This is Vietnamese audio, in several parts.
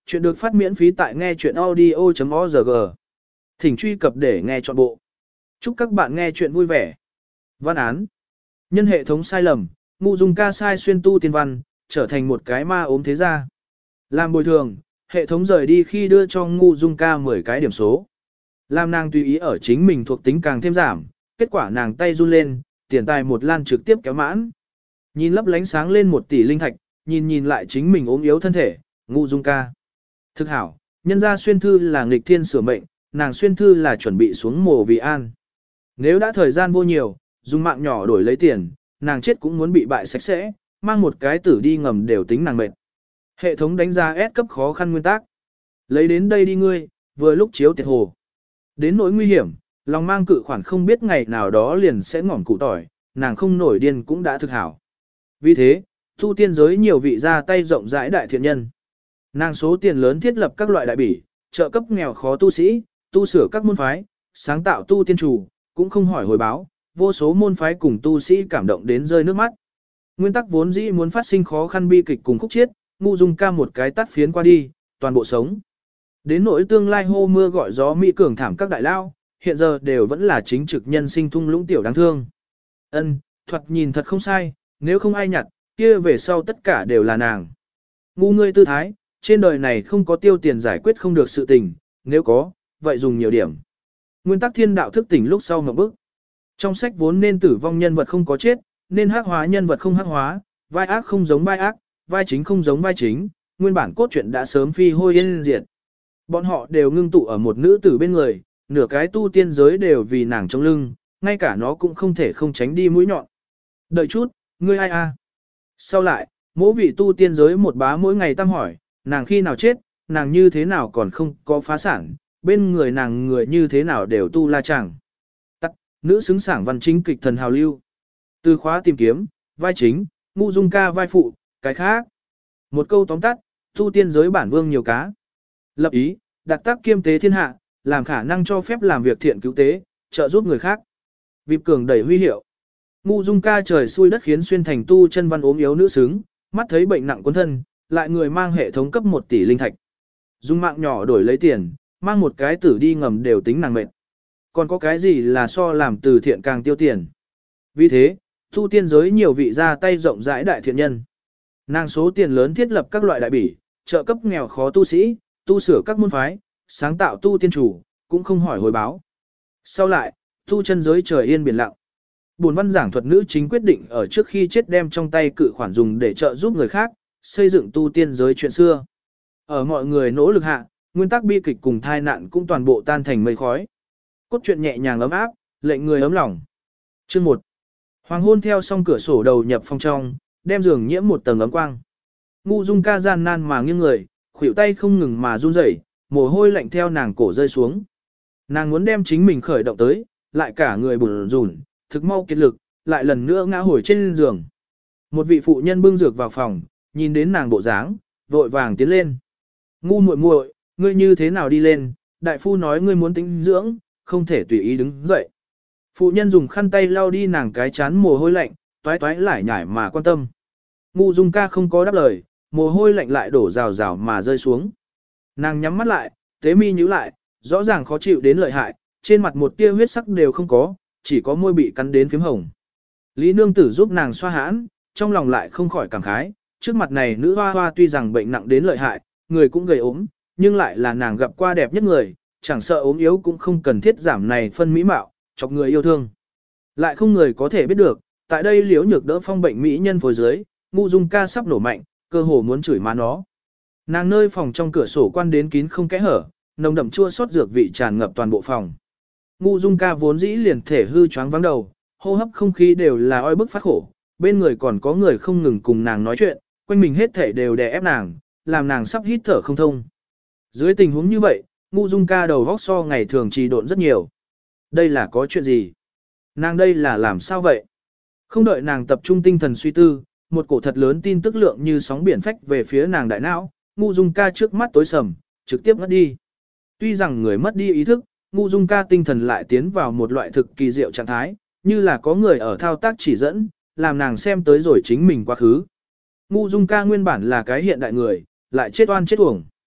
Chuyện được phát miễn phí tại nghe chuyện audio.org. Thỉnh truy cập để nghe trọn bộ. Chúc các bạn nghe chuyện vui vẻ. Văn án. Nhân hệ thống sai lầm, Ngũ Dung Ca sai xuyên tu tiên văn, trở thành một cái ma ốm thế gia. Làm bồi thường, hệ thống rời đi khi đưa cho Ngũ Dung Ca 10 cái điểm số. Làm nàng tùy ý ở chính mình thuộc tính càng thêm giảm, kết quả nàng tay run lên, tiền tài một lan trực tiếp kéo mãn. Nhìn lấp lánh sáng lên 1 tỷ linh thạch, nhìn lại chính mình ốm yếu thân thể, Ngũ Dung Ca. Thực hảo, nhân gia xuyên thư là nghịch thiên sửa mệnh, nàng xuyên thư là chuẩn bị xuống mồ vì an. Nếu đã thời gian vô nhiều, dùng mạng nhỏ đổi lấy tiền, nàng chết cũng muốn bị bại sạch sẽ, mang một cái tử đi ngầm đều tính nàng mệt. Hệ thống đánh giá S cấp khó khăn nguyên tắc. Lấy đến đây đi ngươi, vừa lúc chiếu tiệt hồ. Đến nỗi nguy hiểm, lòng mang cự khoản không biết ngày nào đó liền sẽ ngỏm củ tỏi, nàng không nổi điên cũng đã thực hảo. Vì thế, tu tiên giới nhiều vị ra tay rộng rãi đại thiện nhân. Nàng số tiền lớn thiết lập các loại đại bỉ, trợ cấp nghèo khó tu sĩ, tu sửa các môn phái, sáng tạo tu tiên chủ, cũng không hỏi hồi báo, vô số môn phái cùng tu sĩ cảm động đến rơi nước mắt. Nguyên tắc vốn dĩ muốn phát sinh khó khăn bi kịch cùng khúc chiết, Ngũ Dung Ca một cái tắt phiến qua đi, toàn bộ sống. Đến nỗi tương lai hô mưa gọi gió mỹ cường thảm các đại lao, hiện giờ đều vẫn là chính trực nhân sinh thung lũng tiểu đáng thương. Ân, thoạt nhìn thật không sai, nếu không ai nhặt, kia về sau tất cả đều là nàng. Ngu ngươi tư thái, trên đời này không có tiêu tiền giải quyết không được sự tình, nếu có, vậy dùng nhiều điểm. Nguyên tắc thiên đạo thức tỉnh lúc sau ngậm bức. Trong sách vốn nên tử vong nhân vật không có chết, nên hắc hóa nhân vật không hắc hóa, vai ác không giống vai ác, vai chính không giống vai chính, nguyên bản cốt truyện đã sớm phi hôi yên diệt. Bọn họ đều ngưng tụ ở một nữ tử bên người, nửa cái tu tiên giới đều vì nàng trong lưng, ngay cả nó cũng không thể không tránh đi mũi nhọn. Đợi chút, ngươi ai a? Sau lại, mỗi vị tu tiên giới một bá mỗi ngày tăm hỏi, nàng khi nào chết, nàng như thế nào còn không có phá sản, bên người nàng người như thế nào đều tu la chẳng. Tắt, nữ xứng sảng văn chính kịch thần hào lưu. Từ khóa tìm kiếm, vai chính, Ngũ Dung Ca vai phụ, cái khác. Một câu tóm tắt, tu tiên giới bản vương nhiều cá. Lập ý, đặt tác kiêm tế thiên hạ, làm khả năng cho phép làm việc thiện cứu tế, trợ giúp người khác. Vịp cường đẩy huy hiệu. Ngũ Dung Ca trời xui đất khiến xuyên thành tu chân văn ốm yếu nữ xứng, mắt thấy bệnh nặng cuốn thân, lại người mang hệ thống cấp 1 tỷ linh thạch. Dùng mạng nhỏ đổi lấy tiền, mang một cái tử đi ngầm đều tính nàng mệt. Còn có cái gì là so làm từ thiện càng tiêu tiền. Vì thế, tu tiên giới nhiều vị ra tay rộng rãi đại thiện nhân. Nàng số tiền lớn thiết lập các loại đại bỉ, trợ cấp nghèo khó tu sĩ, tu sửa các môn phái, sáng tạo tu tiên chủ, cũng không hỏi hồi báo. Sau lại, tu chân giới trời yên biển lặng. Bổn văn giảng thuật nữ chính quyết định ở trước khi chết đem trong tay cự khoản dùng để trợ giúp người khác, xây dựng tu tiên giới chuyện xưa. Ở mọi người nỗ lực hạ, nguyên tắc bi kịch cùng thai nạn cũng toàn bộ tan thành mây khói. Cốt truyện nhẹ nhàng ấm áp, lệnh người ấm lòng. Chương 1. Hoàng hôn theo song cửa sổ đầu nhập phòng trong, đem giường nhiễm một tầng ấm quang. Ngũ Dung Ca gian nan mà nghiêng người, khuỷu tay không ngừng mà run rẩy, mồ hôi lạnh theo nàng cổ rơi xuống. Nàng muốn đem chính mình khởi động tới, lại cả người bủn rủn, thực mau kiệt lực, lại lần nữa ngã hồi trên giường. Một vị phụ nhân bưng dược vào phòng, nhìn đến nàng bộ dáng, vội vàng tiến lên. Ngu muội muội, ngươi như thế nào đi lên, đại phu nói ngươi muốn tĩnh dưỡng, không thể tùy ý đứng dậy. Phụ nhân dùng khăn tay lau đi nàng cái chán mồ hôi lạnh, toái toái lải nhải mà quan tâm. Ngũ Dung Ca không có đáp lời, mồ hôi lạnh lại đổ rào rào mà rơi xuống. Nàng nhắm mắt lại, tế mi nhíu lại, rõ ràng khó chịu đến lợi hại, trên mặt một tia huyết sắc đều không có, chỉ có môi bị cắn đến phím hồng. Lý nương tử giúp nàng xoa hãn, trong lòng lại không khỏi cảm khái, trước mặt này nữ hoa hoa tuy rằng bệnh nặng đến lợi hại, người cũng gầy ốm, nhưng lại là nàng gặp qua đẹp nhất người, chẳng sợ ốm yếu cũng không cần thiết giảm này phân mỹ mạo, chọc người yêu thương. Lại không người có thể biết được, tại đây Liễu Nhược đỡ phong bệnh mỹ nhân phối dưới, Ngũ Dung Ca sắp nổ mạnh, cơ hồ muốn chửi má nó. Nàng nơi phòng trong cửa sổ quan đến kín không kẽ hở, nồng đậm chua xót dược vị tràn ngập toàn bộ phòng. Ngũ Dung Ca vốn dĩ liền thể hư choáng vắng đầu, hô hấp không khí đều là oi bức phát khổ, bên người còn có người không ngừng cùng nàng nói chuyện, quanh mình hết thể đều đè ép nàng, làm nàng sắp hít thở không thông. Dưới tình huống như vậy, Ngũ Dung Ca đầu vóc so ngày thường trì độn rất nhiều. Đây là có chuyện gì? Nàng đây là làm sao vậy? Không đợi nàng tập trung tinh thần suy tư, một cổ thật lớn tin tức lượng như sóng biển phách về phía nàng đại não, Ngũ Dung Ca trước mắt tối sầm, trực tiếp ngất đi. Tuy rằng người mất đi ý thức, Ngũ Dung Ca tinh thần lại tiến vào một loại thực kỳ diệu trạng thái, như là có người ở thao tác chỉ dẫn, làm nàng xem tới rồi chính mình quá khứ. Ngũ Dung Ca nguyên bản là cái hiện đại người, lại chết oan chết uổng.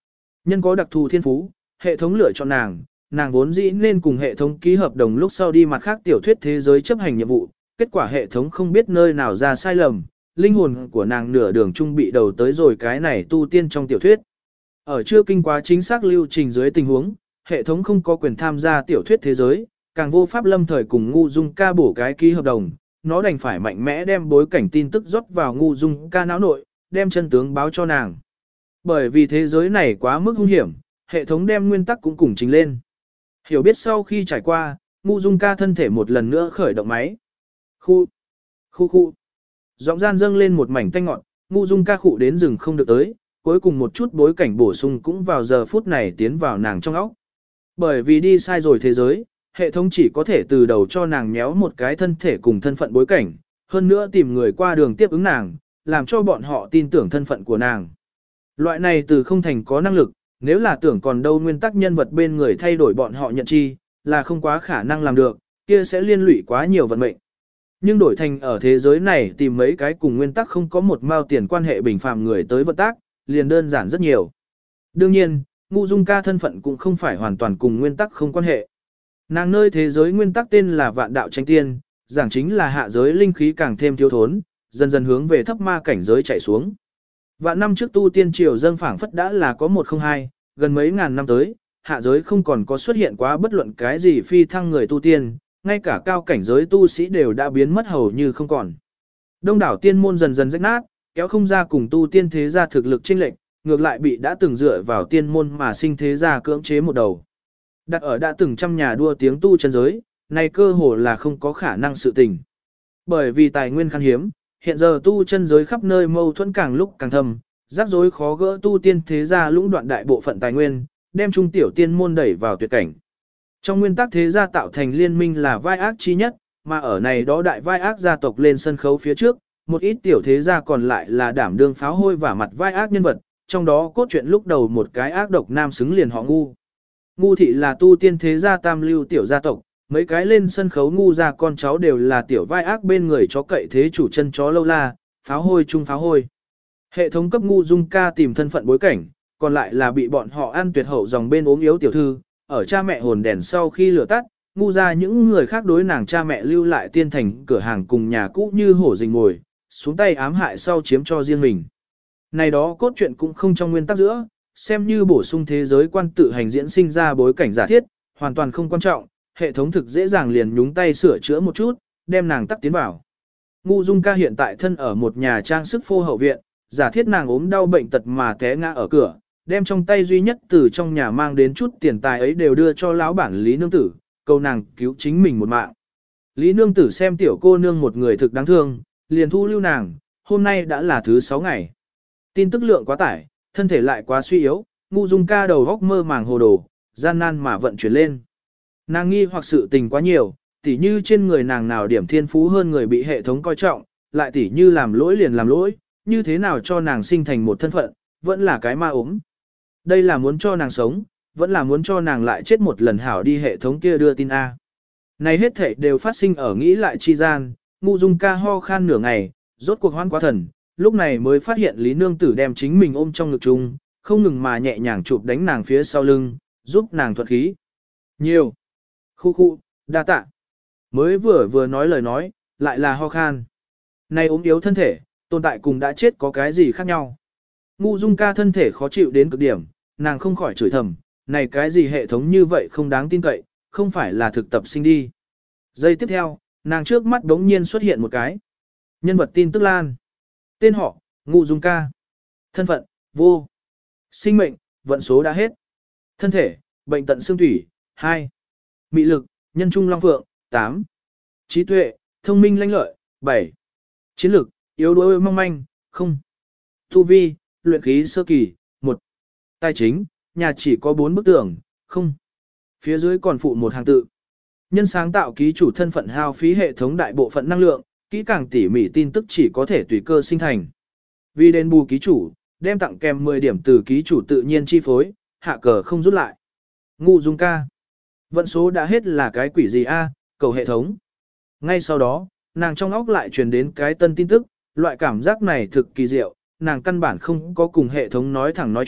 Nhân có đặc thù thiên phú, hệ thống lựa chọn nàng, nàng vốn dĩ nên cùng hệ thống ký hợp đồng lúc sau đi mặt khác tiểu thuyết thế giới chấp hành nhiệm vụ, kết quả hệ thống không biết nơi nào ra sai lầm, linh hồn của nàng nửa đường trung bị đầu tới rồi cái này tu tiên trong tiểu thuyết. Ở chưa kinh quá chính xác lưu trình dưới tình huống, hệ thống không có quyền tham gia tiểu thuyết thế giới, càng vô pháp lâm thời cùng Ngu Dung Ca bổ cái ký hợp đồng, nó đành phải mạnh mẽ đem bối cảnh tin tức rót vào Ngu Dung Ca não nội, đem chân tướng báo cho nàng. Bởi vì thế giới này quá mức hung hiểm, hệ thống đem nguyên tắc cũng cùng trình lên. Hiểu biết sau khi trải qua, Ngu Dung Ca thân thể một lần nữa khởi động máy. Khu. Giọng gian dâng lên một mảnh tanh ngọn, Ngu Dung Ca khụ đến rừng không được tới, cuối cùng một chút bối cảnh bổ sung cũng vào giờ phút này tiến vào nàng trong óc. Bởi vì đi sai rồi thế giới, hệ thống chỉ có thể từ đầu cho nàng nhéo một cái thân thể cùng thân phận bối cảnh, hơn nữa tìm người qua đường tiếp ứng nàng, làm cho bọn họ tin tưởng thân phận của nàng. Loại này từ không thành có năng lực, nếu là tưởng còn đâu nguyên tắc nhân vật bên người thay đổi bọn họ nhận chi, là không quá khả năng làm được, kia sẽ liên lụy quá nhiều vận mệnh. Nhưng đổi thành ở thế giới này tìm mấy cái cùng nguyên tắc không có một mao tiền quan hệ bình phàm người tới vận tác, liền đơn giản rất nhiều. Đương nhiên, Ngu Dung Ca thân phận cũng không phải hoàn toàn cùng nguyên tắc không quan hệ. Nàng nơi thế giới nguyên tắc tên là Vạn Đạo Tranh Tiên, giảng chính là hạ giới linh khí càng thêm thiếu thốn, dần dần hướng về thấp ma cảnh giới chạy xuống. Vạn năm trước tu tiên triều dâng phảng phất đã là có 102, gần mấy ngàn năm tới, hạ giới không còn có xuất hiện quá bất luận cái gì phi thăng người tu tiên, ngay cả cao cảnh giới tu sĩ đều đã biến mất hầu như không còn. Đông đảo tiên môn dần dần rách nát, kéo không ra cùng tu tiên thế gia thực lực chênh lệch, ngược lại bị đã từng dựa vào tiên môn mà sinh thế gia cưỡng chế một đầu. Đặt ở đã từng trăm nhà đua tiếng tu chân giới, này cơ hồ là không có khả năng sự tình. Bởi vì tài nguyên khan hiếm, hiện giờ tu chân giới khắp nơi mâu thuẫn càng lúc càng thâm, rắc rối khó gỡ tu tiên thế gia lũng đoạn đại bộ phận tài nguyên, đem trung tiểu tiên môn đẩy vào tuyệt cảnh. Trong nguyên tắc thế gia tạo thành liên minh là vai ác chi nhất, mà ở này đó đại vai ác gia tộc lên sân khấu phía trước, một ít tiểu thế gia còn lại là đảm đương pháo hôi và mặt vai ác nhân vật, trong đó cốt truyện lúc đầu một cái ác độc nam xứng liền họ Ngu. Ngu thị là tu tiên thế gia tam lưu tiểu gia tộc, mấy cái lên sân khấu Ngu gia con cháu đều là tiểu vai ác bên người chó cậy thế chủ chân chó lâu la, pháo hôi chung pháo hôi. Hệ thống cấp Ngu Dung Ca tìm thân phận bối cảnh, còn lại là bị bọn họ ăn tuyệt hậu dòng bên ốm yếu tiểu thư, ở cha mẹ hồn đèn sau khi lửa tắt, Ngu ra những người khác đối nàng cha mẹ lưu lại tiên thành cửa hàng cùng nhà cũ như hổ rình ngồi, xuống tay ám hại sau chiếm cho riêng mình. Này đó cốt truyện cũng không trong nguyên tắc giữa, xem như bổ sung thế giới quan tự hành diễn sinh ra bối cảnh giả thiết, hoàn toàn không quan trọng, hệ thống thực dễ dàng liền nhúng tay sửa chữa một chút, đem nàng tắt tiến vào. Ngu Dung Ca hiện tại thân ở một nhà trang sức phô hậu viện, giả thiết nàng ốm đau bệnh tật mà té ngã ở cửa, đem trong tay duy nhất từ trong nhà mang đến chút tiền tài ấy đều đưa cho lão bản Lý Nương Tử, cầu nàng cứu chính mình một mạng. Lý Nương Tử xem tiểu cô nương một người thực đáng thương, liền thu lưu nàng, hôm nay đã là thứ 6 ngày. Tin tức lượng quá tải, thân thể lại quá suy yếu, Ngu Dung Ca đầu góc mơ màng hồ đồ, gian nan mà vận chuyển lên. Nàng nghi hoặc sự tình quá nhiều, tỉ như trên người nàng nào điểm thiên phú hơn người bị hệ thống coi trọng, lại tỉ như làm lỗi liền làm lỗi, như thế nào cho nàng sinh thành một thân phận, vẫn là cái ma ốm. Đây là muốn cho nàng sống, vẫn là muốn cho nàng lại chết một lần hảo đi hệ thống kia đưa tin A. Này hết thảy đều phát sinh ở nghĩ lại chi gian, Ngu Dung Ca ho khan nửa ngày, rốt cuộc hoan quá thần, lúc này mới phát hiện Lý Nương Tử đem chính mình ôm trong ngực chung, không ngừng mà nhẹ nhàng chụp đánh nàng phía sau lưng, giúp nàng thuận khí. Nhiều. Khu, đa tạ. Mới vừa nói lời nói, lại là ho khan. Này ốm yếu thân thể, tồn tại cùng đã chết có cái gì khác nhau. Ngu Dung Ca thân thể khó chịu đến cực điểm, nàng không khỏi chửi thầm, này cái gì hệ thống như vậy không đáng tin cậy, không phải là thực tập sinh đi. Giây tiếp theo, nàng trước mắt đống nhiên xuất hiện một cái. Nhân vật tin tức lan. Tên họ, Ngu Dung Ca. Thân phận, vô. Sinh mệnh, vận số đã hết. Thân thể, bệnh tận xương thủy, 2. Mị lực, nhân trung long phượng, 8. Trí tuệ, thông minh lanh lợi, 7. Chiến lực, yếu đuối mong manh, 0. Tu vi, luyện khí sơ kỳ, 1. Tài chính, nhà chỉ có 4 bức tường, 0. Phía dưới còn phụ một hàng tự. Nhân sáng tạo ký chủ thân phận hao phí hệ thống đại bộ phận năng lượng, kỹ càng tỉ mỉ tin tức chỉ có thể tùy cơ sinh thành. Vì đền bù ký chủ, đem tặng kèm 10 điểm từ ký chủ tự nhiên chi phối, hạ cờ không rút lại. Ngu Dung Ca. Vận số đã hết là cái quỷ gì a? Cầu hệ thống. Ngay sau đó, nàng trong óc lại truyền đến cái tân tin tức, loại cảm giác này thực kỳ diệu, nàng căn bản không có cùng hệ thống nói thẳng nói chuyện,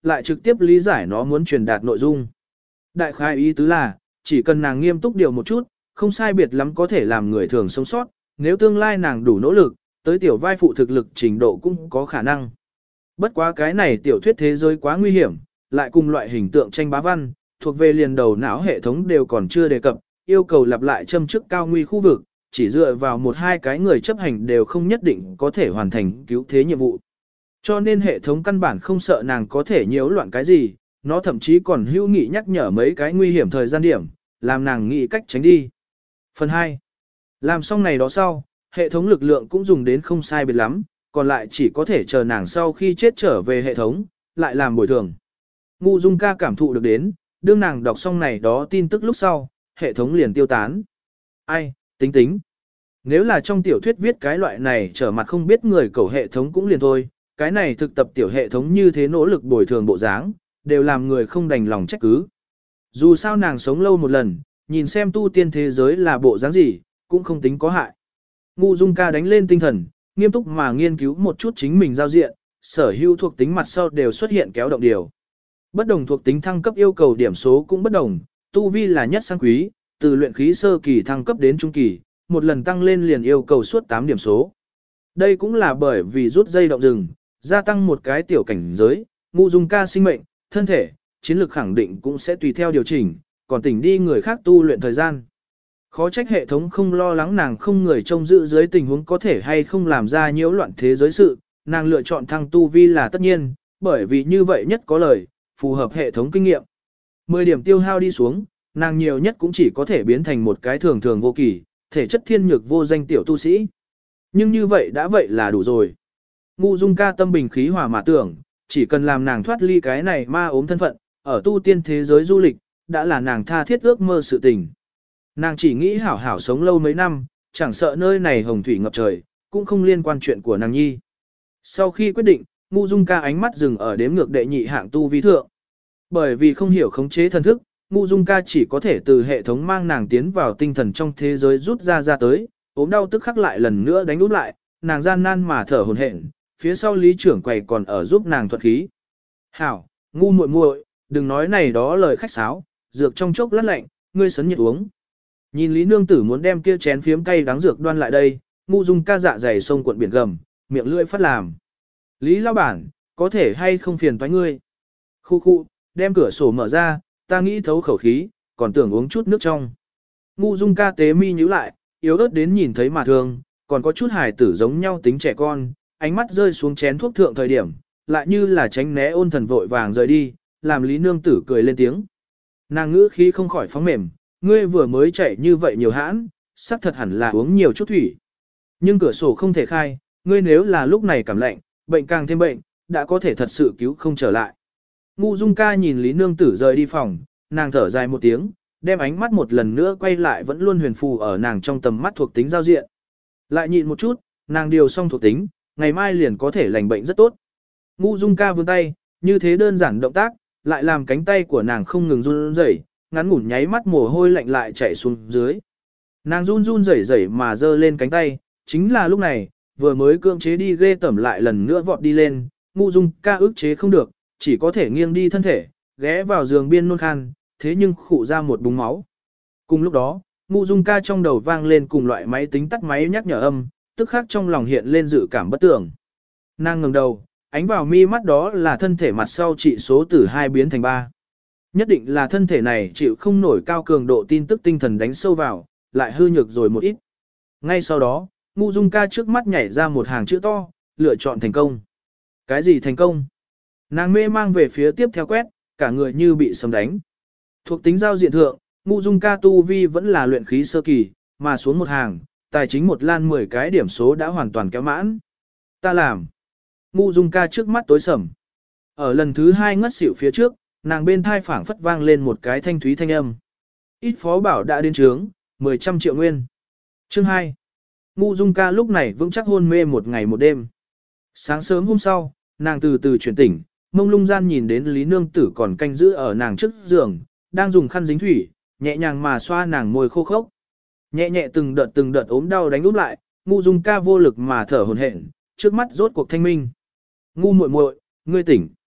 lại trực tiếp lý giải nó muốn truyền đạt nội dung. Đại khái ý tứ là, chỉ cần nàng nghiêm túc điều một chút, không sai biệt lắm có thể làm người thường sống sót, nếu tương lai nàng đủ nỗ lực, tới tiểu vai phụ thực lực trình độ cũng có khả năng. Bất quá cái này tiểu thuyết thế giới quá nguy hiểm, lại cùng loại hình tượng tranh bá văn, thuộc về liền đầu não hệ thống đều còn chưa đề cập, yêu cầu lặp lại châm chức cao nguy khu vực, chỉ dựa vào một hai cái người chấp hành đều không nhất định có thể hoàn thành cứu thế nhiệm vụ. Cho nên hệ thống căn bản không sợ nàng có thể nhiễu loạn cái gì, nó thậm chí còn hữu nghị nhắc nhở mấy cái nguy hiểm thời gian điểm, làm nàng nghĩ cách tránh đi. Phần 2. Làm xong này đó sau, hệ thống lực lượng cũng dùng đến không sai biệt lắm, còn lại chỉ có thể chờ nàng sau khi chết trở về hệ thống, lại làm bồi thường. Ngu Dung ca cảm thụ được đến, đương nàng đọc xong này đó tin tức lúc sau, hệ thống liền tiêu tán. Ai, tính. Nếu là trong tiểu thuyết viết cái loại này trở mặt không biết người cầu hệ thống cũng liền thôi, cái này thực tập tiểu hệ thống như thế nỗ lực bồi thường bộ dáng, đều làm người không đành lòng trách cứ. Dù sao nàng sống lâu một lần, nhìn xem tu tiên thế giới là bộ dáng gì, cũng không tính có hại. Ngu Dung ca đánh lên tinh thần, nghiêm túc mà nghiên cứu một chút chính mình giao diện, sở hữu thuộc tính mặt sau đều xuất hiện kéo động điều. Bất đồng thuộc tính thăng cấp yêu cầu điểm số cũng bất đồng, tu vi là nhất sang quý, từ luyện khí sơ kỳ thăng cấp đến trung kỳ, một lần tăng lên liền yêu cầu suốt 8 điểm số. Đây cũng là bởi vì rút dây động rừng, gia tăng một cái tiểu cảnh giới, Ngu Dung ca sinh mệnh, thân thể, chiến lược khẳng định cũng sẽ tùy theo điều chỉnh, còn tỉnh đi người khác tu luyện thời gian. Khó trách hệ thống không lo lắng nàng không người trông giữ dưới tình huống có thể hay không làm ra nhiễu loạn thế giới sự, nàng lựa chọn thăng tu vi là tất nhiên, bởi vì như vậy nhất có lời, phù hợp hệ thống kinh nghiệm. 10 điểm tiêu hao đi xuống, nàng nhiều nhất cũng chỉ có thể biến thành một cái thường thường vô kỳ, thể chất thiên nhược vô danh tiểu tu sĩ. Nhưng như vậy đã vậy là đủ rồi. Ngu Dung ca tâm bình khí hòa mà tưởng, chỉ cần làm nàng thoát ly cái này ma ốm thân phận, ở tu tiên thế giới du lịch, đã là nàng tha thiết ước mơ sự tình. Nàng chỉ nghĩ hảo hảo sống lâu mấy năm, chẳng sợ nơi này hồng thủy ngập trời, cũng không liên quan chuyện của nàng nhi. Sau khi quyết định, Ngu Dung ca ánh mắt dừng ở đếm ngược đệ nhị hạng tu vi thượng. Bởi vì không hiểu khống chế thần thức, Ngu Dung ca chỉ có thể từ hệ thống mang nàng tiến vào tinh thần trong thế giới rút ra tới, ốm đau tức khắc lại lần nữa đánh úp lại, nàng gian nan mà thở hổn hển, phía sau lý trưởng quầy còn ở giúp nàng thuật khí. Hảo, Ngu muội muội, đừng nói này đó lời khách sáo, dược trong chốc lát lạnh, ngươi sấn nhiệt uống. Nhìn Lý Nương Tử muốn đem kia chén phiếm cay đắng dược đoan lại đây, Ngu Dung ca dạ dày sông cuộn biển gầm, miệng lưỡi phát làm. Lý lão bản, có thể hay không phiền toái ngươi? Khu, đem cửa sổ mở ra, ta nghĩ thấu khẩu khí, còn tưởng uống chút nước trong. Ngu Dung ca tế mi nhíu lại, yếu ớt đến nhìn thấy mà thương, còn có chút hài tử giống nhau tính trẻ con, ánh mắt rơi xuống chén thuốc thượng thời điểm, lại như là tránh né ôn thần vội vàng rời đi, làm Lý Nương Tử cười lên tiếng. Nàng ngữ khí không khỏi phóng mềm, ngươi vừa mới chạy như vậy nhiều hãn, sắc thật hẳn là uống nhiều chút thủy. Nhưng cửa sổ không thể khai, ngươi nếu là lúc này cảm lạnh, bệnh càng thêm bệnh, đã có thể thật sự cứu không trở lại. Ngu Dung ca nhìn Lý Nương Tử rời đi phòng, nàng thở dài một tiếng, đem ánh mắt một lần nữa quay lại vẫn luôn huyền phù ở nàng trong tầm mắt thuộc tính giao diện. Lại nhịn một chút, nàng điều xong thuộc tính, ngày mai liền có thể lành bệnh rất tốt. Ngu Dung ca vươn tay, như thế đơn giản động tác, lại làm cánh tay của nàng không ngừng run rẩy, ngắn ngủn nháy mắt mồ hôi lạnh lại chảy xuống dưới. Nàng run rẩy rẩy mà giơ lên cánh tay, chính là lúc này, vừa mới cưỡng chế đi ghê tẩm lại lần nữa vọt đi lên, Ngu Dung ca ức chế không được, chỉ có thể nghiêng đi thân thể, ghé vào giường biên nôn khan, thế nhưng khụ ra một búng máu. Cùng lúc đó, Ngu Dung ca trong đầu vang lên cùng loại máy tính tắt máy nhắc nhở âm, tức khắc trong lòng hiện lên dự cảm bất tưởng. Nàng ngẩng đầu, ánh vào mi mắt đó là thân thể mặt sau trị số từ 2 biến thành 3. Nhất định là thân thể này chịu không nổi cao cường độ tin tức tinh thần đánh sâu vào, lại hư nhược rồi một ít. Ngay sau đó, Ngu Dung ca trước mắt nhảy ra một hàng chữ to, lựa chọn thành công. Cái gì thành công? Nàng mê mang về phía tiếp theo quét, cả người như bị sấm đánh. Thuộc tính giao diện thượng, Ngu Dung ca tu vi vẫn là luyện khí sơ kỳ, mà xuống một hàng, tài chính một lan 10 cái điểm số đã hoàn toàn kéo mãn. Ta làm. Ngu Dung ca trước mắt tối sầm. Ở lần thứ 2 ngất xỉu phía trước, nàng bên thai phảng phất vang lên một cái thanh thúy thanh âm. Ít phó bảo đã đến trướng, 10 triệu nguyên. Chương 2. Ngu Dung ca lúc này vững chắc hôn mê một ngày một đêm. Sáng sớm hôm sau, nàng từ từ chuyển tỉnh, mông lung gian nhìn đến Lý Nương Tử còn canh giữ ở nàng trước giường, đang dùng khăn dính thủy, nhẹ nhàng mà xoa nàng môi khô khốc. Nhẹ nhẹ từng đợt ốm đau đánh úp lại, Ngu Dung ca vô lực mà thở hổn hển, trước mắt rốt cuộc thanh minh. Ngu muội muội, ngươi tỉnh.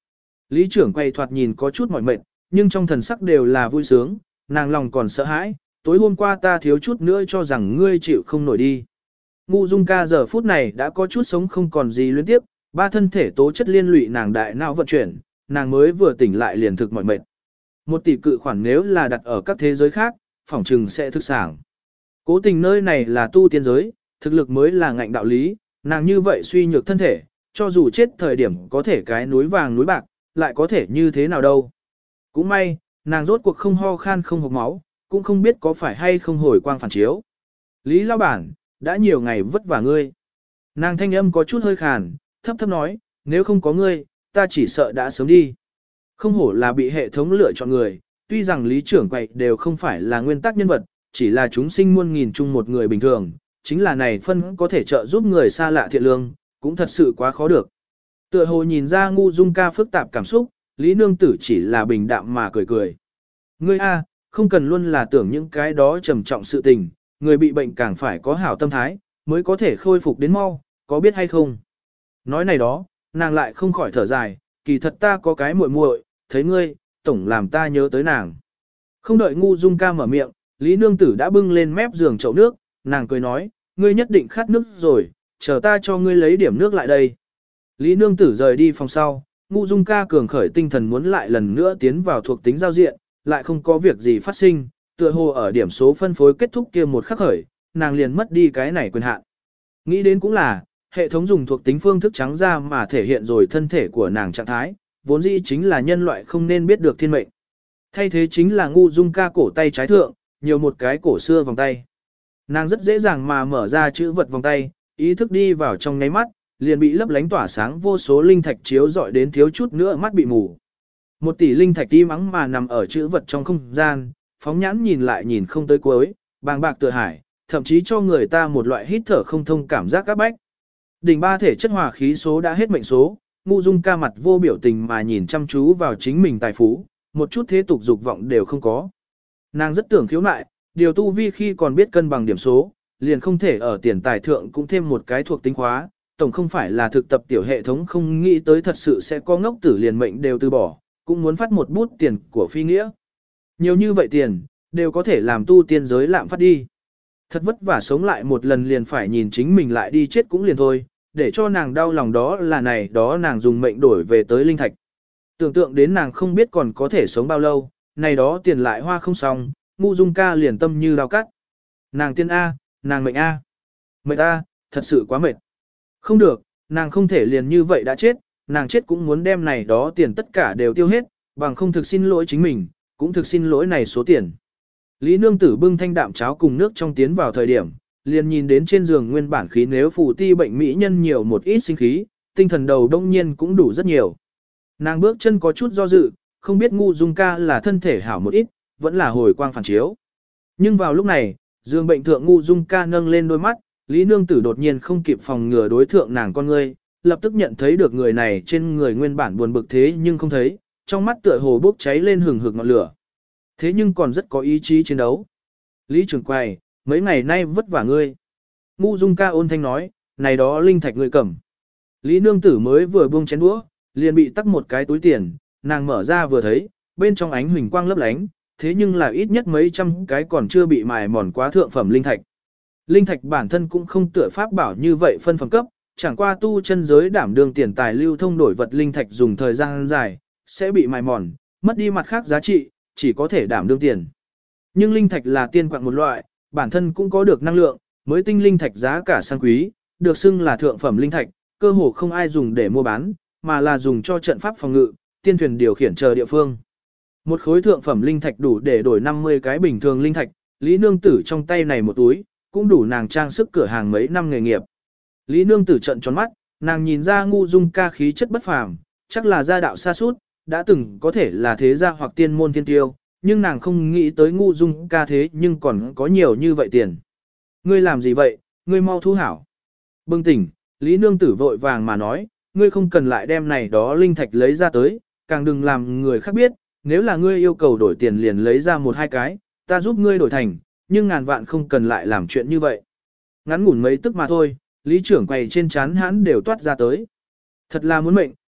Lý trưởng quay thoạt nhìn có chút mỏi mệt, nhưng trong thần sắc đều là vui sướng, nàng lòng còn sợ hãi, tối hôm qua ta thiếu chút nữa cho rằng ngươi chịu không nổi đi. Ngu Dung ca giờ phút này đã có chút sống không còn gì luyến tiếp, ba thân thể tố chất liên lụy nàng đại não vận chuyển, nàng mới vừa tỉnh lại liền thực mỏi mệt. 1 tỷ cự khoản nếu là đặt ở các thế giới khác, phỏng trừng sẽ thực sản. Cố tình nơi này là tu tiên giới, thực lực mới là ngạnh đạo lý, nàng như vậy suy nhược thân thể, cho dù chết thời điểm có thể cái núi vàng núi bạc, lại có thể như thế nào đâu. Cũng may, nàng rốt cuộc không ho khan không hộc máu, cũng không biết có phải hay không hồi quang phản chiếu. Lý lão bản, đã nhiều ngày vất vả ngươi. Nàng thanh âm có chút hơi khàn, thấp thấp nói, nếu không có ngươi, ta chỉ sợ đã sớm đi. Không hổ là bị hệ thống lựa chọn người, tuy rằng lý trưởng quậy đều không phải là nguyên tắc nhân vật, chỉ là chúng sinh muôn nghìn chung một người bình thường, chính là này phân có thể trợ giúp người xa lạ thiện lương, cũng thật sự quá khó được. Tựa hồ nhìn ra Ngu Dung ca phức tạp cảm xúc, Lý Nương Tử chỉ là bình đạm mà cười cười. Ngươi a, không cần luôn là tưởng những cái đó trầm trọng sự tình, người bị bệnh càng phải có hảo tâm thái, mới có thể khôi phục đến mau, có biết hay không? Nói này đó, nàng lại không khỏi thở dài, kỳ thật ta có cái muội muội, thấy ngươi, tổng làm ta nhớ tới nàng. Không đợi Ngu Dung ca mở miệng, Lý Nương Tử đã bưng lên mép giường chậu nước, nàng cười nói, ngươi nhất định khát nước rồi, chờ ta cho ngươi lấy điểm nước lại đây. Lý Nương Tử rời đi phòng sau, Ngu Dung ca cường khởi tinh thần muốn lại lần nữa tiến vào thuộc tính giao diện, lại không có việc gì phát sinh, tựa hồ ở điểm số phân phối kết thúc kia một khắc khởi, nàng liền mất đi cái này quyền hạn. Nghĩ đến cũng là, hệ thống dùng thuộc tính phương thức trắng ra mà thể hiện rồi thân thể của nàng trạng thái, vốn dĩ chính là nhân loại không nên biết được thiên mệnh. Thay thế chính là Ngu Dung ca cổ tay trái thượng, nhiều một cái cổ xưa vòng tay. Nàng rất dễ dàng mà mở ra chữ vật vòng tay, ý thức đi vào trong nháy mắt, liền bị lấp lánh tỏa sáng vô số linh thạch chiếu rọi đến thiếu chút nữa mắt bị mù. 1 tỷ linh thạch im ắng mà nằm ở chữ vật trong không gian, phóng nhãn nhìn lại nhìn không tới cuối, bàng bạc tựa hải, thậm chí cho người ta một loại hít thở không thông cảm giác các bách. Đỉnh 3 thể chất hỏa khí số đã hết mệnh số, Ngu Dung ca mặt vô biểu tình mà nhìn chăm chú vào chính mình tài phú, một chút thế tục dục vọng đều không có. Nàng rất tưởng khiếu nại, điều tu vi khi còn biết cân bằng điểm số, liền không thể ở tiền tài thượng cũng thêm một cái thuộc tính khóa, tổng không phải là thực tập tiểu hệ thống không nghĩ tới thật sự sẽ có ngốc tử liền mệnh đều từ bỏ, cũng muốn phát một bút tiền của phi nghĩa. Nhiều như vậy tiền, đều có thể làm tu tiên giới lạm phát đi. Thật vất vả sống lại một lần liền phải nhìn chính mình lại đi chết cũng liền thôi, để cho nàng đau lòng đó là này đó nàng dùng mệnh đổi về tới linh thạch. Tưởng tượng đến nàng không biết còn có thể sống bao lâu, này đó tiền lại hoa không xong, Ngu Dung ca liền tâm như đao cắt. Nàng tiên A, nàng mệnh A. Mệt A, thật sự quá mệt. Không được, nàng không thể liền như vậy đã chết, nàng chết cũng muốn đem này đó tiền tất cả đều tiêu hết, bằng không thực xin lỗi chính mình, cũng thực xin lỗi này số tiền. Lý Nương Tử bưng thanh đạm cháo cùng nước trong tiến vào thời điểm, liền nhìn đến trên giường nguyên bản khí nếu phù ti bệnh mỹ nhân nhiều một ít sinh khí, tinh thần đầu đông nhiên cũng đủ rất nhiều. Nàng bước chân có chút do dự, không biết Ngu Dung ca là thân thể hảo một ít, vẫn là hồi quang phản chiếu. Nhưng vào lúc này, giường bệnh thượng Ngu Dung ca nâng lên đôi mắt, Lý Nương Tử đột nhiên không kịp phòng ngừa đối thượng nàng con ngươi, lập tức nhận thấy được người này trên người nguyên bản buồn bực thế nhưng không thấy, trong mắt tựa hồ bốc cháy lên hừng hực ngọn lửa. Thế nhưng còn rất có ý chí chiến đấu. Lý trưởng quầy, mấy ngày nay vất vả ngươi. Ngu Dung ca ôn thanh nói, này đó linh thạch ngươi cầm. Lý Nương Tử mới vừa buông chén đũa, liền bị tắc một cái túi tiền, nàng mở ra vừa thấy, bên trong ánh huỳnh quang lấp lánh, thế nhưng là ít nhất mấy trăm cái còn chưa bị mài mòn quá thượng phẩm linh thạch. Linh thạch bản thân cũng không tựa pháp bảo như vậy phân phẩm cấp, chẳng qua tu chân giới đảm đương tiền tài lưu thông đổi vật linh thạch dùng thời gian dài, sẽ bị mài mòn, mất đi mặt khác giá trị, chỉ có thể đảm đương tiền. Nhưng linh thạch là tiên quạng một loại, bản thân cũng có được năng lượng, mới tinh linh thạch giá cả sang quý, được xưng là thượng phẩm linh thạch, cơ hồ không ai dùng để mua bán, mà là dùng cho trận pháp phòng ngự, tiên thuyền điều khiển chờ địa phương. Một khối thượng phẩm linh thạch đủ để đổi 50 cái bình thường linh thạch, Lý Nương Tử trong tay này một túi, cũng đủ nàng trang sức cửa hàng mấy năm nghề nghiệp. Lý Nương Tử trợn tròn mắt, nàng nhìn ra Ngu Dung ca khí chất bất phàm, chắc là gia đạo xa sút, đã từng có thể là thế gia hoặc tiên môn thiên tiêu, nhưng nàng không nghĩ tới Ngu Dung ca thế nhưng còn có nhiều như vậy tiền. Ngươi làm gì vậy, ngươi mau thu hảo. Bừng tỉnh, Lý Nương Tử vội vàng mà nói, ngươi không cần lại đem này đó linh thạch lấy ra tới, càng đừng làm người khác biết, nếu là ngươi yêu cầu đổi tiền liền lấy ra một hai cái, ta giúp ngươi đổi thành, nhưng ngàn vạn không cần lại làm chuyện như vậy. Ngắn ngủn mấy tức mà thôi, Lý trưởng quầy trên chán hãn đều toát ra tới. Thật là muốn mệnh,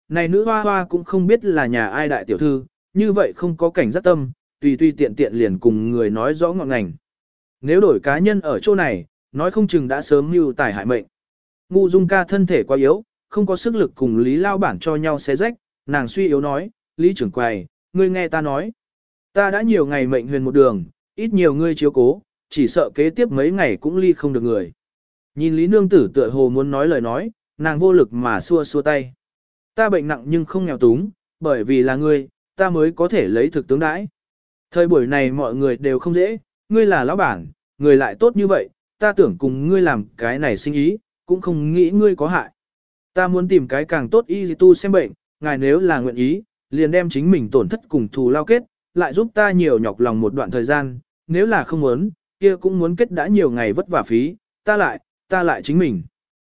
này nữ hoa hoa cũng không biết là nhà ai đại tiểu thư, như vậy không có cảnh giác tâm, tùy tùy tiện tiện liền cùng người nói rõ ngọn ngành. Nếu đổi cá nhân ở chỗ này, nói không chừng đã sớm mưu tài hại mệnh. Ngu Dung ca thân thể quá yếu, không có sức lực cùng Lý lao bản cho nhau xé rách, nàng suy yếu nói, Lý trưởng quầy, ngươi nghe ta nói. Ta đã nhiều ngày mệnh huyền một đường, ít nhiều ngươi chiếu cố, chỉ sợ kế tiếp mấy ngày cũng ly không được người. Nhìn Lý nương tử tựa hồ muốn nói lời nói, nàng vô lực mà xua xua tay. Ta bệnh nặng nhưng không nghèo túng, bởi vì là ngươi, ta mới có thể lấy thực tướng đãi. Thời buổi này mọi người đều không dễ, ngươi là lão bản, người lại tốt như vậy, ta tưởng cùng ngươi làm cái này sinh ý, cũng không nghĩ ngươi có hại. Ta muốn tìm cái càng tốt y tu xem bệnh, ngài nếu là nguyện ý, liền đem chính mình tổn thất cùng thù lao kết, lại giúp ta nhiều nhọc lòng một đoạn thời gian, nếu là không muốn, kia cũng muốn kết đã nhiều ngày vất vả phí, ta lại chính mình.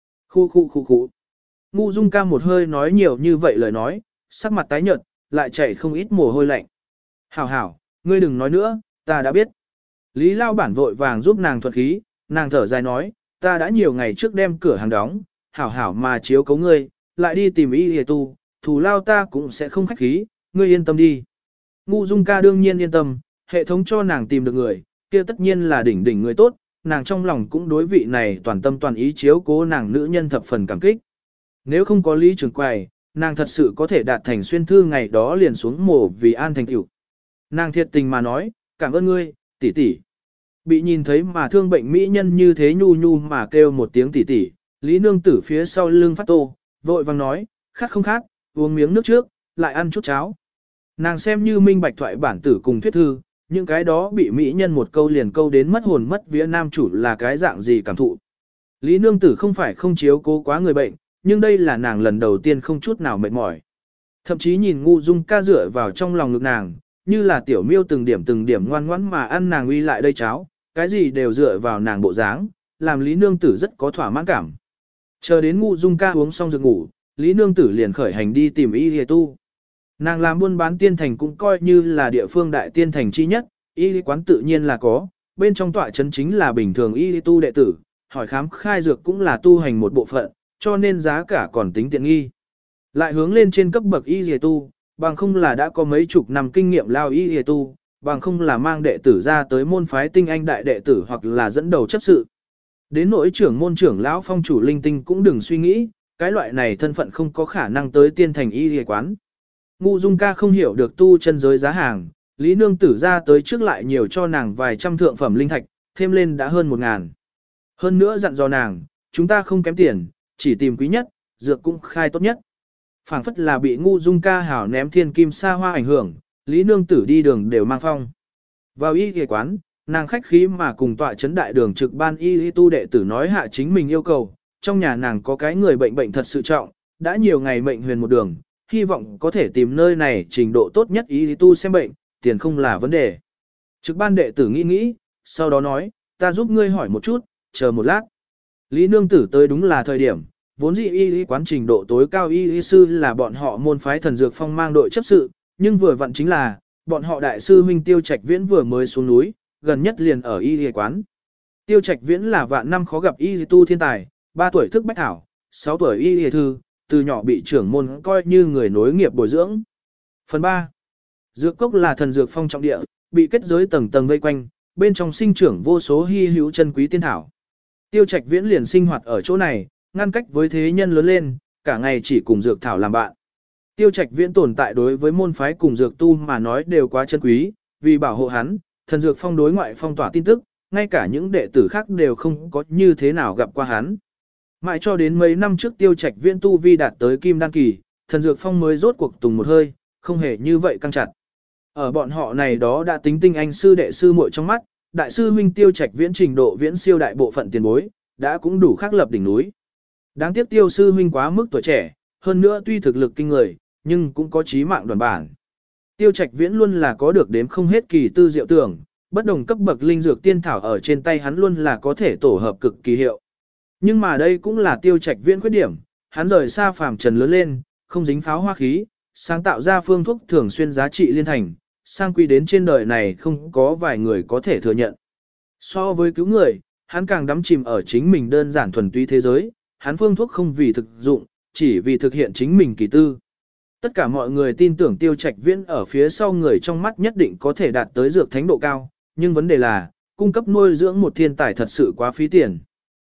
Khu. Ngu Dung ca một hơi nói nhiều như vậy lời nói, sắc mặt tái nhợt, lại chảy không ít mồ hôi lạnh. Hảo, ngươi đừng nói nữa, ta đã biết. Lý lao bản vội vàng giúp nàng thuật khí, nàng thở dài nói, ta đã nhiều ngày trước đem cửa hàng đóng, hảo mà chiếu cấu ngươi, lại đi tìm y hề tu, thù lao ta cũng sẽ không khách khí, ngươi yên tâm đi. Ngu Dung ca đương nhiên yên tâm, hệ thống cho nàng tìm được người, kia tất nhiên là đỉnh người tốt, nàng trong lòng cũng đối vị này toàn tâm toàn ý chiếu cố nàng nữ nhân thập phần cảm kích. Nếu không có Lý trưởng quầy, nàng thật sự có thể đạt thành xuyên thư ngày đó liền xuống mổ vì an thành tựu. Nàng thiệt tình mà nói, cảm ơn ngươi, tỷ tỷ. Bị nhìn thấy mà thương bệnh mỹ nhân như thế nhu mà kêu một tiếng tỷ tỷ, Lý nương tử phía sau lưng phát tô, vội vàng nói, khát không khát, uống miếng nước trước, lại ăn chút cháo. Nàng xem như minh bạch thoại bản tử cùng thuyết thư, những cái đó bị mỹ nhân một câu liền câu đến mất hồn mất vía nam chủ là cái dạng gì cảm thụ. Lý nương tử không phải không chiếu cố quá người bệnh, nhưng đây là nàng lần đầu tiên không chút nào mệt mỏi. Thậm chí nhìn Ngu Dung ca dựa vào trong lòng ngực nàng, như là tiểu miêu từng điểm ngoan ngoãn mà ăn nàng uy lại đây cháo, cái gì đều dựa vào nàng bộ dáng, làm Lý nương tử rất có thỏa mãn cảm. Chờ đến Ngu Dung ca uống xong giường ngủ, Lý nương tử liền khởi hành đi tìm y hề tu. Nàng làm buôn bán tiên thành cũng coi như là địa phương đại tiên thành chi nhất, y quán tự nhiên là có, bên trong tọa chấn chính là bình thường y tu đệ tử, hỏi khám khai dược cũng là tu hành một bộ phận, cho nên giá cả còn tính tiện nghi. Lại hướng lên trên cấp bậc y tu, bằng không là đã có mấy chục năm kinh nghiệm lao y tu, bằng không là mang đệ tử ra tới môn phái tinh anh đại đệ tử hoặc là dẫn đầu chấp sự. Đến nỗi trưởng môn trưởng lão phong chủ linh tinh cũng đừng suy nghĩ, cái loại này thân phận không có khả năng tới tiên thành y quán. Ngu Dung ca không hiểu được tu chân giới giá hàng, Lý nương tử ra tới trước lại nhiều cho nàng vài trăm thượng phẩm linh thạch, thêm lên đã hơn 1.000. Hơn nữa dặn dò nàng, chúng ta không kém tiền, chỉ tìm quý nhất, dược cũng khai tốt nhất. Phảng phất là bị Ngu Dung ca hảo ném thiên kim sa hoa ảnh hưởng, Lý nương tử đi đường đều mang phong. Vào y y quán, nàng khách khí mà cùng tọa chấn đại đường trực ban y tu đệ tử nói hạ chính mình yêu cầu, trong nhà nàng có cái người bệnh thật sự trọng, đã nhiều ngày mệnh huyền một đường, hy vọng có thể tìm nơi này trình độ tốt nhất y tu xem bệnh, tiền không là vấn đề. Trực ban đệ tử nghĩ, sau đó nói, ta giúp ngươi hỏi một chút, chờ một lát. Lý nương tử tới đúng là thời điểm, vốn dĩ y quán trình độ tối cao y sư là bọn họ môn phái thần dược phong mang đội chấp sự, nhưng vừa vặn chính là, bọn họ đại sư huynh Tiêu Trạch Viễn vừa mới xuống núi, gần nhất liền ở y quán. Tiêu Trạch Viễn là vạn năm khó gặp y tu thiên tài, 3 tuổi thức bách thảo, 6 tuổi y thư, từ nhỏ bị trưởng môn coi như người nối nghiệp bồi dưỡng. Phần 3. Dược cốc là thần dược phong trọng địa, bị kết giới tầng tầng vây quanh, bên trong sinh trưởng vô số hy hữu chân quý tiên thảo. Tiêu Trạch Viễn liền sinh hoạt ở chỗ này, ngăn cách với thế nhân lớn lên, cả ngày chỉ cùng dược thảo làm bạn. Tiêu Trạch Viễn tồn tại đối với môn phái cùng dược tu mà nói đều quá chân quý, vì bảo hộ hắn, thần dược phong đối ngoại phong tỏa tin tức, ngay cả những đệ tử khác đều không có như thế nào gặp qua hắn. Mãi cho đến mấy năm trước Tiêu Trạch Viễn tu vi đạt tới kim đan kỳ, thần dược phong mới rốt cuộc tùng một hơi, không hề như vậy căng chặt. Ở bọn họ này đó đã tính tinh anh sư đệ sư muội trong mắt, đại sư huynh Tiêu Trạch Viễn trình độ viễn siêu đại bộ phận tiền bối, đã cũng đủ khắc lập đỉnh núi. Đáng tiếc Tiêu sư huynh quá mức tuổi trẻ, hơn nữa tuy thực lực kinh người, nhưng cũng có chí mạng đoàn bản. Tiêu Trạch Viễn luôn là có được đếm không hết kỳ tư diệu tưởng, bất đồng cấp bậc linh dược tiên thảo ở trên tay hắn luôn là có thể tổ hợp cực kỳ hiệu. Nhưng mà đây cũng là Tiêu Trạch Viễn khuyết điểm, hắn rời xa phàm trần lớn lên, không dính pháo hoa khí, sáng tạo ra phương thuốc thường xuyên giá trị liên thành, sang quy đến trên đời này không có vài người có thể thừa nhận. So với cứu người, hắn càng đắm chìm ở chính mình đơn giản thuần túy thế giới, hắn phương thuốc không vì thực dụng, chỉ vì thực hiện chính mình kỳ tư. Tất cả mọi người tin tưởng Tiêu Trạch Viễn ở phía sau người trong mắt nhất định có thể đạt tới dược thánh độ cao, nhưng vấn đề là, cung cấp nuôi dưỡng một thiên tài thật sự quá phí tiền.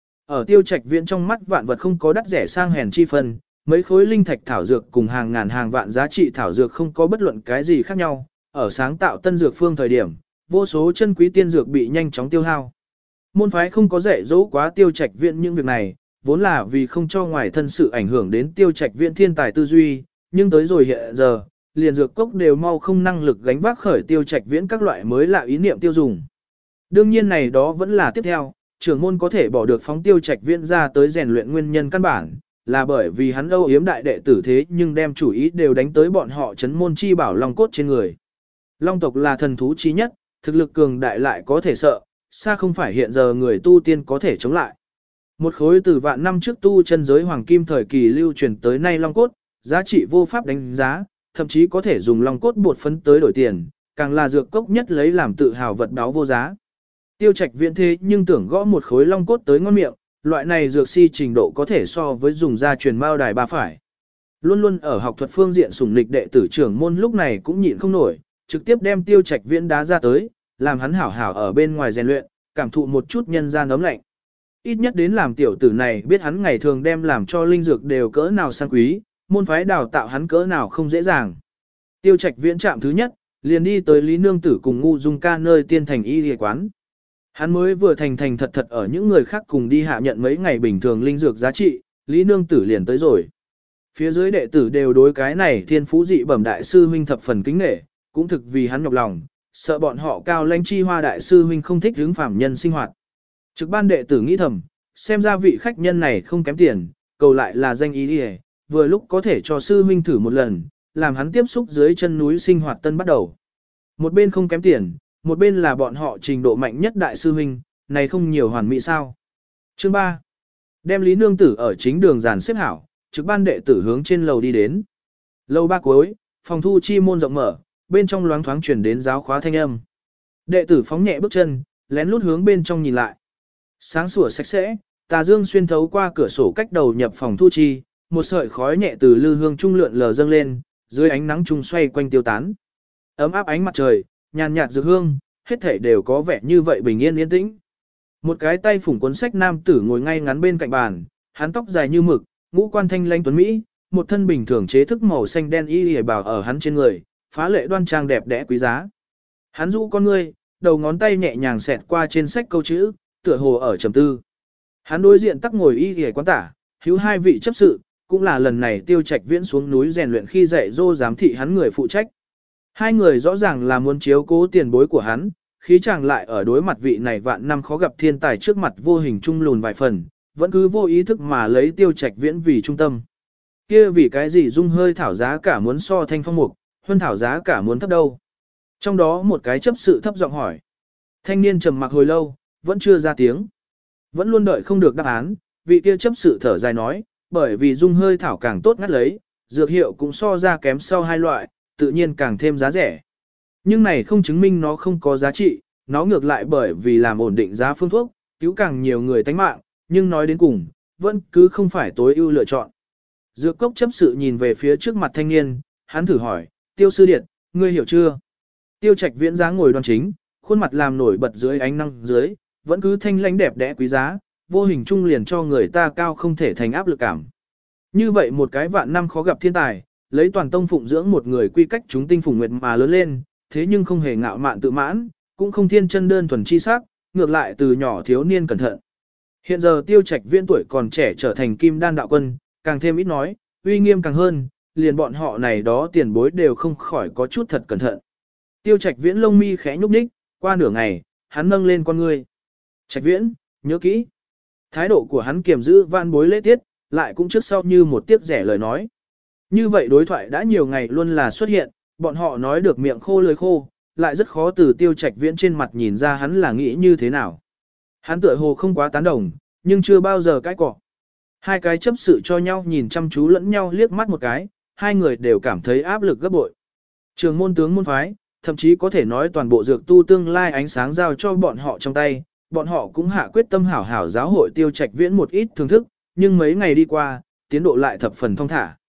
Ở Tiêu Trạch Viễn trong mắt vạn vật không có đắt rẻ sang hèn chi phân, mấy khối linh thạch thảo dược cùng hàng ngàn hàng vạn giá trị thảo dược không có bất luận cái gì khác nhau, ở sáng tạo tân dược phương thời điểm, vô số chân quý tiên dược bị nhanh chóng tiêu hao. Môn phái không có dạy dỗ quá Tiêu Trạch Viễn những việc này, vốn là vì không cho ngoài thân sự ảnh hưởng đến Tiêu Trạch Viễn thiên tài tư duy, nhưng tới rồi hiện giờ, liền dược cốc đều mau không năng lực gánh vác khởi Tiêu Trạch Viễn các loại mới lạ ý niệm tiêu dùng. Đương nhiên này đó vẫn là tiếp theo, trưởng môn có thể bỏ được phóng Tiêu Trạch Viễn ra tới rèn luyện nguyên nhân căn bản, là bởi vì hắn âu yếm đại đệ tử thế nhưng đem chủ ý đều đánh tới bọn họ chấn môn chi bảo long cốt trên người. Long tộc là thần thú chí nhất, thực lực cường đại lại có thể sợ, xa không phải hiện giờ người tu tiên có thể chống lại. Một khối từ vạn năm trước tu chân giới hoàng kim thời kỳ lưu truyền tới nay long cốt, giá trị vô pháp đánh giá, thậm chí có thể dùng long cốt bột phấn tới đổi tiền, càng là dược cốc nhất lấy làm tự hào vật báo vô giá. Tiêu Trạch Viễn thế nhưng tưởng gõ một khối long cốt tới ngon miệng, loại này dược si trình độ có thể so với dùng ra truyền mao đài ba phải. Luôn luôn ở học thuật phương diện sủng lịch đệ tử trưởng môn lúc này cũng nhịn không nổi, trực tiếp đem Tiêu Trạch Viễn đá ra tới, làm hắn hảo hảo ở bên ngoài rèn luyện, cảm thụ một chút nhân gian ấm lạnh. Ít nhất đến làm tiểu tử này biết hắn ngày thường đem làm cho linh dược đều cỡ nào sang quý, môn phái đào tạo hắn cỡ nào không dễ dàng. Tiêu Trạch Viễn trạm thứ nhất, liền đi tới Lý Nương Tử cùng Ngu Dung Ca nơi tiên thành y y quán. Hắn mới vừa thành thật thật ở những người khác cùng đi hạ nhận mấy ngày bình thường linh dược giá trị, Lý Nương Tử liền tới rồi. Phía dưới đệ tử đều đối cái này thiên phú dị bẩm đại sư huynh thập phần kính nể, cũng thực vì hắn nhọc lòng, sợ bọn họ cao lãnh chi hoa đại sư huynh không thích hướng phạm nhân sinh hoạt. Trực ban đệ tử nghĩ thầm, xem ra vị khách nhân này không kém tiền, cầu lại là danh ý đi vừa lúc có thể cho sư huynh thử một lần, làm hắn tiếp xúc dưới chân núi sinh hoạt tân bắt đầu. Một bên không kém tiền, một bên là bọn họ trình độ mạnh nhất đại sư huynh, này không nhiều hoàn mỹ sao. Chương 3. Đem Lý Nương Tử ở chính đường dàn xếp hảo, trực ban đệ tử hướng trên lầu đi đến. Lầu ba cuối, phòng thu chi môn rộng mở, bên trong loáng thoáng truyền đến giáo khóa thanh âm. Đệ tử phóng nhẹ bước chân, lén lút hướng bên trong nhìn lại. Sáng sủa sạch sẽ, tà dương xuyên thấu qua cửa sổ cách đầu nhập phòng thu chi, một sợi khói nhẹ từ lư hương trung lượn lờ dâng lên, dưới ánh nắng trung xoay quanh tiêu tán. Ấm áp ánh mặt trời, nhàn nhạt dược hương, hết thảy đều có vẻ như vậy bình yên yên tĩnh. Một cái tay phủng cuốn sách nam tử ngồi ngay ngắn bên cạnh bàn, hắn tóc dài như mực, ngũ quan thanh lãnh tuấn mỹ, một thân bình thường chế thức màu xanh đen y bào ở hắn trên người, phá lệ đoan trang đẹp đẽ quý giá. Hắn rũ con ngươi, đầu ngón tay nhẹ nhàng xẹt qua trên sách câu chữ, tựa hồ ở trầm tư. Hắn đối diện tắc ngồi y quán tả, hữu hai vị chấp sự, cũng là lần này Tiêu Trạch Viễn xuống núi rèn luyện khi dạy dô giám thị hắn người phụ trách. Hai người rõ ràng là muốn chiếu cố tiền bối của hắn, khí chàng lại ở đối mặt vị này vạn năm khó gặp thiên tài trước mặt vô hình trung lùn vài phần, vẫn cứ vô ý thức mà lấy Tiêu Trạch Viễn vì trung tâm. Kia vì cái gì dung hơi thảo giá cả muốn so thanh phong mục, huân thảo giá cả muốn thấp đâu. Trong đó một cái chấp sự thấp giọng hỏi. Thanh niên trầm mặc hồi lâu, vẫn chưa ra tiếng. Vẫn luôn đợi không được đáp án, vị kia chấp sự thở dài nói, bởi vì dung hơi thảo càng tốt ngắt lấy, dược hiệu cũng so ra kém sau hai loại, tự nhiên càng thêm giá rẻ. Nhưng này không chứng minh nó không có giá trị, nó ngược lại bởi vì làm ổn định giá phương thuốc, cứu càng nhiều người tánh mạng, nhưng nói đến cùng, vẫn cứ không phải tối ưu lựa chọn. Dược cốc chấp sự nhìn về phía trước mặt thanh niên, hắn thử hỏi, Tiêu sư điện, ngươi hiểu chưa? Tiêu Trạch Viễn dáng ngồi đoan chính, khuôn mặt làm nổi bật dưới ánh năng dưới, vẫn cứ thanh lãnh đẹp đẽ quý giá, vô hình trung liền cho người ta cao không thể thành áp lực cảm. Như vậy một cái vạn năm khó gặp thiên tài, lấy toàn tông phụng dưỡng một người quy cách chúng tinh phùng nguyệt mà lớn lên, thế nhưng không hề ngạo mạn tự mãn, cũng không thiên chân đơn thuần chi sắc, ngược lại từ nhỏ thiếu niên cẩn thận. Hiện giờ Tiêu Trạch Viễn tuổi còn trẻ trở thành kim đan đạo quân, càng thêm ít nói, uy nghiêm càng hơn, liền bọn họ này đó tiền bối đều không khỏi có chút thật cẩn thận. Tiêu Trạch Viễn lông mi khẽ nhúc nhích, qua nửa ngày, hắn nâng lên con ngươi. Trạch Viễn, nhớ kỹ. Thái độ của hắn kiềm giữ van bối lễ tiết, lại cũng trước sau như một tiếc rẻ lời nói. Như vậy đối thoại đã nhiều ngày luôn là xuất hiện, bọn họ nói được miệng khô lưỡi khô, lại rất khó từ Tiêu Trạch Viễn trên mặt nhìn ra hắn là nghĩ như thế nào. Hắn tựa hồ không quá tán đồng, nhưng chưa bao giờ cãi cọ. Hai cái chấp sự cho nhau nhìn chăm chú lẫn nhau liếc mắt một cái, hai người đều cảm thấy áp lực gấp bội. Trường môn tướng môn phái, thậm chí có thể nói toàn bộ dược tu tương lai ánh sáng giao cho bọn họ trong tay, bọn họ cũng hạ quyết tâm hảo hảo giáo hội Tiêu Trạch Viễn một ít thưởng thức, nhưng mấy ngày đi qua, tiến độ lại thập phần thong thả.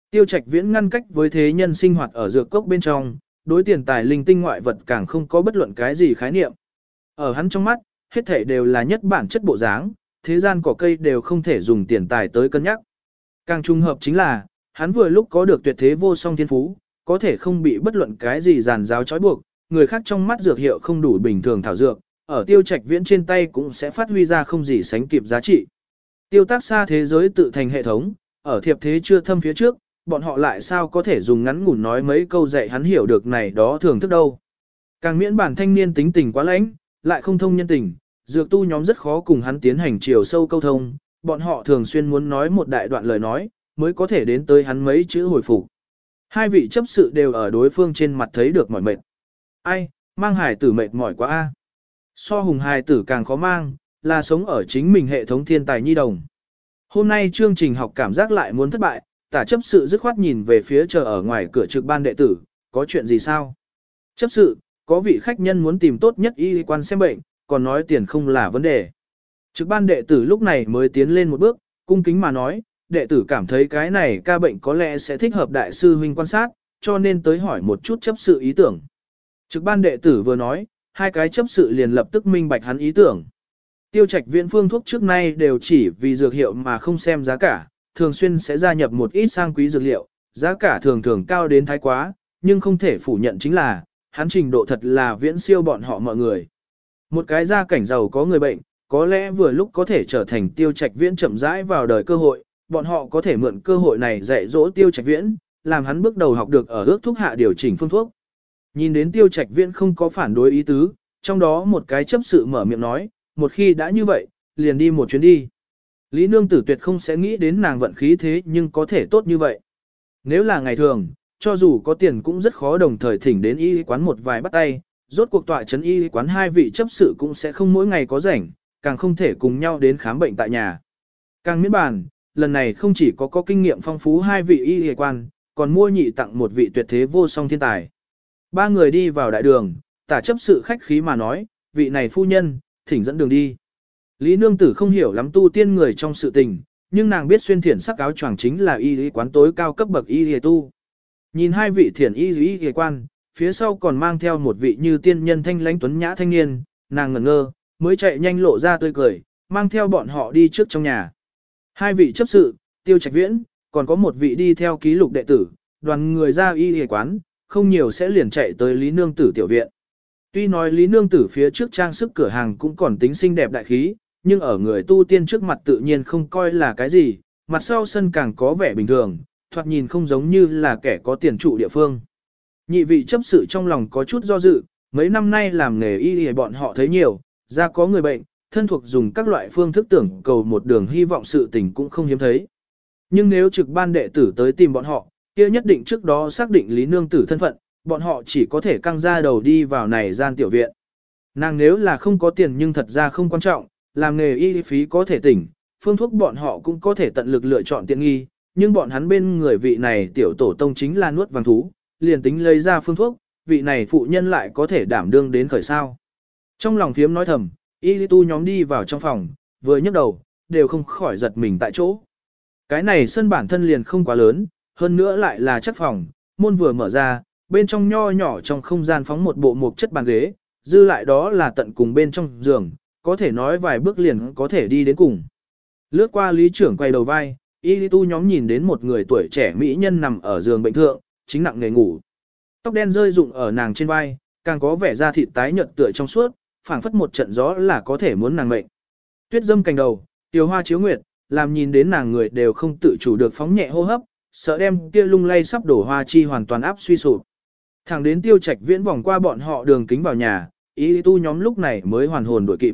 Tiêu Trạch Viễn ngăn cách với thế nhân sinh hoạt ở dược cốc bên trong, đối tiền tài linh tinh ngoại vật càng không có bất luận cái gì khái niệm. Ở hắn trong mắt, hết thảy đều là nhất bản chất bộ dáng, thế gian cỏ cây đều không thể dùng tiền tài tới cân nhắc. Càng trùng hợp chính là, hắn vừa lúc có được tuyệt thế vô song thiên phú, có thể không bị bất luận cái gì giàn giáo trói buộc, người khác trong mắt dược hiệu không đủ bình thường thảo dược, ở Tiêu Trạch Viễn trên tay cũng sẽ phát huy ra không gì sánh kịp giá trị. Tiêu tác xa thế giới tự thành hệ thống, ở thiệp thế chưa thâm phía trước, bọn họ lại sao có thể dùng ngắn ngủn nói mấy câu dạy hắn hiểu được này đó thường thức đâu. Càng miễn bản thanh niên tính tình quá lãnh, lại không thông nhân tình, dược tu nhóm rất khó cùng hắn tiến hành chiều sâu câu thông, bọn họ thường xuyên muốn nói một đại đoạn lời nói, mới có thể đến tới hắn mấy chữ hồi phục. Hai vị chấp sự đều ở đối phương trên mặt thấy được mỏi mệt. Ai, mang hài tử mệt mỏi quá a. So hùng hài tử càng khó mang, là sống ở chính mình hệ thống thiên tài nhi đồng. Hôm nay chương trình học cảm giác lại muốn thất bại, tả chấp sự dứt khoát nhìn về phía chờ ở ngoài cửa trực ban đệ tử, có chuyện gì sao? Chấp sự, có vị khách nhân muốn tìm tốt nhất y quan xem bệnh, còn nói tiền không là vấn đề. Trực ban đệ tử lúc này mới tiến lên một bước, cung kính mà nói, đệ tử cảm thấy cái này ca bệnh có lẽ sẽ thích hợp đại sư huynh quan sát, cho nên tới hỏi một chút chấp sự ý tưởng. Trực ban đệ tử vừa nói, hai cái chấp sự liền lập tức minh bạch hắn ý tưởng. Tiêu Trạch Viễn phương thuốc trước nay đều chỉ vì dược hiệu mà không xem giá cả, thường xuyên sẽ gia nhập một ít sang quý dược liệu, giá cả thường thường cao đến thái quá, nhưng không thể phủ nhận chính là, hắn trình độ thật là viễn siêu bọn họ mọi người. Một cái gia cảnh giàu có người bệnh, có lẽ vừa lúc có thể trở thành Tiêu Trạch Viễn chậm rãi vào đời cơ hội, bọn họ có thể mượn cơ hội này dạy dỗ Tiêu Trạch Viễn, làm hắn bước đầu học được ở ước thuốc hạ điều chỉnh phương thuốc. Nhìn đến Tiêu Trạch Viễn không có phản đối ý tứ, trong đó một cái chấp sự mở miệng nói, một khi đã như vậy, liền đi một chuyến đi. Lý Nương Tử tuyệt không sẽ nghĩ đến nàng vận khí thế nhưng có thể tốt như vậy. Nếu là ngày thường, cho dù có tiền cũng rất khó đồng thời thỉnh đến y quán một vài bắt tay, rốt cuộc tọa chấn y quán hai vị chấp sự cũng sẽ không mỗi ngày có rảnh, càng không thể cùng nhau đến khám bệnh tại nhà. Càng miễn bàn, lần này không chỉ có kinh nghiệm phong phú hai vị y quan, còn mua nhị tặng một vị tuyệt thế vô song thiên tài. Ba người đi vào đại đường, tả chấp sự khách khí mà nói, vị này phu nhân, thỉnh dẫn đường đi. Lý Nương Tử không hiểu lắm tu tiên người trong sự tình, nhưng nàng biết xuyên thiển sắc áo choàng chính là y quán tối cao cấp bậc y tu. Nhìn hai vị thiển y quan, phía sau còn mang theo một vị như tiên nhân thanh lãnh tuấn nhã thanh niên, nàng ngẩn ngơ, mới chạy nhanh lộ ra tươi cười, mang theo bọn họ đi trước trong nhà. Hai vị chấp sự, Tiêu Trạch Viễn, còn có một vị đi theo ký lục đệ tử, đoàn người ra y quán, không nhiều sẽ liền chạy tới Lý Nương Tử tiểu viện. Tuy nói Lý Nương Tử phía trước trang sức cửa hàng cũng còn tính xinh đẹp đại khí, nhưng ở người tu tiên trước mặt tự nhiên không coi là cái gì, mặt sau sân càng có vẻ bình thường, thoạt nhìn không giống như là kẻ có tiền trụ địa phương. Nhị vị chấp sự trong lòng có chút do dự, mấy năm nay làm nghề y bọn họ thấy nhiều, ra có người bệnh, thân thuộc dùng các loại phương thức tưởng cầu một đường hy vọng sự tình cũng không hiếm thấy. Nhưng nếu trực ban đệ tử tới tìm bọn họ, kia nhất định trước đó xác định Lý Nương Tử thân phận, bọn họ chỉ có thể căng ra đầu đi vào này gian tiểu viện. Nàng nếu là không có tiền nhưng thật ra không quan trọng, làm nghề y phí có thể tỉnh, phương thuốc bọn họ cũng có thể tận lực lựa chọn tiện nghi, nhưng bọn hắn bên người vị này tiểu tổ tông chính là nuốt vàng thú, liền tính lấy ra phương thuốc, vị này phụ nhân lại có thể đảm đương đến khởi sao. Trong lòng phiếm nói thầm, y tu nhóm đi vào trong phòng, vừa nhấc đầu, đều không khỏi giật mình tại chỗ. Cái này sân bản thân liền không quá lớn, hơn nữa lại là chất phòng, môn vừa mở ra, bên trong nho nhỏ trong không gian phóng một bộ mục chất bàn ghế, dư lại đó là tận cùng bên trong giường, có thể nói vài bước liền có thể đi đến cùng. Lướt qua lý trưởng quay đầu vai, y tu nhóm nhìn đến một người tuổi trẻ mỹ nhân nằm ở giường bệnh thượng, chính nặng nề ngủ. Tóc đen rơi rụng ở nàng trên vai, càng có vẻ da thịt tái nhợt tựa trong suốt, phảng phất một trận gió là có thể muốn nàng mệnh. Tuyết dâm cành đầu, tiêu hoa chiếu nguyệt, làm nhìn đến nàng người đều không tự chủ được phóng nhẹ hô hấp, sợ đem kia lung lay sắp đổ hoa chi hoàn toàn áp suy sụp. Thẳng đến Tiêu Trạch Viễn vòng qua bọn họ đường kính vào nhà, y tu nhóm lúc này mới hoàn hồn đuổi kịp.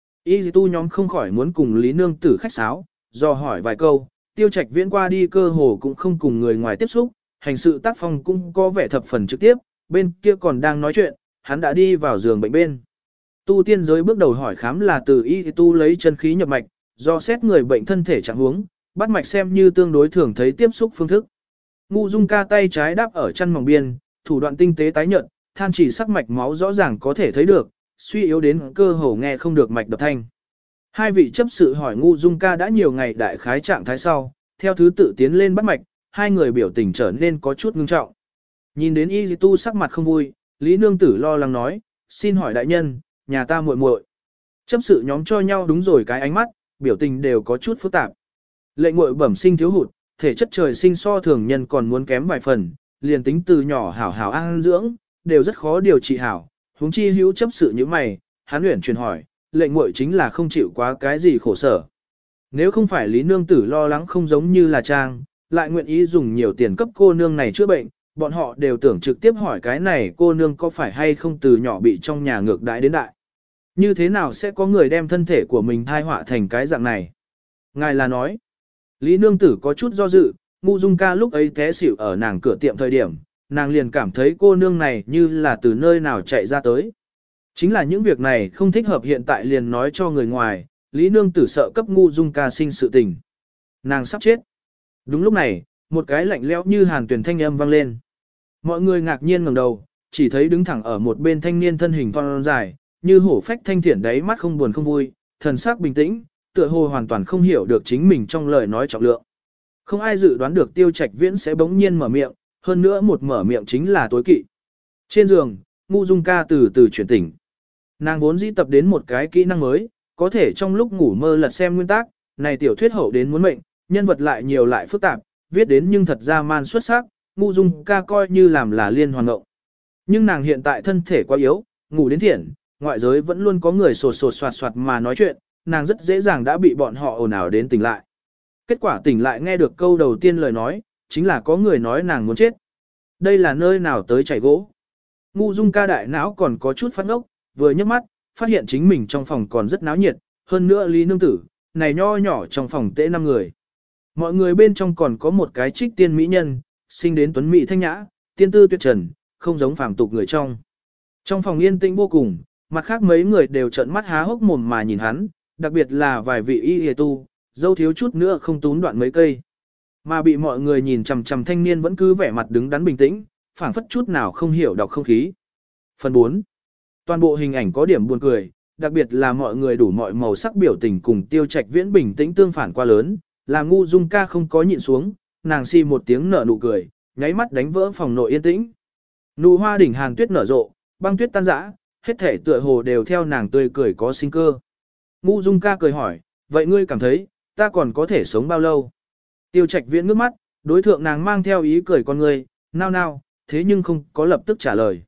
Y tu nhóm không khỏi muốn cùng Lý Nương Tử khách sáo, do hỏi vài câu, Tiêu Trạch Viễn qua đi cơ hồ cũng không cùng người ngoài tiếp xúc, hành sự tác phong cũng có vẻ thập phần trực tiếp, bên kia còn đang nói chuyện, hắn đã đi vào giường bệnh bên. Tu tiên giới bước đầu hỏi khám là từ y tu lấy chân khí nhập mạch, do xét người bệnh thân thể trạng huống, bắt mạch xem như tương đối thường thấy tiếp xúc phương thức. Ngu Dung Ca tay trái đáp ở chân mỏng biên, thủ đoạn tinh tế tái nhợt, than chỉ sắc mạch máu rõ ràng có thể thấy được, suy yếu đến cơ hồ nghe không được mạch đập thanh. Hai vị chấp sự hỏi Ngu Dung Ca đã nhiều ngày đại khái trạng thái sau, theo thứ tự tiến lên bắt mạch, hai người biểu tình trở nên có chút ngưng trọng. Nhìn đến Y Tu sắc mặt không vui, Lý Nương Tử lo lắng nói, xin hỏi đại nhân, nhà ta muội muội. Chấp sự nhóm cho nhau đúng rồi cái ánh mắt, biểu tình đều có chút phức tạp. Lệnh muội bẩm sinh thiếu hụt, thể chất trời sinh so thường nhân còn muốn kém vài phần, liền tính từ nhỏ hảo hảo ăn dưỡng, đều rất khó điều trị hảo, huống chi hữu chấp sự như mày, hắn luyện truyền hỏi, lệnh muội chính là không chịu quá cái gì khổ sở. Nếu không phải Lý Nương Tử lo lắng không giống như là Trang, lại nguyện ý dùng nhiều tiền cấp cô nương này chữa bệnh, bọn họ đều tưởng trực tiếp hỏi cái này cô nương có phải hay không từ nhỏ bị trong nhà ngược đãi đến đại. Như thế nào sẽ có người đem thân thể của mình thai họa thành cái dạng này? Ngài là nói, Lý Nương Tử có chút do dự, Ngu Dung Ca lúc ấy té xỉu ở nàng cửa tiệm thời điểm, nàng liền cảm thấy cô nương này như là từ nơi nào chạy ra tới. Chính là những việc này không thích hợp hiện tại liền nói cho người ngoài, Lý Nương Tử sợ cấp Ngu Dung Ca sinh sự tình. Nàng sắp chết. Đúng lúc này, một cái lạnh lẽo như hàn tuyển thanh âm vang lên. Mọi người ngạc nhiên ngẩng đầu, chỉ thấy đứng thẳng ở một bên thanh niên thân hình thon dài, như hổ phách thanh thiện đáy mắt không buồn không vui, thần sắc bình tĩnh, tựa hồ hoàn toàn không hiểu được chính mình trong lời nói trọng lượng. Không ai dự đoán được Tiêu Trạch Viễn sẽ bỗng nhiên mở miệng, hơn nữa một mở miệng chính là tối kỵ. Trên giường, Ngu Dung Ca từ từ chuyển tỉnh. Nàng vốn dĩ tập đến một cái kỹ năng mới, có thể trong lúc ngủ mơ lật xem nguyên tắc, này tiểu thuyết hậu đến muốn mệnh, nhân vật lại nhiều lại phức tạp, viết đến nhưng thật ra man xuất sắc, Ngu Dung Ca coi như làm là liên hoàn ngộng. Nhưng nàng hiện tại thân thể quá yếu, ngủ đến thiện, ngoại giới vẫn luôn có người sột sột soạt soạt mà nói chuyện, nàng rất dễ dàng đã bị bọn họ ồn ào đến tỉnh lại. Kết quả tỉnh lại nghe được câu đầu tiên lời nói, chính là có người nói nàng muốn chết. Đây là nơi nào tới chảy gỗ. Ngu Dung Ca đại não còn có chút phát ngốc, vừa nhấc mắt, phát hiện chính mình trong phòng còn rất náo nhiệt, hơn nữa Lý Nương Tử, này nho nhỏ trong phòng tễ 5 người. Mọi người bên trong còn có một cái trích tiên mỹ nhân, sinh đến tuấn mỹ thanh nhã, tiên tư tuyệt trần, không giống phàm tục người trong. Trong phòng yên tĩnh vô cùng, mặt khác mấy người đều trợn mắt há hốc mồm mà nhìn hắn, đặc biệt là vài vị y hề tu, dâu thiếu chút nữa không tún đoạn mấy cây. Mà bị mọi người nhìn chằm chằm thanh niên vẫn cứ vẻ mặt đứng đắn bình tĩnh, phảng phất chút nào không hiểu đọc không khí. Phần 4. Toàn bộ hình ảnh có điểm buồn cười, đặc biệt là mọi người đủ mọi màu sắc biểu tình cùng Tiêu Trạch Viễn bình tĩnh tương phản quá lớn, làm Ngu Dung Ca không có nhịn xuống, nàng xì một tiếng nở nụ cười, nháy mắt đánh vỡ phòng nội yên tĩnh. Nụ hoa đỉnh hàn tuyết nở rộ, băng tuyết tan rã, hết thể tựa hồ đều theo nàng tươi cười có sinh cơ. Ngu Dung Ca cười hỏi, vậy ngươi cảm thấy, ta còn có thể sống bao lâu? Tiêu Trạch Viễn ngước mắt, đối thượng nàng mang theo ý cười con ngươi, nao nao, thế nhưng không có lập tức trả lời.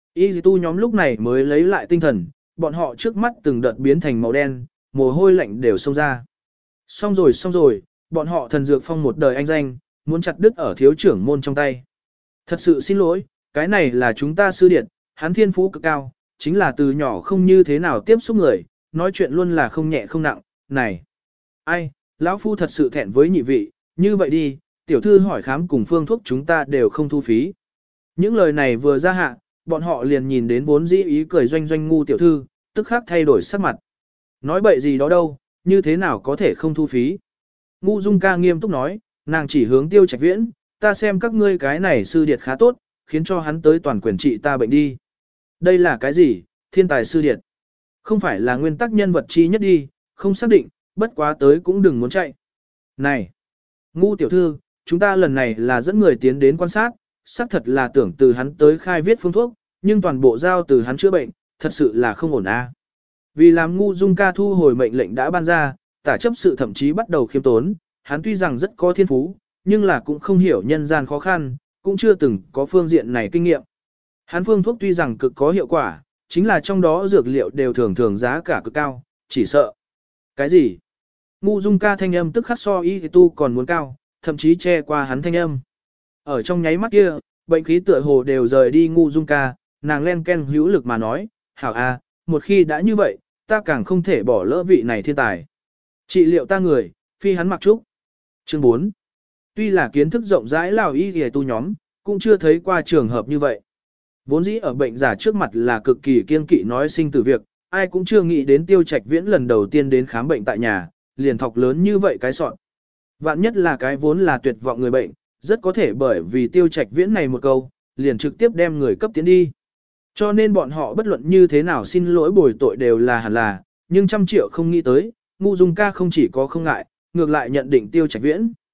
Y tu nhóm lúc này mới lấy lại tinh thần, bọn họ trước mắt từng đợt biến thành màu đen, mồ hôi lạnh đều xông ra. Xong rồi, bọn họ thần dược phong một đời anh danh, muốn chặt đứt ở thiếu trưởng môn trong tay. Thật sự xin lỗi, cái này là chúng ta sư điệt, hắn thiên phú cực cao, chính là từ nhỏ không như thế nào tiếp xúc người, nói chuyện luôn là không nhẹ không nặng, này. Ai, lão phu thật sự thẹn với nhị vị, như vậy đi, tiểu thư hỏi khám cùng phương thuốc chúng ta đều không thu phí. Những lời này vừa ra hạ, bọn họ liền nhìn đến vốn dĩ ý cười doanh doanh Ngu tiểu thư, tức khắc thay đổi sắc mặt. Nói bậy gì đó đâu, như thế nào có thể không thu phí. Ngu Dung Ca nghiêm túc nói, nàng chỉ hướng Tiêu Trạch Viễn, ta xem các ngươi cái này sư điệt khá tốt, khiến cho hắn tới toàn quyền trị ta bệnh đi. Đây là cái gì, thiên tài sư điệt? Không phải là nguyên tắc nhân vật chi nhất đi, không xác định, bất quá tới cũng đừng muốn chạy. Này, Ngu tiểu thư, chúng ta lần này là dẫn người tiến đến quan sát, xác thật là tưởng từ hắn tới khai viết phương thuốc, nhưng toàn bộ giao từ hắn chữa bệnh, thật sự là không ổn a. Vì làm Ngu Dung Ca thu hồi mệnh lệnh đã ban ra, tả chấp sự thậm chí bắt đầu khiêm tốn, hắn tuy rằng rất có thiên phú, nhưng là cũng không hiểu nhân gian khó khăn, cũng chưa từng có phương diện này kinh nghiệm. Hắn phương thuốc tuy rằng cực có hiệu quả, chính là trong đó dược liệu đều thường thường giá cả cực cao, chỉ sợ. Cái gì? Ngu Dung Ca thanh âm tức khắc so y tu còn muốn cao, thậm chí che qua hắn thanh âm. Ở trong nháy mắt kia, bệnh khí tựa hồ đều rời đi Ngu Dung Ca, nàng len ken hữu lực mà nói, hảo a, một khi đã như vậy, ta càng không thể bỏ lỡ vị này thiên tài. Trị liệu ta người, phi hắn mặc trúc. Chương 4. Tuy là kiến thức rộng rãi lào y y tu nhóm, cũng chưa thấy qua trường hợp như vậy. Vốn dĩ ở bệnh giả trước mặt là cực kỳ kiên kỵ nói sinh tử việc, ai cũng chưa nghĩ đến Tiêu Trạch Viễn lần đầu tiên đến khám bệnh tại nhà, liền thọc lớn như vậy cái sọn. Vạn nhất là cái vốn là tuyệt vọng người bệnh, rất có thể bởi vì Tiêu Trạch Viễn này một câu, liền trực tiếp đem người cấp tiến đi. Cho nên bọn họ bất luận như thế nào xin lỗi bồi tội đều là hẳn là, nhưng 100 triệu không nghĩ tới, Ngu Dung Ca không chỉ có không ngại, ngược lại nhận định Tiêu Trạch Viễn.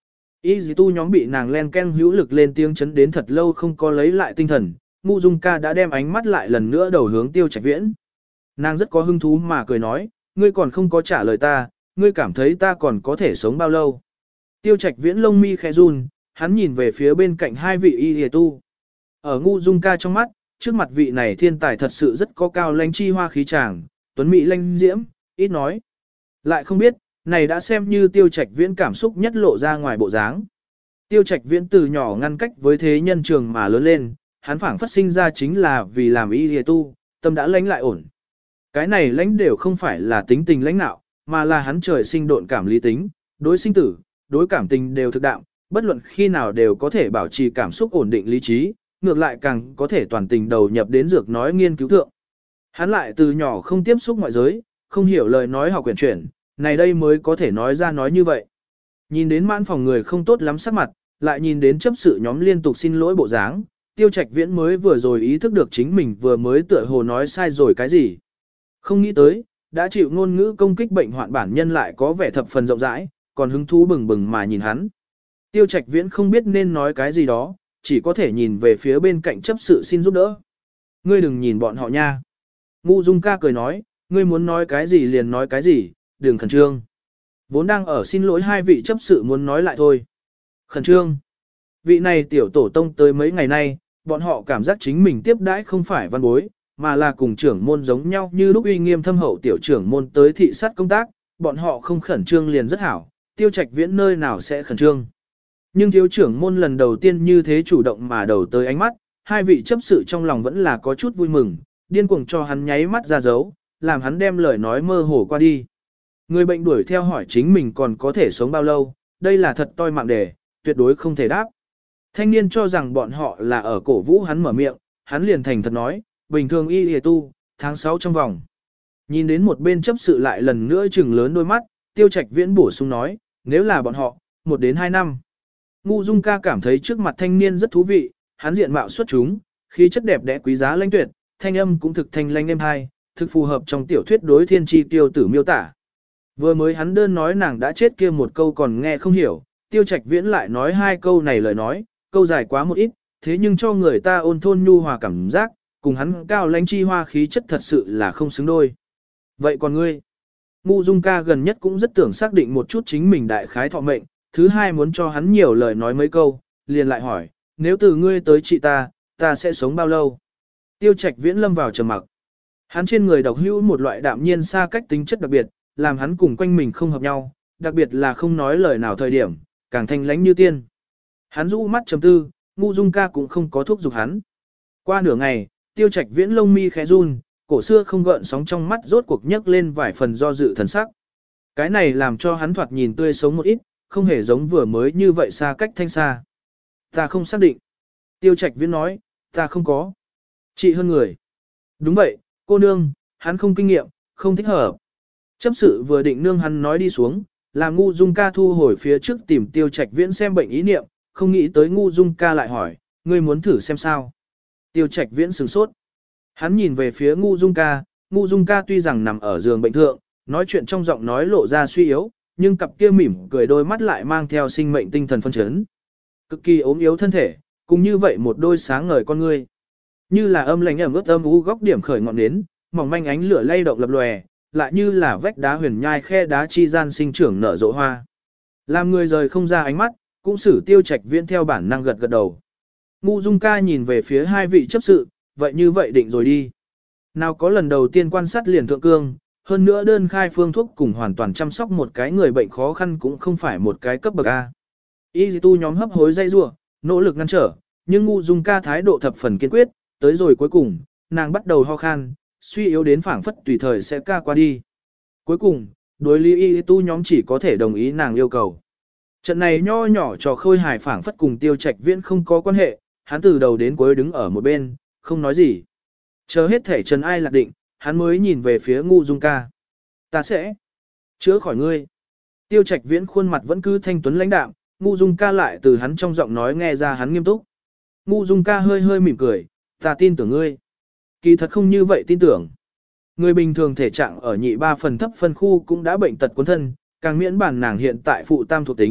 Y dì tu nhóm bị nàng len ken hữu lực lên tiếng chấn đến thật lâu không có lấy lại tinh thần, Ngũ Dung ca đã đem ánh mắt lại lần nữa đầu hướng Tiêu Trạch Viễn. Nàng rất có hứng thú mà cười nói, ngươi còn không có trả lời ta, ngươi cảm thấy ta còn có thể sống bao lâu. Tiêu Trạch Viễn lông mi khẽ run, hắn nhìn về phía bên cạnh hai vị y hề tu. Ở Ngũ Dung ca trong mắt, trước mặt vị này thiên tài thật sự rất có cao lãnh chi hoa khí chàng, tuấn mỹ lãnh diễm, ít nói. Lại không biết, này đã xem như Tiêu Trạch Viễn cảm xúc nhất lộ ra ngoài bộ dáng. Tiêu Trạch Viễn từ nhỏ ngăn cách với thế nhân trường mà lớn lên, hắn phảng phất sinh ra chính là vì làm y hề tu, tâm đã lãnh lại ổn. Cái này lãnh đều không phải là tính tình lãnh nạo, mà là hắn trời sinh độn cảm lý tính, đối sinh tử, đối cảm tình đều thực đạo, bất luận khi nào đều có thể bảo trì cảm xúc ổn định lý trí, ngược lại càng có thể toàn tình đầu nhập đến dược nói nghiên cứu thượng. Hắn lại từ nhỏ không tiếp xúc ngoại giới, không hiểu lời nói học quyển chuyển, này đây mới có thể nói ra nói như vậy. Nhìn đến mãn phòng người không tốt lắm sắc mặt, lại nhìn đến chấp sự nhóm liên tục xin lỗi bộ dáng, Tiêu Trạch Viễn mới vừa rồi ý thức được chính mình vừa mới tựa hồ nói sai rồi cái gì. Không nghĩ tới, đã chịu ngôn ngữ công kích bệnh hoạn bản nhân lại có vẻ thập phần rộng rãi, còn hứng thú bừng bừng mà nhìn hắn. Tiêu Trạch Viễn không biết nên nói cái gì đó, chỉ có thể nhìn về phía bên cạnh chấp sự xin giúp đỡ. Ngươi đừng nhìn bọn họ nha. Ngũ Dung ca cười nói, ngươi muốn nói cái gì liền nói cái gì, đừng khẩn trương. Vốn đang ở xin lỗi hai vị chấp sự muốn nói lại thôi. Khẩn trương. Vị này tiểu tổ tông tới mấy ngày nay, bọn họ cảm giác chính mình tiếp đãi không phải văn bối, mà là cùng trưởng môn giống nhau như lúc uy nghiêm thâm hậu tiểu trưởng môn tới thị sát công tác, bọn họ không khẩn trương liền rất hảo, Tiêu Trạch Viễn nơi nào sẽ khẩn trương. Nhưng thiếu trưởng môn lần đầu tiên như thế chủ động mà đầu tới ánh mắt, hai vị chấp sự trong lòng vẫn là có chút vui mừng, điên cuồng cho hắn nháy mắt ra dấu, làm hắn đem lời nói mơ hồ qua đi. Người bệnh đuổi theo hỏi chính mình còn có thể sống bao lâu, đây là thật toi mạng đề, tuyệt đối không thể đáp. Thanh niên cho rằng bọn họ là ở cổ vũ hắn mở miệng, hắn liền thành thật nói, bình thường y hề tu, tháng 6 trong vòng. Nhìn đến một bên chấp sự lại lần nữa trừng lớn đôi mắt, Tiêu Trạch Viễn bổ sung nói, nếu là bọn họ, 1 đến 2 năm. Ngũ Dung ca cảm thấy trước mặt thanh niên rất thú vị, hắn diện mạo xuất chúng, khí chất đẹp đẽ quý giá lãnh tuyệt, thanh âm cũng thực thanh lãnh êm hai, thực phù hợp trong tiểu thuyết đối thiên chi tiêu tử miêu tả. Vừa mới hắn đơn nói nàng đã chết kia một câu còn nghe không hiểu, Tiêu Trạch Viễn lại nói hai câu này lời nói, câu dài quá một ít, thế nhưng cho người ta ôn thôn nhu hòa cảm giác, cùng hắn cao lãnh chi hoa khí chất thật sự là không xứng đôi. Vậy còn ngươi? Ngũ Dung ca gần nhất cũng rất tưởng xác định một chút chính mình đại khái thọ mệnh, thứ hai muốn cho hắn nhiều lời nói mấy câu, liền lại hỏi, nếu từ ngươi tới chị ta sẽ sống bao lâu? Tiêu Trạch Viễn lâm vào trầm mặc. Hắn trên người độc hữu một loại đạm nhiên xa cách tính chất đặc biệt, làm hắn cùng quanh mình không hợp nhau, đặc biệt là không nói lời nào thời điểm, càng thanh lãnh như tiên. Hắn rũ mắt trầm tư, Ngũ Dung ca cũng không có thúc giục hắn. Qua nửa ngày, Tiêu Trạch Viễn lông mi khẽ run, cổ xưa không gợn sóng trong mắt rốt cuộc nhấc lên vài phần do dự thần sắc. Cái này làm cho hắn thoạt nhìn tươi sống một ít, không hề giống vừa mới như vậy xa cách thanh xa. Ta không xác định. Tiêu Trạch Viễn nói, ta không có. Chị hơn người. Đúng vậy, cô nương, hắn không kinh nghiệm, không thích hợp. Chấp sự vừa định nương hắn nói đi xuống, làm Ngũ Dung ca thu hồi phía trước tìm Tiêu Trạch Viễn xem bệnh ý niệm, không nghĩ tới Ngũ Dung ca lại hỏi, ngươi muốn thử xem sao. Tiêu Trạch Viễn sửng sốt. Hắn nhìn về phía Ngũ Dung ca tuy rằng nằm ở giường bệnh thượng, nói chuyện trong giọng nói lộ ra suy yếu, nhưng cặp kia mỉm cười đôi mắt lại mang theo sinh mệnh tinh thần phân chấn. Cực kỳ ốm yếu thân thể, cùng như vậy một đôi sáng ngời con ngươi. Như là âm lạnh ẩm ướt âm u góc điểm khởi ngọn nến, mỏng manh ánh lửa lay động lập lòe, lại như là vách đá huyền nhai khe đá chi gian sinh trưởng nở rộ hoa. Làm người rời không ra ánh mắt, cũng xử Tiêu Trạch Viễn theo bản năng gật gật đầu. Ngũ Dung ca nhìn về phía hai vị chấp sự, vậy như vậy định rồi đi. Nào có lần đầu tiên quan sát liền thượng cương, hơn nữa đơn khai phương thuốc cùng hoàn toàn chăm sóc một cái người bệnh khó khăn cũng không phải một cái cấp bậc A. Y tu nhóm hấp hối dây rủa, nỗ lực ngăn trở, nhưng Ngũ Dung ca thái độ thập phần kiên quyết, tới rồi cuối cùng, nàng bắt đầu ho khan, suy yếu đến phảng phất tùy thời sẽ ca qua đi. Cuối cùng, đối lý y tu nhóm chỉ có thể đồng ý nàng yêu cầu. Trận này nho nhỏ trò khôi hài phảng phất cùng Tiêu Trạch Viễn không có quan hệ, hắn từ đầu đến cuối đứng ở một bên, không nói gì. Chờ hết thể trần ai lạc định, hắn mới nhìn về phía Ngũ Dung ca. Ta sẽ chữa khỏi ngươi. Tiêu Trạch Viễn khuôn mặt vẫn cứ thanh tuấn lãnh đạm, Ngũ Dung ca lại từ hắn trong giọng nói nghe ra hắn nghiêm túc. Ngũ Dung ca hơi hơi mỉm cười, ta tin tưởng ngươi. Kỳ thật không như vậy tin tưởng. Người bình thường thể trạng ở nhị ba phần thấp phân khu cũng đã bệnh tật cuốn thân, càng miễn bản nàng hiện tại phụ tam thuộc tính,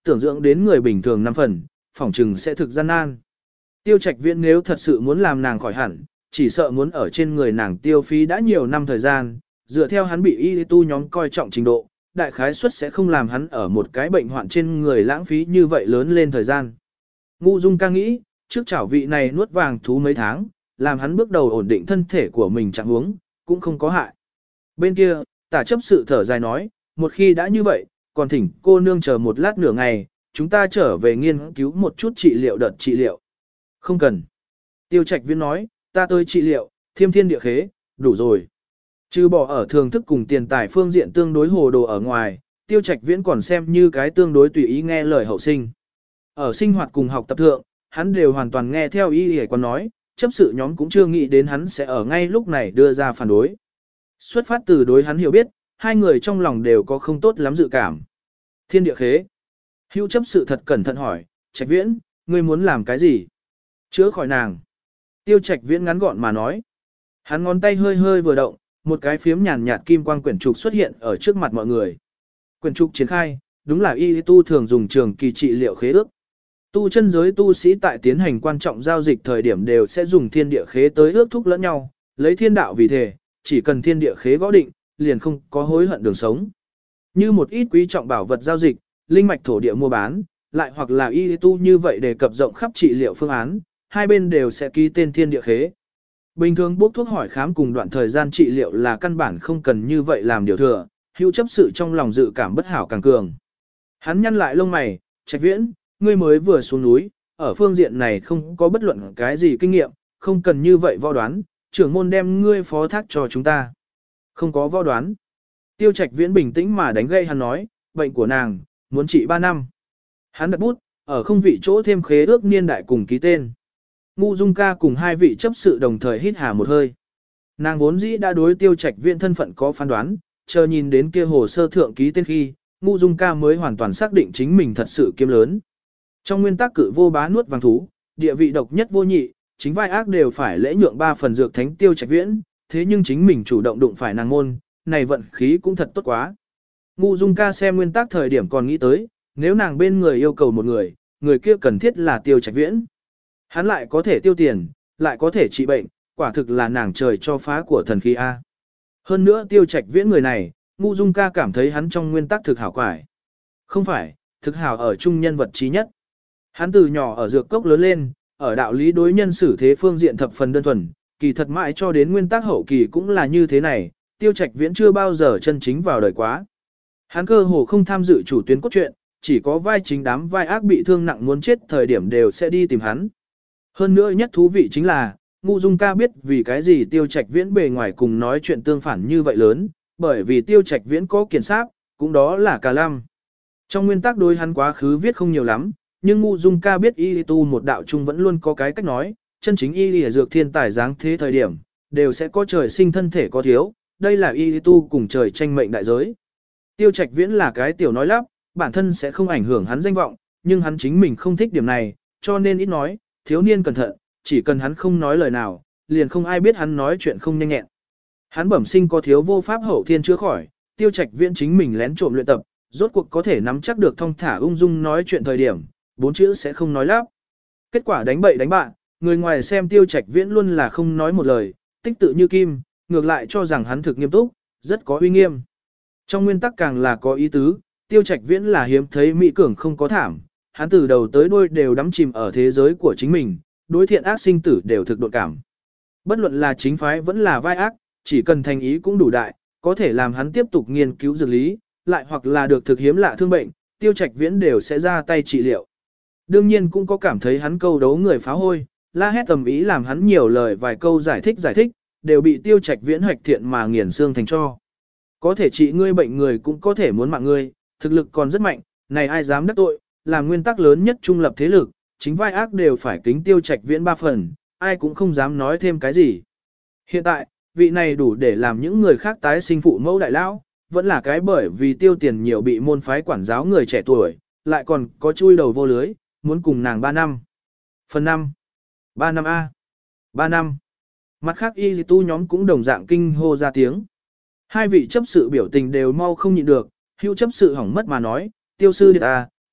tưởng dưỡng đến người bình thường 5 phần, phỏng chừng sẽ thực gian nan. Tiêu Trạch Viễn nếu thật sự muốn làm nàng khỏi hẳn, chỉ sợ muốn ở trên người nàng tiêu phí đã nhiều năm thời gian, dựa theo hắn bị y tu nhóm coi trọng trình độ, đại khái suất sẽ không làm hắn ở một cái bệnh hoạn trên người lãng phí như vậy lớn lên thời gian. Ngũ Dung ca nghĩ, trước chảo vị này nuốt vàng thú mấy tháng, làm hắn bước đầu ổn định thân thể của mình trạng huống, cũng không có hại. Bên kia, Tả chấp sự thở dài nói, một khi đã như vậy, còn thỉnh cô nương chờ một lát nửa ngày, chúng ta trở về nghiên cứu một chút trị liệu đợt trị liệu. Không cần. Tiêu Trạch Viễn nói, ta tới trị liệu, thiêm thiên địa khế, đủ rồi. Trừ bỏ ở thường thức cùng tiền tài phương diện tương đối hồ đồ ở ngoài, Tiêu Trạch Viễn còn xem như cái tương đối tùy ý nghe lời hậu sinh. Ở sinh hoạt cùng học tập thượng, hắn đều hoàn toàn nghe theo ý hề quan nói, chấp sự nhóm cũng chưa nghĩ đến hắn sẽ ở ngay lúc này đưa ra phản đối. Xuất phát từ đối hắn hiểu biết, hai người trong lòng đều có không tốt lắm dự cảm. Thiên địa khế. Hữu chấp sự thật cẩn thận hỏi, Trạch Viễn, ngươi muốn làm cái gì? Chữa khỏi nàng. Tiêu Trạch Viễn ngắn gọn mà nói. Hắn ngón tay hơi hơi vừa động, một cái phiếm nhàn nhạt kim quang quyển trục xuất hiện ở trước mặt mọi người. Quyển trục triển khai, đúng là y tu thường dùng trường kỳ trị liệu khế ước. Tu chân giới tu sĩ tại tiến hành quan trọng giao dịch thời điểm đều sẽ dùng thiên địa khế tới ước thúc lẫn nhau, lấy thiên đạo vì thể, chỉ cần thiên địa khế gõ định, liền không có hối hận đường sống. Như một ít quý trọng bảo vật giao dịch, linh mạch thổ địa mua bán, lại hoặc là y tu như vậy đề cập rộng khắp trị liệu phương án, hai bên đều sẽ ký tên thiên địa khế. Bình thường bốc thuốc hỏi khám cùng đoạn thời gian trị liệu là căn bản không cần như vậy làm điều thừa, hữu chấp sự trong lòng dự cảm bất hảo càng cường. Hắn nhăn lại lông mày, Trạch Viễn, ngươi mới vừa xuống núi, ở phương diện này không có bất luận cái gì kinh nghiệm, không cần như vậy võ đoán, trưởng môn đem ngươi phó thác cho chúng ta. Không có võ đoán. Tiêu Trạch Viễn bình tĩnh mà đánh gây hắn nói, bệnh của nàng, muốn trị 3 năm. Hắn đặt bút, ở không vị chỗ thêm khế ước niên đại cùng ký tên. Ngũ Dung ca cùng hai vị chấp sự đồng thời hít hà một hơi. Nàng vốn dĩ đã đối Tiêu Trạch Viễn thân phận có phán đoán, chờ nhìn đến kia hồ sơ thượng ký tên khi, Ngũ Dung ca mới hoàn toàn xác định chính mình thật sự kiếm lớn. Trong nguyên tắc cự vô bá nuốt vàng thú, địa vị độc nhất vô nhị, chính vai ác đều phải lễ nhượng 3 phần dược thánh Tiêu Trạch Viễn, thế nhưng chính mình chủ động đụng phải nàng môn, này vận khí cũng thật tốt quá. Ngũ Dung ca xem nguyên tắc thời điểm còn nghĩ tới, nếu nàng bên người yêu cầu một người, người kia cần thiết là Tiêu Trạch Viễn. Hắn lại có thể tiêu tiền, lại có thể trị bệnh, quả thực là nàng trời cho phá của thần khí A. Hơn nữa Tiêu Trạch Viễn người này, Ngũ Dung ca cảm thấy hắn trong nguyên tắc thực hảo quải. Không phải, thực hảo ở chung nhân vật trí nhất. Hắn từ nhỏ ở dược cốc lớn lên, ở đạo lý đối nhân xử thế phương diện thập phần đơn thuần, kỳ thật mãi cho đến nguyên tắc hậu kỳ cũng là như thế này, Tiêu Trạch Viễn chưa bao giờ chân chính vào đời quá. Hắn cơ hồ không tham dự chủ tuyến cốt truyện, chỉ có vai chính đám vai ác bị thương nặng muốn chết thời điểm đều sẽ đi tìm hắn. Hơn nữa nhất thú vị chính là, Ngũ Dung ca biết vì cái gì Tiêu Trạch Viễn bề ngoài cùng nói chuyện tương phản như vậy lớn, bởi vì Tiêu Trạch Viễn có kiền sáp, cũng đó là Cà Lam. Trong nguyên tắc đối hắn quá khứ viết không nhiều lắm, nhưng Ngũ Dung ca biết y tu một đạo chung vẫn luôn có cái cách nói, chân chính y lìa dược thiên tài dáng thế thời điểm, đều sẽ có trời sinh thân thể có thiếu, đây là y tu cùng trời tranh mệnh đại giới. Tiêu Trạch Viễn là cái tiểu nói lắp, bản thân sẽ không ảnh hưởng hắn danh vọng, nhưng hắn chính mình không thích điểm này, cho nên ít nói, thiếu niên cẩn thận, chỉ cần hắn không nói lời nào, liền không ai biết hắn nói chuyện không nhanh nhẹn. Hắn bẩm sinh có thiếu vô pháp hậu thiên chữa khỏi, Tiêu Trạch Viễn chính mình lén trộm luyện tập, rốt cuộc có thể nắm chắc được thong thả ung dung nói chuyện thời điểm, 4 chữ sẽ không nói lắp. Kết quả đánh bậy đánh bạn, người ngoài xem Tiêu Trạch Viễn luôn là không nói một lời, tích tự như kim, ngược lại cho rằng hắn thực nghiêm túc, rất có uy nghiêm. Trong nguyên tắc càng là có ý tứ, Tiêu Trạch Viễn là hiếm thấy mỹ cường không có thảm, hắn từ đầu tới đuôi đều đắm chìm ở thế giới của chính mình, đối thiện ác sinh tử đều thực độ cảm. Bất luận là chính phái vẫn là vai ác, chỉ cần thành ý cũng đủ đại, có thể làm hắn tiếp tục nghiên cứu dược lý, lại hoặc là được thực hiếm lạ thương bệnh, Tiêu Trạch Viễn đều sẽ ra tay trị liệu. Đương nhiên cũng có cảm thấy hắn câu đấu người phá hôi, la hét tầm ý làm hắn nhiều lời vài câu giải thích, đều bị Tiêu Trạch Viễn hoạch thiện mà nghiền xương thành cho. Có thể trị ngươi bệnh người cũng có thể muốn mạng ngươi, thực lực còn rất mạnh, này ai dám đắc tội, là nguyên tắc lớn nhất trung lập thế lực, chính vai ác đều phải kính Tiêu Trạch Viễn 3 phần, ai cũng không dám nói thêm cái gì. Hiện tại, vị này đủ để làm những người khác tái sinh phụ mẫu đại lão, vẫn là cái bởi vì tiêu tiền nhiều bị môn phái quản giáo người trẻ tuổi, lại còn có chui đầu vô lưới, muốn cùng nàng 3 năm. Phần 5. 3 năm A. 3 năm. Mặt khác y tu nhóm cũng đồng dạng kinh hô ra tiếng. Hai vị chấp sự biểu tình đều mau không nhịn được, hữu chấp sự hỏng mất mà nói, Tiêu sư điệt à,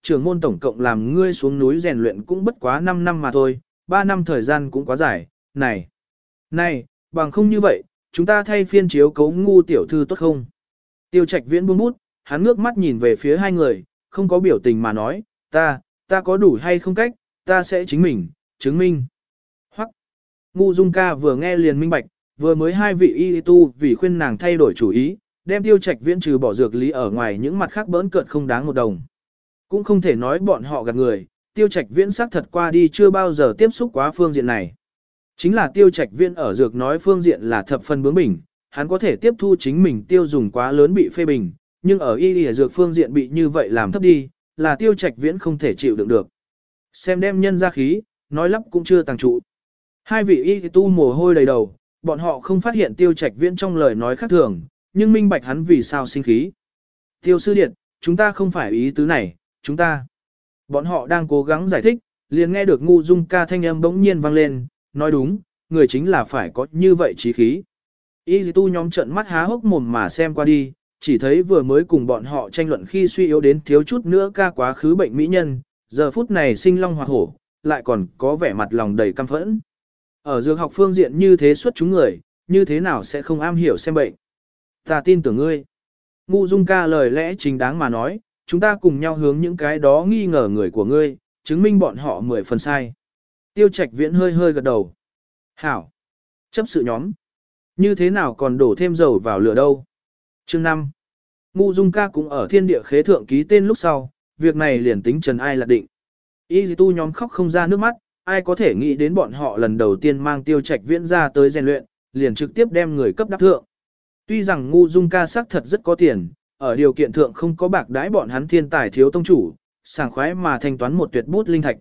trưởng môn tổng cộng làm ngươi xuống núi rèn luyện cũng bất quá 5 năm mà thôi, 3 năm thời gian cũng quá dài, này, bằng không như vậy, chúng ta thay phiên chiếu cấu ngu tiểu thư tốt không? Tiêu Trạch Viễn buông bút, hắn ngước mắt nhìn về phía hai người, không có biểu tình mà nói, ta có đủ hay không cách, ta sẽ chính mình, chứng minh. Hoặc, ngu dung ca vừa nghe liền minh bạch, vừa mới hai vị y tu vì khuyên nàng thay đổi chủ ý, đem Tiêu Trạch Viễn trừ bỏ dược lý ở ngoài những mặt khác bỡn cợt không đáng một đồng. Cũng không thể nói bọn họ gạt người, Tiêu Trạch Viễn xác thật qua đi chưa bao giờ tiếp xúc quá phương diện này. Chính là Tiêu Trạch Viễn ở dược nói phương diện là thập phần bướng bỉnh, hắn có thể tiếp thu chính mình tiêu dùng quá lớn bị phê bình, nhưng ở y dược phương diện bị như vậy làm thấp đi, là Tiêu Trạch Viễn không thể chịu đựng được. Xem đem nhân ra khí, nói lắp cũng chưa tàng trụ. Hai vị y tu mồ hôi đầy đầu, bọn họ không phát hiện Tiêu Trạch Viễn trong lời nói khác thường, nhưng minh bạch hắn vì sao sinh khí. Tiêu sư điện, chúng ta không phải ý tứ này, chúng ta. Bọn họ đang cố gắng giải thích, liền nghe được ngu dung ca thanh âm bỗng nhiên vang lên, nói đúng, người chính là phải có như vậy trí khí. Y tu nhóm trận mắt há hốc mồm mà xem qua đi, chỉ thấy vừa mới cùng bọn họ tranh luận khi suy yếu đến thiếu chút nữa ca quá khứ bệnh mỹ nhân, giờ phút này sinh long hoạt hổ, lại còn có vẻ mặt lòng đầy căm phẫn. Ở dược học phương diện như thế xuất chúng người, như thế nào sẽ không am hiểu xem bệnh. Ta tin tưởng ngươi. Ngu dung ca lời lẽ chính đáng mà nói, chúng ta cùng nhau hướng những cái đó nghi ngờ người của ngươi, chứng minh bọn họ 10 phần sai. Tiêu Trạch Viễn hơi hơi gật đầu. Hảo. Chấp sự nhóm. Như thế nào còn đổ thêm dầu vào lửa đâu. Chương 5. Ngu dung ca cũng ở thiên địa khế thượng ký tên lúc sau, việc này liền tính trần ai là định. Y tu nhóm khóc không ra nước mắt, ai có thể nghĩ đến bọn họ lần đầu tiên mang Tiêu Trạch Viễn ra tới rèn luyện, liền trực tiếp đem người cấp đáp thượng. Tuy rằng ngu dung ca sắc thật rất có tiền, ở điều kiện thượng không có bạc đãi bọn hắn thiên tài thiếu tông chủ, sảng khoái mà thanh toán một tuyệt bút linh thạch,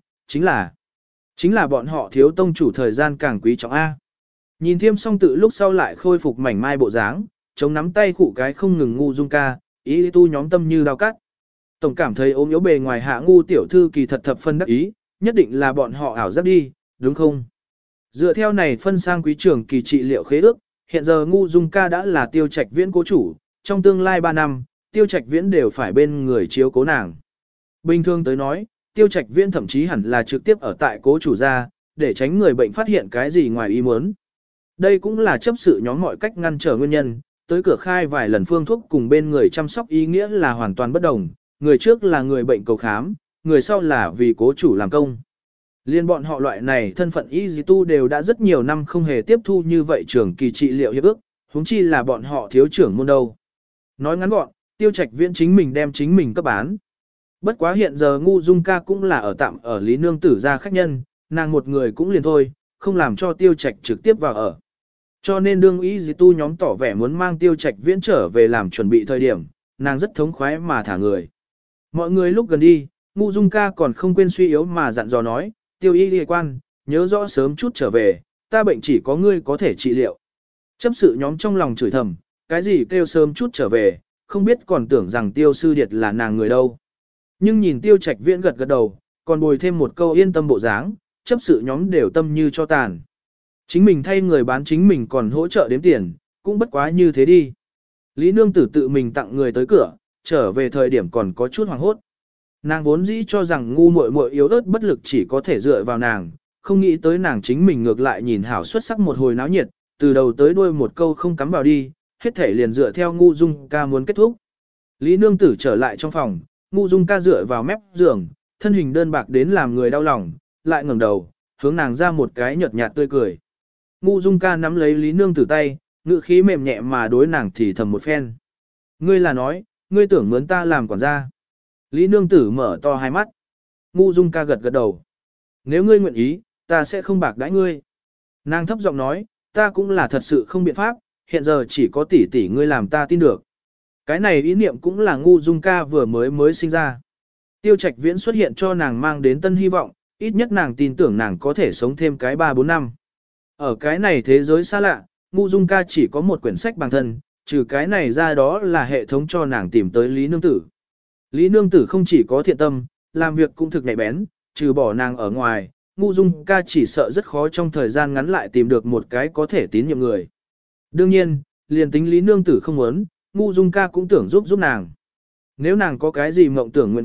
chính là bọn họ thiếu tông chủ thời gian càng quý trọng A. Nhìn Thiêm Song Tự lúc sau lại khôi phục mảnh mai bộ dáng, chống nắm tay khụ cái không ngừng ngu dung ca, ý tu nhóm tâm như đao cắt. Tổng cảm thấy ốm yếu bề ngoài hạ ngu tiểu thư kỳ thật thập phân đắc ý, nhất định là bọn họ ảo giác đi, đúng không? Dựa theo này phân sang quý trưởng kỳ trị liệu khế ước, hiện giờ ngu dung ca đã là Tiêu Trạch Viễn cố chủ, trong tương lai 3 năm, Tiêu Trạch Viễn đều phải bên người chiếu cố nàng. Bình thường tới nói, Tiêu Trạch Viễn thậm chí hẳn là trực tiếp ở tại cố chủ gia, để tránh người bệnh phát hiện cái gì ngoài ý muốn. Đây cũng là chấp sự nhóm mọi cách ngăn trở nguyên nhân, tới cửa khai vài lần phương thuốc cùng bên người chăm sóc ý nghĩa là hoàn toàn bất đồng, người trước là người bệnh cầu khám, người sau là vì cố chủ làm công. Liên bọn họ loại này thân phận y dì tu đều đã rất nhiều năm không hề tiếp thu như vậy trưởng kỳ trị liệu hiệp ước, huống chi là bọn họ thiếu trưởng môn đâu. Nói ngắn gọn, Tiêu Trạch Viễn chính mình đem chính mình cấp bán. Bất quá hiện giờ ngu dung ca cũng là ở tạm ở Lý Nương Tử gia khách nhân, nàng một người cũng liền thôi, không làm cho Tiêu Trạch trực tiếp vào ở. Cho nên đương ý dì tu nhóm tỏ vẻ muốn mang Tiêu Trạch Viễn trở về làm chuẩn bị thời điểm, nàng rất thống khoái mà thả người. Mọi người lúc gần đi, ngu dung ca còn không quên suy yếu mà dặn dò nói, Tiêu y y quan, nhớ rõ sớm chút trở về, ta bệnh chỉ có ngươi có thể trị liệu. Chấp sự nhóm trong lòng chửi thầm, cái gì kêu sớm chút trở về, không biết còn tưởng rằng Tiêu sư điệt là nàng người đâu. Nhưng nhìn Tiêu Trạch Viễn gật gật đầu, còn bồi thêm một câu yên tâm bộ dáng, chấp sự nhóm đều tâm như cho tàn. Chính mình thay người bán chính mình còn hỗ trợ đếm tiền, cũng bất quá như thế đi. Lý Nương Tử tự mình tặng người tới cửa, trở về thời điểm còn có chút hoảng hốt. Nàng vốn dĩ cho rằng ngu muội muội yếu ớt bất lực chỉ có thể dựa vào nàng, không nghĩ tới nàng chính mình ngược lại nhìn hảo xuất sắc một hồi náo nhiệt, từ đầu tới đuôi một câu không cắm vào đi, hết thể liền dựa theo ngu dung ca muốn kết thúc. Lý Nương Tử trở lại trong phòng, ngu dung ca dựa vào mép giường, thân hình đơn bạc đến làm người đau lòng, lại ngẩng đầu, hướng nàng ra một cái nhợt nhạt tươi cười. Ngu dung ca nắm lấy Lý Nương Tử tay, ngữ khí mềm nhẹ mà đối nàng thì thầm một phen. Ngươi là nói, ngươi tưởng mướn ta làm quản gia. Lý Nương Tử mở to hai mắt. Ngu dung ca gật gật đầu. Nếu ngươi nguyện ý, ta sẽ không bạc đãi ngươi. Nàng thấp giọng nói, ta cũng là thật sự không biện pháp, hiện giờ chỉ có tỷ tỷ ngươi làm ta tin được. Cái này ý niệm cũng là ngu dung ca vừa mới sinh ra. Tiêu Trạch Viễn xuất hiện cho nàng mang đến tân hy vọng, ít nhất nàng tin tưởng nàng có thể sống thêm cái 3-4 năm. Ở cái này thế giới xa lạ, ngu dung ca chỉ có một quyển sách bằng thân, trừ cái này ra đó là hệ thống cho nàng tìm tới Lý Nương Tử. Lý Nương Tử không chỉ có thiện tâm, làm việc cũng thực nhạy bén, trừ bỏ nàng ở ngoài, ngu dung ca chỉ sợ rất khó trong thời gian ngắn lại tìm được một cái có thể tín nhiệm người. Đương nhiên, liền tính Lý Nương Tử không muốn, ngu dung ca cũng tưởng giúp nàng. Nếu nàng có cái gì mộng tưởng nguyện vọng,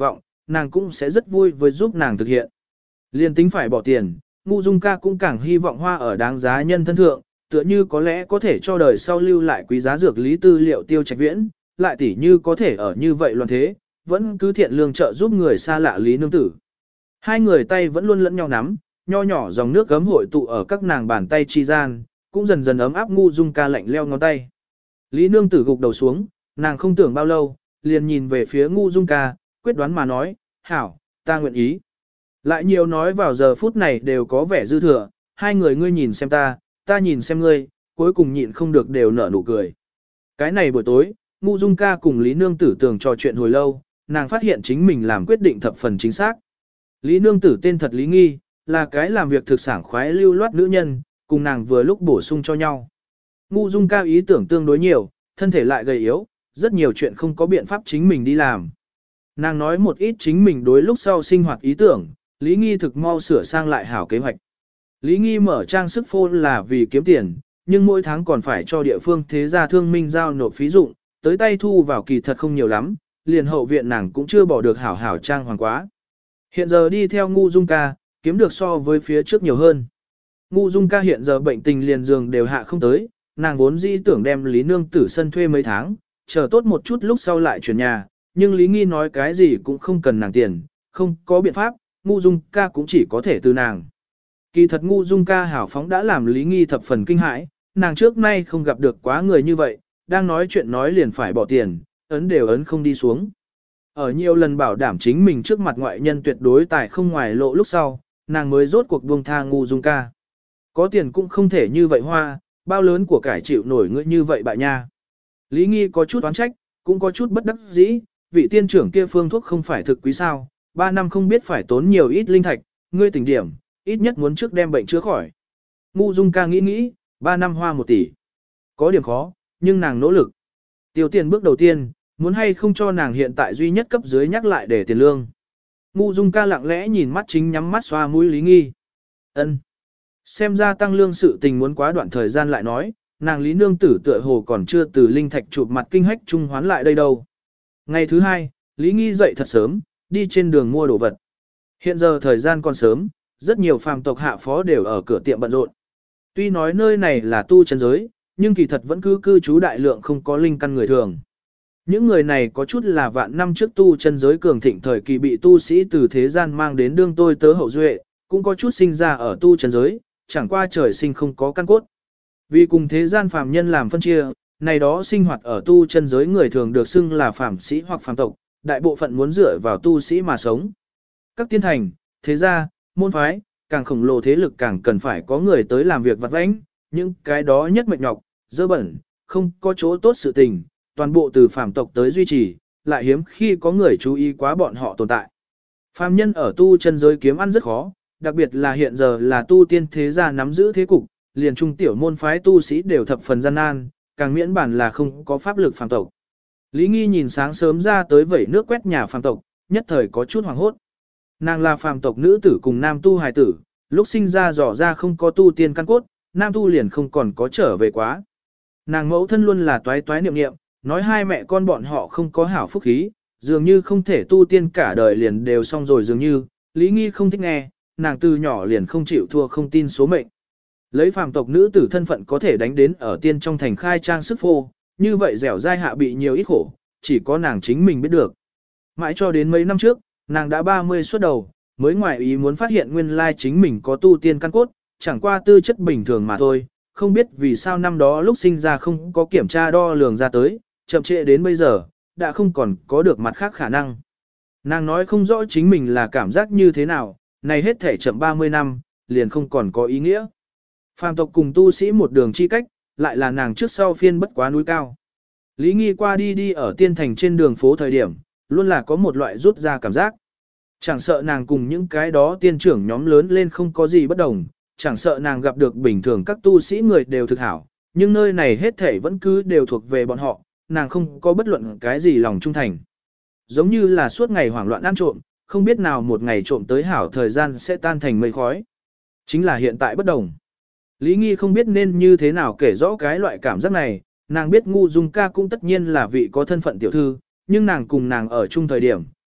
nàng cũng sẽ rất vui với giúp nàng thực hiện. Liên tính phải bỏ tiền, Ngu Dung ca cũng càng hy vọng hoa ở đáng giá nhân thân thượng, tựa như có lẽ có thể cho đời sau lưu lại quý giá dược lý tư liệu Tiêu Trạch Viễn, lại tỉ như có thể ở như vậy loạn thế, vẫn cứ thiện lương trợ giúp người xa lạ Lý Nương Tử. Hai người tay vẫn luôn lẫn nhau nắm, nho nhỏ dòng nước gấm hội tụ ở các nàng bàn tay chi gian, cũng dần dần ấm áp Ngu Dung ca lạnh leo ngón tay. Lý Nương Tử gục đầu xuống, nàng không tưởng bao lâu, liền nhìn về phía Ngu Dung ca, quyết đoán mà nói, hảo, ta nguyện ý. Lại nhiều nói vào giờ phút này đều có vẻ dư thừa, hai người ngươi nhìn xem ta nhìn xem ngươi, cuối cùng nhịn không được đều nở nụ cười. Cái này buổi tối, Ngu Dung ca cùng Lý Nương Tử tường trò chuyện hồi lâu, nàng phát hiện chính mình làm quyết định thập phần chính xác. Lý Nương Tử tên thật Lý Nghi, là cái làm việc thực sảng khoái lưu loát nữ nhân, cùng nàng vừa lúc bổ sung cho nhau. Ngu Dung ca ý tưởng tương đối nhiều, thân thể lại gầy yếu, rất nhiều chuyện không có biện pháp chính mình đi làm. Nàng nói một ít chính mình đối lúc sau sinh hoạt ý tưởng, Lý Nghi thực mau sửa sang lại hảo kế hoạch. Lý Nghi mở trang sức phô là vì kiếm tiền, nhưng mỗi tháng còn phải cho địa phương thế gia thương minh giao nộp phí dụng, tới tay thu vào kỳ thật không nhiều lắm, liền hậu viện nàng cũng chưa bỏ được hảo hảo trang hoàng quá. Hiện giờ đi theo Ngu Dung ca, kiếm được so với phía trước nhiều hơn. Ngu Dung ca hiện giờ bệnh tình liền giường đều hạ không tới, nàng vốn dĩ tưởng đem Lý Nương Tử sân thuê mấy tháng, chờ tốt một chút lúc sau lại chuyển nhà, nhưng Lý Nghi nói cái gì cũng không cần nàng tiền, không có biện pháp, Ngu Dung ca cũng chỉ có thể từ nàng. Kỳ thật Ngu Dung ca hảo phóng đã làm Lý Nghi thập phần kinh hãi, nàng trước nay không gặp được quá người như vậy, đang nói chuyện nói liền phải bỏ tiền, ấn đều ấn không đi xuống. Ở nhiều lần bảo đảm chính mình trước mặt ngoại nhân tuyệt đối tài không ngoài lộ lúc sau, nàng mới rốt cuộc buông tha Ngu Dung ca. Có tiền cũng không thể như vậy hoa, bao lớn của cải chịu nổi ngươi như vậy bại nha. Lý Nghi có chút oán trách, cũng có chút bất đắc dĩ, vị tiên trưởng kia phương thuốc không phải thực quý sao, 3 năm không biết phải tốn nhiều ít linh thạch, ngươi tỉnh điểm, ít nhất muốn trước đem bệnh chữa khỏi. Ngu Dung ca nghĩ, 3 năm hoa 1 tỷ. Có điểm khó, nhưng nàng nỗ lực. Tiêu tiền bước đầu tiên, muốn hay không cho nàng hiện tại duy nhất cấp dưới nhắc lại để tiền lương. Ngu Dung ca lặng lẽ nhìn mắt chính nhắm mắt xoa mũi Lý Nghi. Ân. Xem ra tăng lương sự tình muốn quá đoạn thời gian lại nói, nàng Lý Nương Tử tựa hồ còn chưa từ linh thạch chụp mặt kinh hách trung hoán lại đây đâu. Ngày thứ 2, Lý Nghi dậy thật sớm, đi trên đường mua đồ vật. Hiện giờ thời gian còn sớm, rất nhiều phàm tộc hạ phó đều ở cửa tiệm bận rộn. Tuy nói nơi này là tu chân giới, nhưng kỳ thật vẫn cứ cư trú đại lượng không có linh căn người thường. Những người này có chút là vạn năm trước tu chân giới cường thịnh thời kỳ bị tu sĩ từ thế gian mang đến đương tôi tớ hậu duệ, cũng có chút sinh ra ở tu chân giới, chẳng qua trời sinh không có căn cốt. Vì cùng thế gian phàm nhân làm phân chia, này đó sinh hoạt ở tu chân giới người thường được xưng là phàm sĩ hoặc phàm tộc, đại bộ phận muốn dựa vào tu sĩ mà sống. Các tiên thành, thế gia, môn phái, càng khổng lồ thế lực càng cần phải có người tới làm việc vặt vãnh, những cái đó nhất mệt nhọc, dơ bẩn, không có chỗ tốt sự tình, toàn bộ từ phàm tộc tới duy trì, lại hiếm khi có người chú ý quá bọn họ tồn tại. Phàm nhân ở tu chân giới kiếm ăn rất khó, đặc biệt là hiện giờ là tu tiên thế gia nắm giữ thế cục, liền trung tiểu môn phái tu sĩ đều thập phần gian nan, càng miễn bản là không có pháp lực phàm tộc. Lý Nghi nhìn sáng sớm ra tới vẩy nước quét nhà phàm tộc, nhất thời có chút hoảng hốt. Nàng là phàm tộc nữ tử cùng nam tu hài tử, lúc sinh ra dò ra không có tu tiên căn cốt, nam tu liền không còn có trở về quá. Nàng mẫu thân luôn là toái toái niệm niệm, nói hai mẹ con bọn họ không có hảo phúc khí, dường như không thể tu tiên cả đời liền đều xong rồi dường như, Lý Nghi không thích nghe, nàng từ nhỏ liền không chịu thua không tin số mệnh. Lấy phàm tộc nữ tử thân phận có thể đánh đến ở tiên trong thành khai trang sức phô, như vậy dẻo dai hạ bị nhiều ít khổ, chỉ có nàng chính mình biết được. Mãi cho đến mấy năm trước, nàng đã 30 xuất đầu, mới ngoại ý muốn phát hiện nguyên lai chính mình có tu tiên căn cốt, chẳng qua tư chất bình thường mà thôi, không biết vì sao năm đó lúc sinh ra không có kiểm tra đo lường ra tới, chậm trễ đến bây giờ, đã không còn có được mặt khác khả năng. Nàng nói không rõ chính mình là cảm giác như thế nào, này hết thể chậm 30 năm, liền không còn có ý nghĩa. Phàm tộc cùng tu sĩ một đường chi cách, lại là nàng trước sau phiên bất quá núi cao. Lý Nghi qua đi ở tiên thành trên đường phố thời điểm, luôn là có một loại rút ra cảm giác. Chẳng sợ nàng cùng những cái đó tiên trưởng nhóm lớn lên không có gì bất đồng, chẳng sợ nàng gặp được bình thường các tu sĩ người đều thực hảo, nhưng nơi này hết thể vẫn cứ đều thuộc về bọn họ, nàng không có bất luận cái gì lòng trung thành. Giống như là suốt ngày hoảng loạn ăn trộm, không biết nào một ngày trộm tới hảo thời gian sẽ tan thành mây khói. Chính là hiện tại bất đồng. Lý Nghi không biết nên như thế nào kể rõ cái loại cảm giác này, nàng biết Ngu Dung ca cũng tất nhiên là vị có thân phận tiểu thư, nhưng nàng cùng nàng ở chung thời điểm,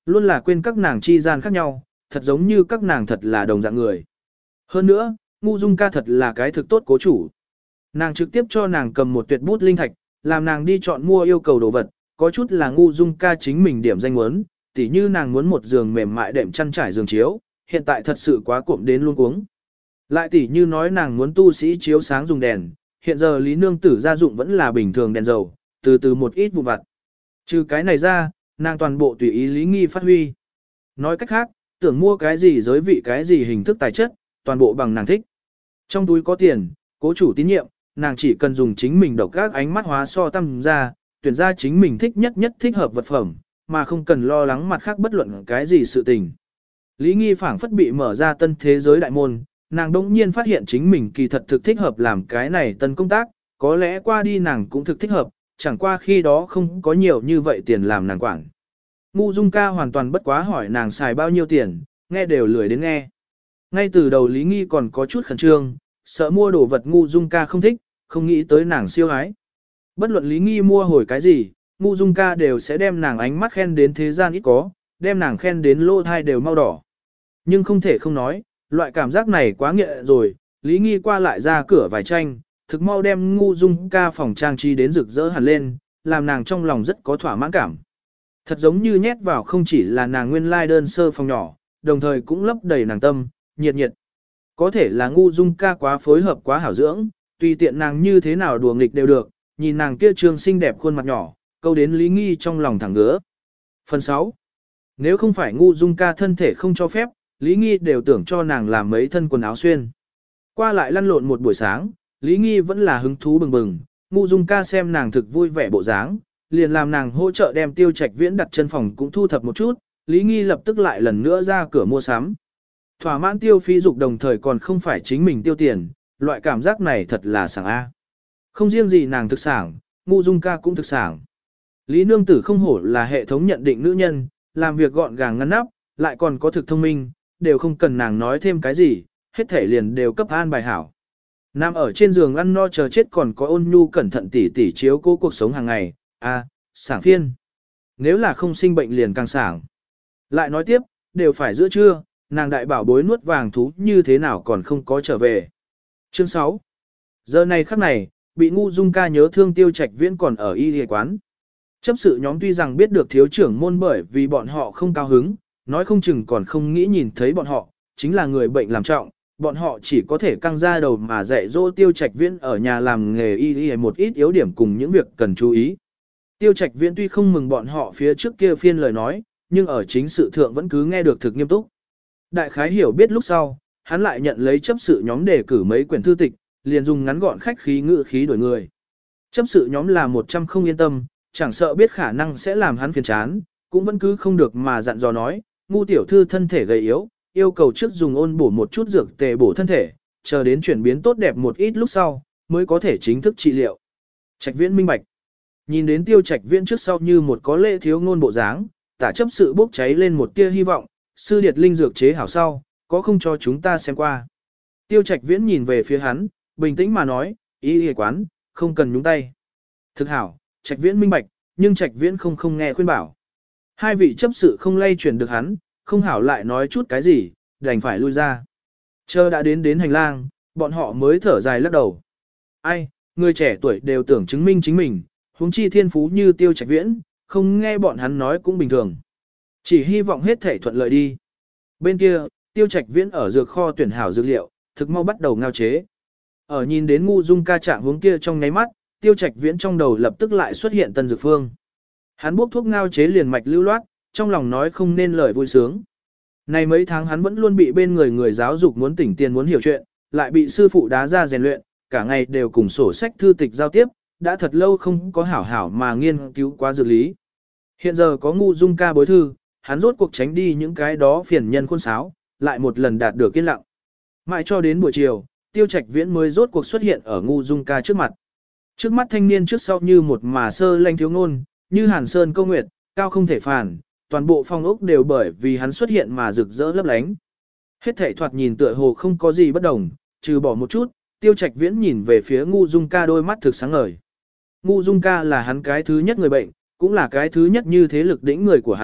luôn là quên các nàng chi gian khác nhau, thật giống như các nàng thật là đồng dạng người. Hơn nữa, Ngu Dung ca thật là cái thực tốt cố chủ. Nàng trực tiếp cho nàng cầm một tuyệt bút linh thạch, làm nàng đi chọn mua yêu cầu đồ vật, có chút là Ngu Dung ca chính mình điểm danh muốn, tỉ như nàng muốn một giường mềm mại đệm chăn trải giường chiếu, hiện tại thật sự quá cuộm đến luôn cuống. Lại tỉ như nói nàng muốn tu sĩ chiếu sáng dùng đèn, hiện giờ Lý Nương Tử gia dụng vẫn là bình thường đèn dầu, từ từ một ít vụ vặt. Trừ cái này ra, nàng toàn bộ tùy ý Lý Nghi phát huy. Nói cách khác, tưởng mua cái gì giới vị cái gì hình thức tài chất, toàn bộ bằng nàng thích. Trong túi có tiền, cố chủ tín nhiệm, nàng chỉ cần dùng chính mình độc các ánh mắt hóa so tâm ra, tuyển ra chính mình thích nhất thích hợp vật phẩm, mà không cần lo lắng mặt khác bất luận cái gì sự tình. Lý Nghi phảng phất bị mở ra tân thế giới đại môn, nàng đỗng nhiên phát hiện chính mình kỳ thật thực thích hợp làm cái này tân công tác, có lẽ qua đi nàng cũng thực thích hợp, chẳng qua khi đó không có nhiều như vậy tiền làm nàng quản. Ngu Dung ca hoàn toàn bất quá hỏi nàng xài bao nhiêu tiền, nghe đều lười đến nghe. Ngay từ đầu Lý Nghi còn có chút khẩn trương, sợ mua đồ vật Ngu Dung ca không thích, không nghĩ tới nàng siêu ái. Bất luận Lý Nghi mua hồi cái gì, Ngu Dung ca đều sẽ đem nàng ánh mắt khen đến thế gian ít có, đem nàng khen đến lỗ thai đều mau đỏ. Nhưng không thể không nói, loại cảm giác này quá nghệ rồi, Lý Nghi qua lại ra cửa vài tranh, thực mau đem Ngu Dung ca phòng trang trí đến rực rỡ hẳn lên, làm nàng trong lòng rất có thỏa mãn cảm. Thật giống như nhét vào không chỉ là nàng nguyên lai đơn sơ phòng nhỏ, đồng thời cũng lấp đầy nàng tâm, nhiệt nhiệt. Có thể là Ngu Dung ca quá phối hợp quá hảo dưỡng, tùy tiện nàng như thế nào đùa nghịch đều được, nhìn nàng kia trương xinh đẹp khuôn mặt nhỏ, câu đến Lý Nghi trong lòng thẳng ngứa. Phần 6. Nếu không phải Ngu Dung ca thân thể không cho phép, Lý Nghi đều tưởng cho nàng làm mấy thân quần áo xuyên. Qua lại lăn lộn một buổi sáng, Lý Nghi vẫn là hứng thú bừng bừng, Ngu Dung ca xem nàng thực vui vẻ bộ dáng, liền làm nàng hỗ trợ đem Tiêu Trạch Viễn đặt chân phòng cũng thu thập một chút, Lý Nghi lập tức lại lần nữa ra cửa mua sắm. Thỏa mãn tiêu phí dục đồng thời còn không phải chính mình tiêu tiền, loại cảm giác này thật là sảng a. Không riêng gì nàng thực sảng, Ngu Dung ca cũng thực sảng. Lý Nương Tử không hổ là hệ thống nhận định nữ nhân, làm việc gọn gàng ngăn nắp, lại còn có thực thông minh, đều không cần nàng nói thêm cái gì, hết thể liền đều cấp an bài hảo. Nằm ở trên giường ăn no chờ chết còn có ôn nhu cẩn thận tỉ tỉ chiếu cố cuộc sống hàng ngày, sảng phiên. Nếu là không sinh bệnh liền càng sảng. Lại nói tiếp, đều phải giữa trưa, nàng đại bảo bối nuốt vàng thú như thế nào còn không có trở về. Chương 6. Giờ này khắc này, bị Ngu Dung ca nhớ thương Tiêu Trạch Viễn còn ở y y quán. Chấp sự nhóm tuy rằng biết được thiếu trưởng môn bởi vì bọn họ không cao hứng, nói không chừng còn không nghĩ nhìn thấy bọn họ, chính là người bệnh làm trọng, bọn họ chỉ có thể căng ra đầu mà dạy dỗ Tiêu Trạch Viễn ở nhà làm nghề y y một ít yếu điểm cùng những việc cần chú ý. Tiêu Trạch Viễn tuy không mừng bọn họ phía trước kia phiên lời nói, nhưng ở chính sự thượng vẫn cứ nghe được thực nghiêm túc. Đại khái hiểu biết lúc sau, hắn lại nhận lấy chấp sự nhóm đề cử mấy quyển thư tịch, liền dùng ngắn gọn khách khí ngữ khí đổi người. Chấp sự nhóm là 100 không yên tâm, chẳng sợ biết khả năng sẽ làm hắn phiền chán, cũng vẫn cứ không được mà dặn dò nói, Ngu tiểu thư thân thể gầy yếu, yêu cầu trước dùng ôn bổ một chút dược tề bổ thân thể, chờ đến chuyển biến tốt đẹp một ít lúc sau, mới có thể chính thức trị liệu. Trạch Viễn minh bạch. Nhìn đến Tiêu Trạch Viễn trước sau như một có lễ thiếu ngôn bộ dáng, tả chấp sự bốc cháy lên một tia hy vọng, sư điệt linh dược chế hảo sau, có không cho chúng ta xem qua. Tiêu Trạch Viễn nhìn về phía hắn, bình tĩnh mà nói, y y quán, không cần nhúng tay. Thực hảo, Trạch Viễn minh bạch, nhưng Trạch Viễn không nghe khuyên bảo. Hai vị chấp sự không lay chuyển được hắn, không hảo lại nói chút cái gì, đành phải lui ra. Chờ đã đến hành lang, bọn họ mới thở dài lắc đầu. Ai, người trẻ tuổi đều tưởng chứng minh chính mình, huống chi thiên phú như Tiêu Trạch Viễn, không nghe bọn hắn nói cũng bình thường. Chỉ hy vọng hết thể thuận lợi đi. Bên kia, Tiêu Trạch Viễn ở dược kho tuyển hảo dược liệu, thực mau bắt đầu ngao chế. Ở nhìn đến Ngu Dung ca trạng hướng kia trong nháy mắt, Tiêu Trạch Viễn trong đầu lập tức lại xuất hiện tân dược phương. Hắn bốc thuốc ngao chế liền mạch lưu loát, trong lòng nói không nên lời vui sướng. Này mấy tháng hắn vẫn luôn bị bên người giáo dục muốn tỉnh tiền muốn hiểu chuyện, lại bị sư phụ đá ra rèn luyện, cả ngày đều cùng sổ sách thư tịch giao tiếp, đã thật lâu không có hảo hảo mà nghiên cứu quá dược lý. Hiện giờ có Ngu Dung ca bối thư, hắn rốt cuộc tránh đi những cái đó phiền nhân khuôn sáo, lại một lần đạt được yên lặng. Mãi cho đến buổi chiều, Tiêu Trạch Viễn mới rốt cuộc xuất hiện ở Ngu Dung ca trước mặt. Trước mắt thanh niên trước sau như một mà sơ lanh thiếu ngôn, như Hàn Sơn câu nguyệt, cao không thể phản, toàn bộ phong ốc đều bởi vì hắn xuất hiện mà rực rỡ lấp lánh. Hết thảy thoạt nhìn tựa hồ không có gì bất đồng, trừ bỏ một chút, Tiêu Trạch Viễn nhìn về phía Ngu Dung ca đôi mắt thực sáng ngời. Ngu Dung ca là hắn cái thứ nhất người bệnh, cũng là cái thứ nhất như thế lực đỉnh người của hắn,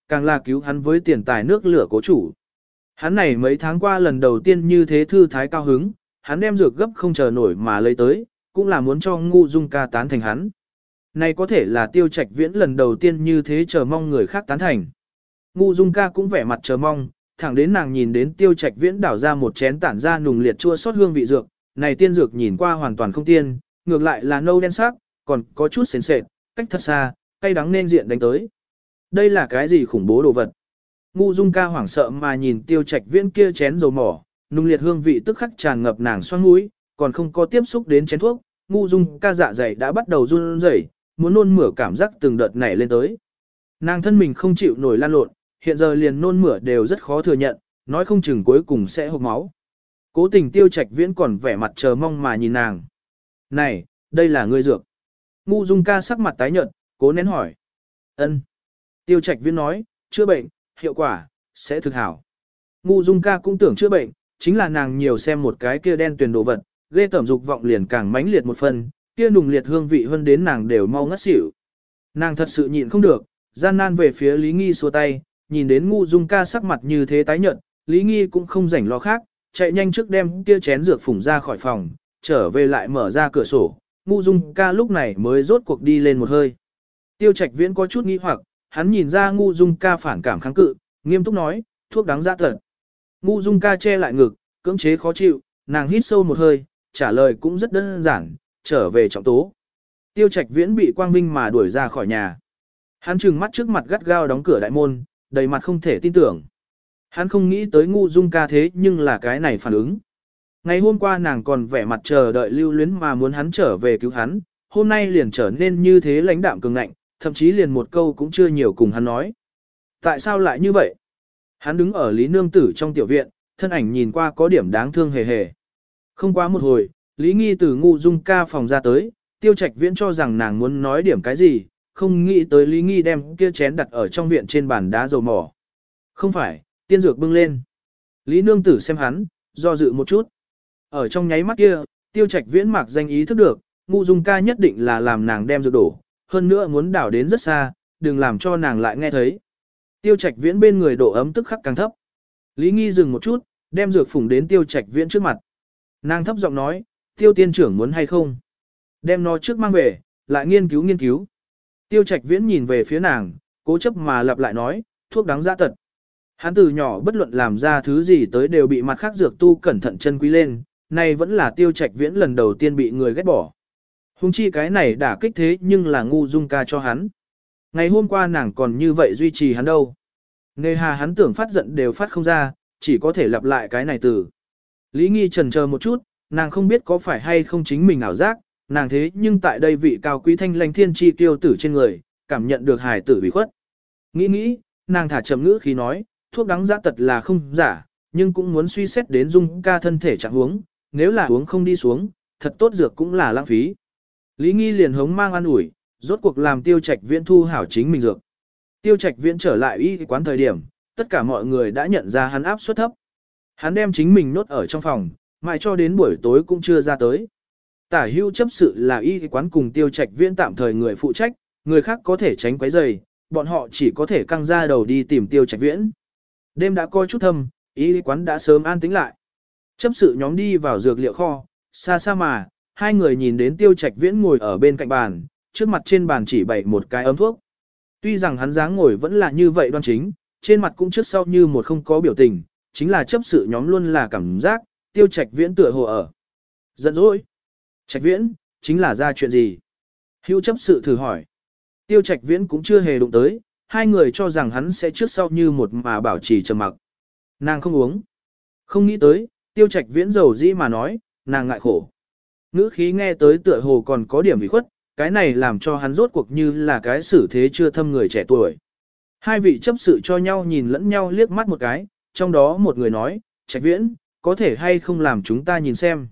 càng là cứu hắn với tiền tài nước lửa cố chủ. Hắn này mấy tháng qua lần đầu tiên như thế thư thái cao hứng, hắn đem dược gấp không chờ nổi mà lấy tới, cũng là muốn cho Ngu Dung ca tán thành hắn. Này có thể là Tiêu Trạch Viễn lần đầu tiên như thế chờ mong người khác tán thành. Ngu Dung ca cũng vẻ mặt chờ mong, thẳng đến nàng nhìn đến Tiêu Trạch Viễn đảo ra một chén tản ra nùng liệt chua xót hương vị dược, này tiên dược nhìn qua hoàn toàn không tiên, ngược lại là nâu đen sắc, còn có chút sền sệt, cách thật xa, cay đắng nên diện đánh tới. Đây là cái gì khủng bố đồ vật? Ngu Dung ca hoảng sợ mà nhìn Tiêu Trạch Viễn kia chén dầu mỏ, nung liệt hương vị tức khắc tràn ngập nàng xoang mũi, còn không có tiếp xúc đến chén thuốc, Ngu Dung ca dạ dày đã bắt đầu run rẩy, muốn nôn mửa cảm giác từng đợt nảy lên tới. Nàng thân mình không chịu nổi lan lộn, hiện giờ liền nôn mửa đều rất khó thừa nhận, nói không chừng cuối cùng sẽ hộc máu. Cố tình Tiêu Trạch Viễn còn vẻ mặt chờ mong mà nhìn nàng. Này, đây là ngươi dược. Ngu Dung ca sắc mặt tái nhợt, cố nén hỏi. Ân. Tiêu Trạch Viễn nói, chữa bệnh, hiệu quả, sẽ thực hảo. Ngu Dung ca cũng tưởng chữa bệnh, chính là nàng nhiều xem một cái kia đen tuyền đồ vật, ghê tởm dục vọng liền càng mãnh liệt một phần, kia nùng liệt hương vị hơn đến nàng đều mau ngất xỉu. Nàng thật sự nhịn không được, gian nan về phía Lý Nghi xua tay, nhìn đến Ngu Dung ca sắc mặt như thế tái nhợt, Lý Nghi cũng không rảnh lo khác, chạy nhanh trước đem kia chén dược phủng ra khỏi phòng, trở về lại mở ra cửa sổ, Ngu Dung ca lúc này mới rốt cuộc đi lên một hơi. Tiêu Trạch Viễn có chút nghi hoặc, hắn nhìn ra Ngu Dung ca phản cảm kháng cự, nghiêm túc nói, thuốc đáng giá thật. Ngu Dung ca che lại ngực, cưỡng chế khó chịu, nàng hít sâu một hơi, trả lời cũng rất đơn giản, trở về trọng tố. Tiêu Trạch Viễn bị Quang Vinh mà đuổi ra khỏi nhà. Hắn trừng mắt trước mặt gắt gao đóng cửa đại môn, đầy mặt không thể tin tưởng. Hắn không nghĩ tới Ngu Dung ca thế nhưng là cái này phản ứng. Ngày hôm qua nàng còn vẻ mặt chờ đợi lưu luyến mà muốn hắn trở về cứu hắn, hôm nay liền trở nên như thế lãnh đạm cường ngạnh, thậm chí liền một câu cũng chưa nhiều cùng hắn nói. Tại sao lại như vậy? Hắn đứng ở Lý Nương Tử trong tiểu viện, thân ảnh nhìn qua có điểm đáng thương hề hề. Không quá một hồi, Lý Nghi từ Ngu Dung ca phòng ra tới, Tiêu Trạch Viễn cho rằng nàng muốn nói điểm cái gì, không nghĩ tới Lý Nghi đem kia chén đặt ở trong viện trên bàn đá dầu mỏ. Không phải, tiên dược bưng lên. Lý Nương Tử xem hắn, do dự một chút. Ở trong nháy mắt kia, Tiêu Trạch Viễn mặc danh ý thức được, Ngu Dung ca nhất định là làm nàng đem dược đổ, hơn nữa muốn đảo đến rất xa, đừng làm cho nàng lại nghe thấy. Tiêu Trạch Viễn bên người độ ấm tức khắc càng thấp. Lý Nghi dừng một chút, đem dược phủng đến Tiêu Trạch Viễn trước mặt. Nàng thấp giọng nói, Tiêu tiên trưởng muốn hay không? Đem nó trước mang về, lại nghiên cứu. Tiêu Trạch Viễn nhìn về phía nàng, cố chấp mà lặp lại nói, thuốc đáng giá tật. Hắn từ nhỏ bất luận làm ra thứ gì tới đều bị mặt khác dược tu cẩn thận chân quý lên, này vẫn là Tiêu Trạch Viễn lần đầu tiên bị người ghét bỏ. Hùng chi cái này đã kích thế nhưng là Ngu Dung ca cho hắn. Ngày hôm qua nàng còn như vậy duy trì hắn đâu. Nề hà hắn tưởng phát giận đều phát không ra, chỉ có thể lặp lại cái này từ. Lý Nghi chần chờ một chút, nàng không biết có phải hay không chính mình ảo giác, nàng thế nhưng tại đây vị cao quý thanh lãnh thiên chi tiêu tử trên người, cảm nhận được hài tử bị khuất. Nghĩ, nàng thả chậm ngữ khí nói, thuốc đắng giá tật là không giả, nhưng cũng muốn suy xét đến Dung ca thân thể trạng huống, nếu là uống không đi xuống, thật tốt dược cũng là lãng phí. Lý Nghi liền hống mang an ủi, rốt cuộc làm Tiêu Trạch Viễn thu hảo chính mình dược. Tiêu Trạch Viễn trở lại y quán thời điểm, tất cả mọi người đã nhận ra hắn áp suất thấp. Hắn đem chính mình nốt ở trong phòng, mãi cho đến buổi tối cũng chưa ra tới. Tả hưu chấp sự là y quán cùng Tiêu Trạch Viễn tạm thời người phụ trách, người khác có thể tránh quấy rầy, bọn họ chỉ có thể căng ra đầu đi tìm Tiêu Trạch Viễn. Đêm đã coi chút thâm, y quán đã sớm an tĩnh lại. Chấp sự nhóm đi vào dược liệu kho, xa xa mà, hai người nhìn đến Tiêu Trạch Viễn ngồi ở bên cạnh bàn, trước mặt trên bàn chỉ bày một cái ấm thuốc. Tuy rằng hắn dáng ngồi vẫn là như vậy đoan chính, trên mặt cũng trước sau như một không có biểu tình, chính là chấp sự nhóm luôn là cảm giác, Tiêu Trạch Viễn tựa hồ ở. Giận dỗi. Trạch Viễn, chính là ra chuyện gì? Hữu chấp sự thử hỏi. Tiêu Trạch Viễn cũng chưa hề đụng tới, hai người cho rằng hắn sẽ trước sau như một mà bảo trì trầm mặc. Nàng không uống. Không nghĩ tới, Tiêu Trạch Viễn giàu dĩ mà nói, nàng ngại khổ. Ngữ khí nghe tới tựa hồ còn có điểm bị khuất, cái này làm cho hắn rốt cuộc như là cái xử thế chưa thâm người trẻ tuổi. Hai vị chấp sự cho nhau nhìn lẫn nhau liếc mắt một cái, trong đó một người nói, Trạch Viễn, có thể hay không làm chúng ta nhìn xem.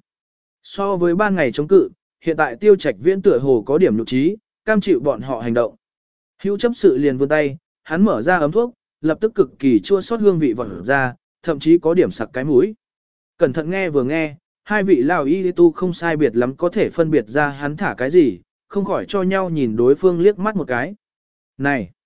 So với ban ngày chống cự, hiện tại Tiêu Trạch Viễn tựa hồ có điểm nhục trí, cam chịu bọn họ hành động. Hữu chấp sự liền vươn tay, hắn mở ra ấm thuốc, lập tức cực kỳ chua xót hương vị vọt ra, thậm chí có điểm sặc cái mũi. Cẩn thận nghe vừa nghe, hai vị lão y tu không sai biệt lắm có thể phân biệt ra hắn thả cái gì, không khỏi cho nhau nhìn đối phương liếc mắt một cái. Này,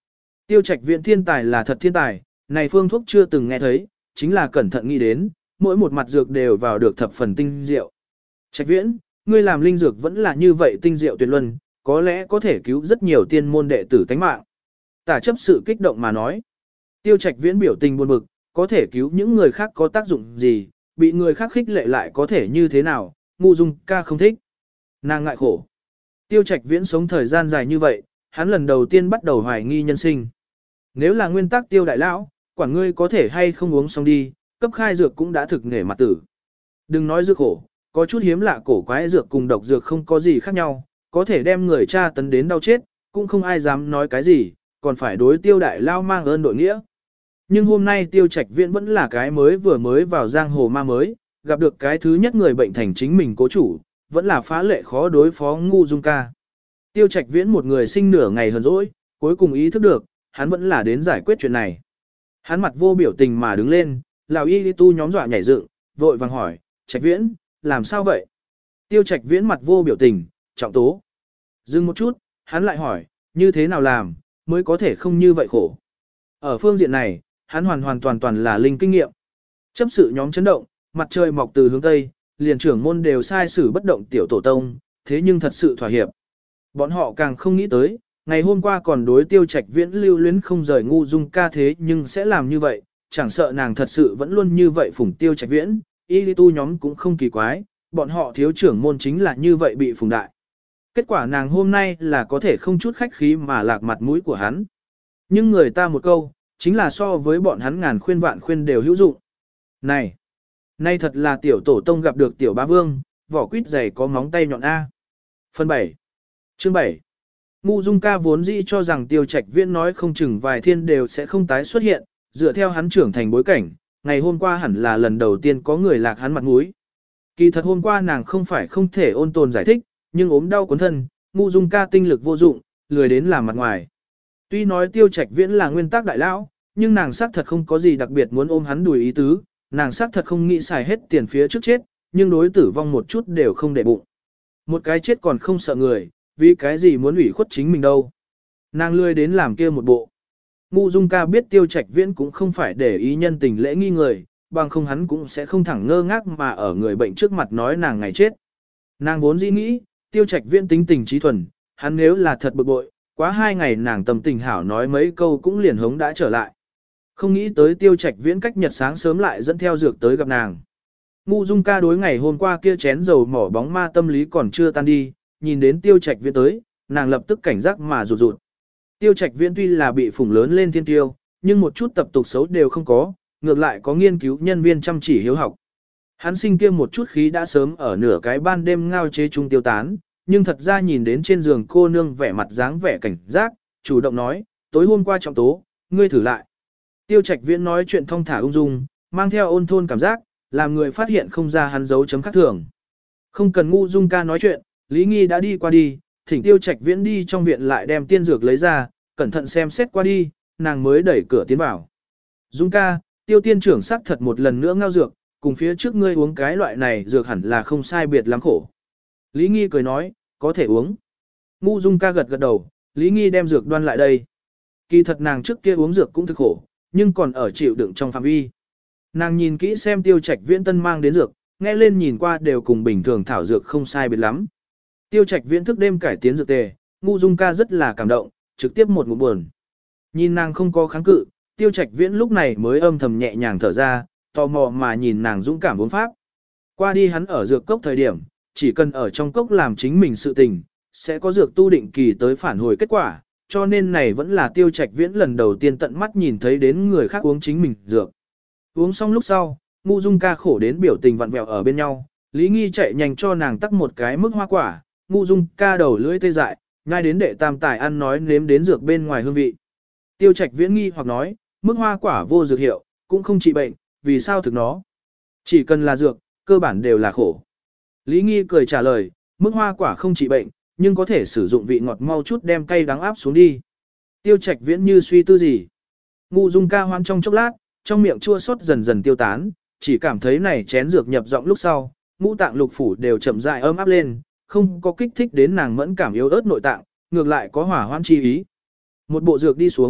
Tiêu Trạch Viễn thiên tài là thật thiên tài, này phương thuốc chưa từng nghe thấy, chính là cẩn thận nghĩ đến, mỗi một mặt dược đều vào được thập phần tinh diệu. Trạch Viễn, ngươi làm linh dược vẫn là như vậy tinh diệu tuyệt luân, có lẽ có thể cứu rất nhiều tiên môn đệ tử tánh mạng. Tả chấp sự kích động mà nói. Tiêu Trạch Viễn biểu tình buồn bực, có thể cứu những người khác có tác dụng gì, bị người khác khích lệ lại có thể như thế nào, Ngu Dung ca không thích. Nàng ngại khổ. Tiêu Trạch Viễn sống thời gian dài như vậy, hắn lần đầu tiên bắt đầu hoài nghi nhân sinh. Nếu là nguyên tắc Tiêu đại lão, quản ngươi có thể hay không uống xong đi, cấp khai dược cũng đã thực nghề mặt tử. Đừng nói dược khổ, có chút hiếm lạ cổ quái dược cùng độc dược không có gì khác nhau, có thể đem người tra tấn đến đau chết, cũng không ai dám nói cái gì, còn phải đối Tiêu đại lao mang ơn đội nghĩa. Nhưng hôm nay Tiêu Trạch Viễn vẫn là cái vừa mới vào giang hồ ma mới, gặp được cái thứ nhất người bệnh thành chính mình cố chủ, vẫn là phá lệ khó đối phó Ngu Dung ca. Tiêu Trạch Viễn một người sinh nửa ngày hờn dỗi, cuối cùng ý thức được, hắn vẫn là đến giải quyết chuyện này. Hắn mặt vô biểu tình mà đứng lên, lão y tu nhóm dọa nhảy dựng, vội vàng hỏi, Trạch Viễn, làm sao vậy? Tiêu Trạch Viễn mặt vô biểu tình, trọng tố. Dừng một chút, hắn lại hỏi, như thế nào làm, mới có thể không như vậy khổ. Ở phương diện này, hắn hoàn toàn là linh kinh nghiệm. Chấp sự nhóm chấn động, mặt trời mọc từ hướng Tây, liền trưởng môn đều sai xử bất động tiểu tổ tông, thế nhưng thật sự thỏa hiệp. Bọn họ càng không nghĩ tới, ngày hôm qua còn đối Tiêu Trạch Viễn lưu luyến không rời Ngu Dung ca thế nhưng sẽ làm như vậy, chẳng sợ nàng thật sự vẫn luôn như vậy phủng Tiêu Trạch Viễn, y tu nhóm cũng không kỳ quái, bọn họ thiếu trưởng môn chính là như vậy bị phủng đại. Kết quả nàng hôm nay là có thể không chút khách khí mà lạc mặt mũi của hắn. Nhưng người ta một câu, chính là so với bọn hắn ngàn khuyên vạn khuyên đều hữu dụng. Này, nay thật là tiểu tổ tông gặp được tiểu bá vương, vỏ quýt dày có móng tay nhọn A. Phần 7. Chương 7. Ngu Dung ca vốn dĩ cho rằng Tiêu Trạch Viễn nói không chừng vài thiên đều sẽ không tái xuất hiện, dựa theo hắn trưởng thành bối cảnh, ngày hôm qua hẳn là lần đầu tiên có người lạc hắn mặt mũi. Kỳ thật hôm qua nàng không phải không thể ôn tồn giải thích, nhưng ốm đau cuốn thân, Ngu Dung ca tinh lực vô dụng, lười đến làm mặt ngoài. Tuy nói Tiêu Trạch Viễn là nguyên tắc đại lão, nhưng nàng xác thật không có gì đặc biệt muốn ôm hắn đùi ý tứ, nàng xác thật không nghĩ xài hết tiền phía trước chết, nhưng đối tử vong một chút đều không để bụng. Một cái chết còn không sợ người, vì cái gì muốn ủy khuất chính mình đâu. Nàng lười đến làm kia một bộ. Ngu Dung ca biết Tiêu Trạch Viễn cũng không phải để ý nhân tình lễ nghi người, bằng không hắn cũng sẽ không thẳng ngơ ngác mà ở người bệnh trước mặt nói nàng ngày chết. Nàng vốn dĩ nghĩ, Tiêu Trạch Viễn tính tình trí thuần, hắn nếu là thật bực bội, quá 2 ngày nàng tâm tình hảo nói mấy câu cũng liền hống đã trở lại. Không nghĩ tới Tiêu Trạch Viễn cách nhật sáng sớm lại dẫn theo dược tới gặp nàng. Ngu Dung ca đối ngày hôm qua kia chén dầu mỏ bóng ma tâm lý còn chưa tan đi, nhìn đến Tiêu Trạch Viễn tới, nàng lập tức cảnh giác mà rụt rụt. Tiêu Trạch Viễn tuy là bị phủng lớn lên thiên tiêu, nhưng một chút tập tục xấu đều không có, ngược lại có nghiên cứu nhân viên chăm chỉ hiếu học. Hắn sinh kia một chút khí đã sớm ở nửa cái ban đêm ngao chế trung tiêu tán, nhưng thật ra nhìn đến trên giường cô nương vẻ mặt dáng vẻ cảnh giác, chủ động nói, tối hôm qua trọng tố, ngươi thử lại. Tiêu Trạch Viễn nói chuyện thong thả ung dung, mang theo ôn thôn cảm giác, làm người phát hiện không ra hắn dấu chấm khác thường. Không cần Ngu Dung ca nói chuyện, Lý Nghi đã đi qua đi, thỉnh Tiêu Trạch Viễn đi trong viện lại đem tiên dược lấy ra, cẩn thận xem xét qua đi, nàng mới đẩy cửa tiến vào. Dung ca, Tiêu tiên trưởng sắc thật một lần nữa ngao dược, cùng phía trước ngươi uống cái loại này dược hẳn là không sai biệt lắm khổ. Lý Nghi cười nói, có thể uống. Ngu Dung ca gật gật đầu, Lý Nghi đem dược đoan lại đây. Kỳ thật nàng trước kia uống dược cũng thực khổ, nhưng còn ở chịu đựng trong phạm vi. Nàng nhìn kỹ xem Tiêu Trạch Viễn tân mang đến dược, nghe lên nhìn qua đều cùng bình thường thảo dược không sai biệt lắm. Tiêu Trạch Viễn thức đêm cải tiến dược tề, Ngu Dung ca rất là cảm động, trực tiếp một ngụm buồn. Nhìn nàng không có kháng cự, Tiêu Trạch Viễn lúc này mới âm thầm nhẹ nhàng thở ra, tò mò mà nhìn nàng dũng cảm uống pháp. Qua đi hắn ở dược cốc thời điểm, chỉ cần ở trong cốc làm chính mình sự tình, sẽ có dược tu định kỳ tới phản hồi kết quả, cho nên này vẫn là Tiêu Trạch Viễn lần đầu tiên tận mắt nhìn thấy đến người khác uống chính mình dược. Uống xong lúc sau, Ngu Dung ca khổ đến biểu tình vặn vẹo ở bên nhau, Lý Nghi chạy nhanh cho nàng tắc một cái mức hoa quả, Ngu Dung ca đầu lưỡi tê dại, ngay đến đệ tam tài ăn nói nếm đến dược bên ngoài hương vị. Tiêu Trạch Viễn nghi hoặc nói, mức hoa quả vô dược hiệu, cũng không trị bệnh, vì sao thực nó? Chỉ cần là dược, cơ bản đều là khổ. Lý Nghi cười trả lời, mức hoa quả không trị bệnh, nhưng có thể sử dụng vị ngọt mau chút đem cay đắng áp xuống đi. Tiêu Trạch Viễn như suy tư gì. Ngu Dung ca hoan trong chốc lát, trong miệng chua xót dần dần tiêu tán, chỉ cảm thấy này chén dược nhập giọng lúc sau, ngũ tạng lục phủ đều chậm rãi ấm áp lên, không có kích thích đến nàng mẫn cảm yếu ớt nội tạng, ngược lại có hỏa hoan chi ý. Một bộ dược đi xuống,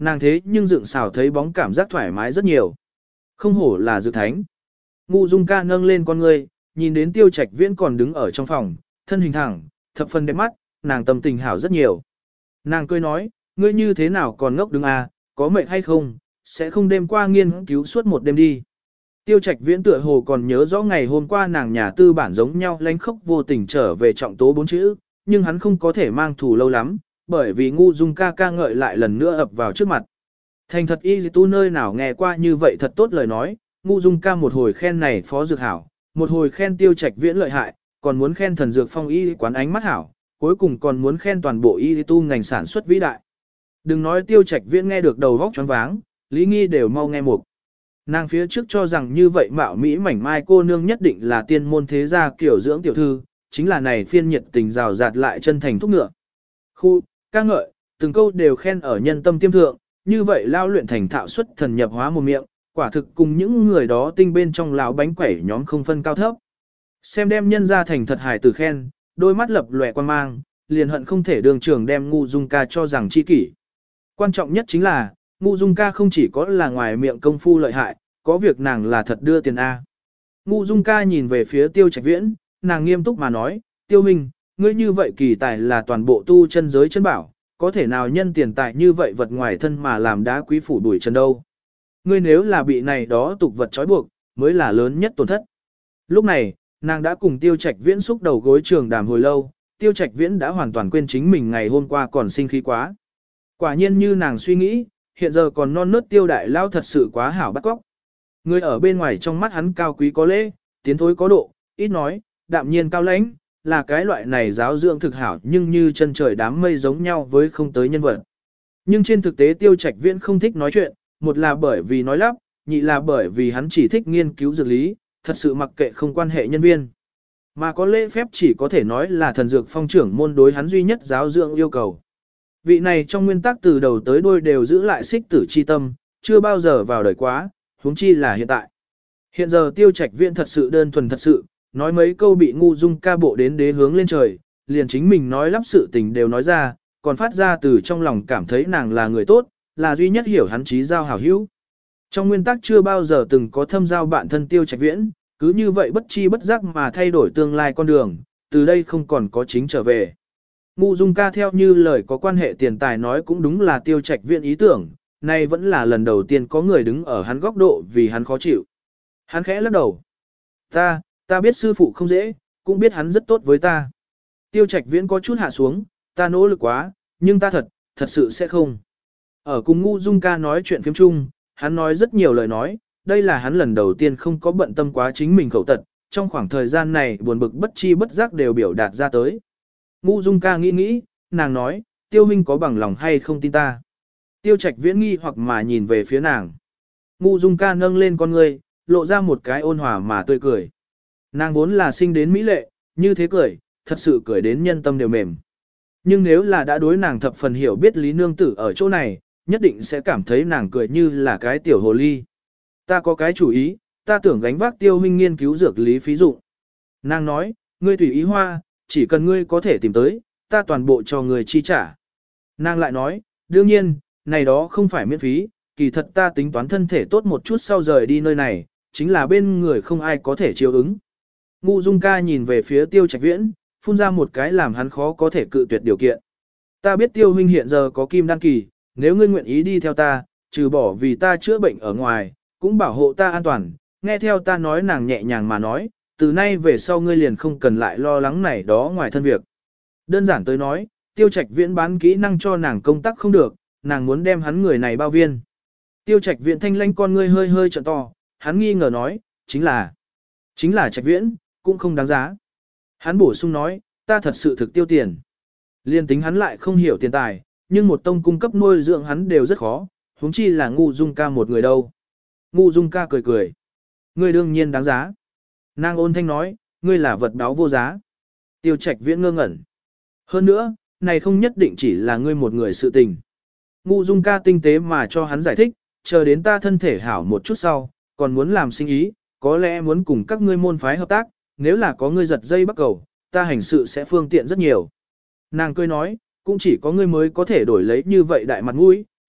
Nàng thế nhưng dựng xào thấy bóng cảm giác thoải mái rất nhiều. Không hổ là Dược Thánh. Ngu Dung ca nâng lên con ngươi, nhìn đến Tiêu Trạch Viễn còn đứng ở trong phòng, thân hình thẳng, thập phần đẹp mắt, nàng tâm tình hảo rất nhiều. Nàng cười nói, ngươi như thế nào còn ngốc đứng à, có mệt hay không, sẽ không đêm qua nghiên cứu suốt một đêm đi. Tiêu Trạch Viễn tựa hồ còn nhớ rõ ngày hôm qua nàng nhà tư bản giống nhau lánh khóc vô tình trở về trọng tố 4 chữ, nhưng hắn không có thể mang thù lâu lắm, bởi vì Ngu Dung ca ca ngợi lại lần nữa ập vào trước mặt. Thành thật y tu nơi nào nghe qua như vậy thật tốt lời nói, Ngu Dung ca một hồi khen này phó dược hảo, một hồi khen Tiêu Trạch Viễn lợi hại, còn muốn khen thần dược phong y quán ánh mắt hảo, cuối cùng còn muốn khen toàn bộ y tu ngành sản xuất vĩ đại. Đừng nói Tiêu Trạch Viễn nghe được đầu vóc choáng váng, Lý Nghi đều mau nghe mục. Nàng phía trước cho rằng như vậy mạo mỹ mảnh mai cô nương nhất định là tiên môn thế gia kiểu dưỡng tiểu thư, chính là này phiên nhiệt tình rào rạt lại chân thành thúc ngựa. Khu, ca ngợi, từng câu đều khen ở nhân tâm tiêm thượng, như vậy lao luyện thành thạo xuất thần nhập hóa một miệng, quả thực cùng những người đó tinh bên trong lão bánh quẩy nhóm không phân cao thấp. Xem đem nhân ra thành thật hài từ khen, đôi mắt lập lòe quan mang, liền hận không thể đường trưởng đem Ngu Dung ca cho rằng chi kỷ. Quan trọng nhất chính là, Ngu Dung ca không chỉ có là ngoài miệng công phu lợi hại, có việc nàng là thật đưa tiền A. Ngu Dung ca nhìn về phía Tiêu Trạch Viễn, nàng nghiêm túc mà nói, Tiêu Minh, ngươi như vậy kỳ tài là toàn bộ tu chân giới chân bảo, có thể nào nhân tiền tài như vậy vật ngoài thân mà làm đá quý phủ đuổi chân đâu. Ngươi nếu là bị này đó tục vật trói buộc, mới là lớn nhất tổn thất. Lúc này, nàng đã cùng Tiêu Trạch Viễn xúc đầu gối trường đàm hồi lâu, Tiêu Trạch Viễn đã hoàn toàn quên chính mình ngày hôm qua còn sinh khí quá. Quả nhiên như nàng suy nghĩ, hiện giờ còn non nớt Tiêu đại lao thật sự quá hảo bắt cóc. Người ở bên ngoài trong mắt hắn cao quý có lễ, tiến thối có độ, ít nói, đạm nhiên cao lãnh, là cái loại này giáo dưỡng thực hảo nhưng như chân trời đám mây giống nhau với không tới nhân vật. Nhưng trên thực tế Tiêu Trạch Viễn không thích nói chuyện, một là bởi vì nói lắp, nhị là bởi vì hắn chỉ thích nghiên cứu dược lý, thật sự mặc kệ không quan hệ nhân viên. Mà có lễ phép chỉ có thể nói là thần dược phong trưởng môn đối hắn duy nhất giáo dưỡng yêu cầu. Vị này trong nguyên tắc từ đầu tới đuôi đều giữ lại xích tử chi tâm, chưa bao giờ vào đời quá, huống chi là hiện tại. Hiện giờ Tiêu Trạch Viễn thật sự đơn thuần thật sự, nói mấy câu bị Ngu Dung ca bộ đến đế hướng lên trời, liền chính mình nói lắp sự tình đều nói ra, còn phát ra từ trong lòng cảm thấy nàng là người tốt, là duy nhất hiểu hắn trí giao hảo hữu. Trong nguyên tắc chưa bao giờ từng có thâm giao bạn thân Tiêu Trạch Viễn, cứ như vậy bất chi bất giác mà thay đổi tương lai con đường, từ đây không còn có chính trở về. Ngu Dung ca theo như lời có quan hệ tiền tài nói cũng đúng là Tiêu Trạch Viễn ý tưởng, nay vẫn là lần đầu tiên có người đứng ở hắn góc độ vì hắn khó chịu. Hắn khẽ lắc đầu. Ta biết sư phụ không dễ, cũng biết hắn rất tốt với ta. Tiêu Trạch Viễn có chút hạ xuống, ta nỗ lực quá, nhưng ta thật sự sẽ không. Ở cùng Ngu Dung ca nói chuyện phiếm chung, hắn nói rất nhiều lời nói, đây là hắn lần đầu tiên không có bận tâm quá chính mình khẩu tật, trong khoảng thời gian này buồn bực bất chi bất giác đều biểu đạt ra tới. Ngu Dung ca nghĩ, nàng nói, Tiêu Minh có bằng lòng hay không tin ta. Tiêu Trạch Viễn nghi hoặc mà nhìn về phía nàng. Ngu Dung ca nâng lên con ngươi, lộ ra một cái ôn hòa mà tươi cười. Nàng vốn là sinh đến mỹ lệ, như thế cười, thật sự cười đến nhân tâm đều mềm. Nhưng nếu là đã đối nàng thập phần hiểu biết Lý Nương Tử ở chỗ này, nhất định sẽ cảm thấy nàng cười như là cái tiểu hồ ly. Ta có cái chủ ý, ta tưởng gánh vác Tiêu Minh nghiên cứu dược lý phí dụng. Nàng nói, ngươi tùy ý hoa, chỉ cần ngươi có thể tìm tới, ta toàn bộ cho ngươi chi trả. Nàng lại nói, đương nhiên, này đó không phải miễn phí, kỳ thật ta tính toán thân thể tốt một chút sau rời đi nơi này, chính là bên người không ai có thể chiếu ứng. Ngu Dung ca nhìn về phía Tiêu Trạch Viễn, phun ra một cái làm hắn khó có thể cự tuyệt điều kiện. Ta biết Tiêu huynh hiện giờ có kim đăng kỳ, nếu ngươi nguyện ý đi theo ta, trừ bỏ vì ta chữa bệnh ở ngoài, cũng bảo hộ ta an toàn, nghe theo ta nói nàng nhẹ nhàng mà nói, từ nay về sau ngươi liền không cần lại lo lắng này đó ngoài thân việc. Đơn giản tới nói, Tiêu Trạch Viễn bán kỹ năng cho nàng công tác không được, nàng muốn đem hắn người này bao viên. Tiêu Trạch Viễn thanh lãnh con ngươi hơi hơi trợn to, hắn nghi ngờ nói, chính là Trạch Viễn, cũng không đáng giá. Hắn bổ sung nói, ta thật sự thực tiêu tiền. Liên tính hắn lại không hiểu tiền tài, nhưng một tông cung cấp nuôi dưỡng hắn đều rất khó, huống chi là Ngu Dung ca một người đâu. Ngu Dung ca cười cười. Ngươi đương nhiên đáng giá. Nàng ôn thanh nói, ngươi là vật báo vô giá. Tiêu Trạch Viễn ngơ ngẩn. Hơn nữa, này không nhất định chỉ là ngươi một người sự tình. Ngu Dung ca tinh tế mà cho hắn giải thích, chờ đến ta thân thể hảo một chút sau, còn muốn làm sinh ý, có lẽ muốn cùng các ngươi môn phái hợp tác, nếu là có ngươi giật dây bắt cầu, ta hành sự sẽ phương tiện rất nhiều. Nàng cười nói, cũng chỉ có ngươi mới có thể đổi lấy như vậy đại mặt mũi,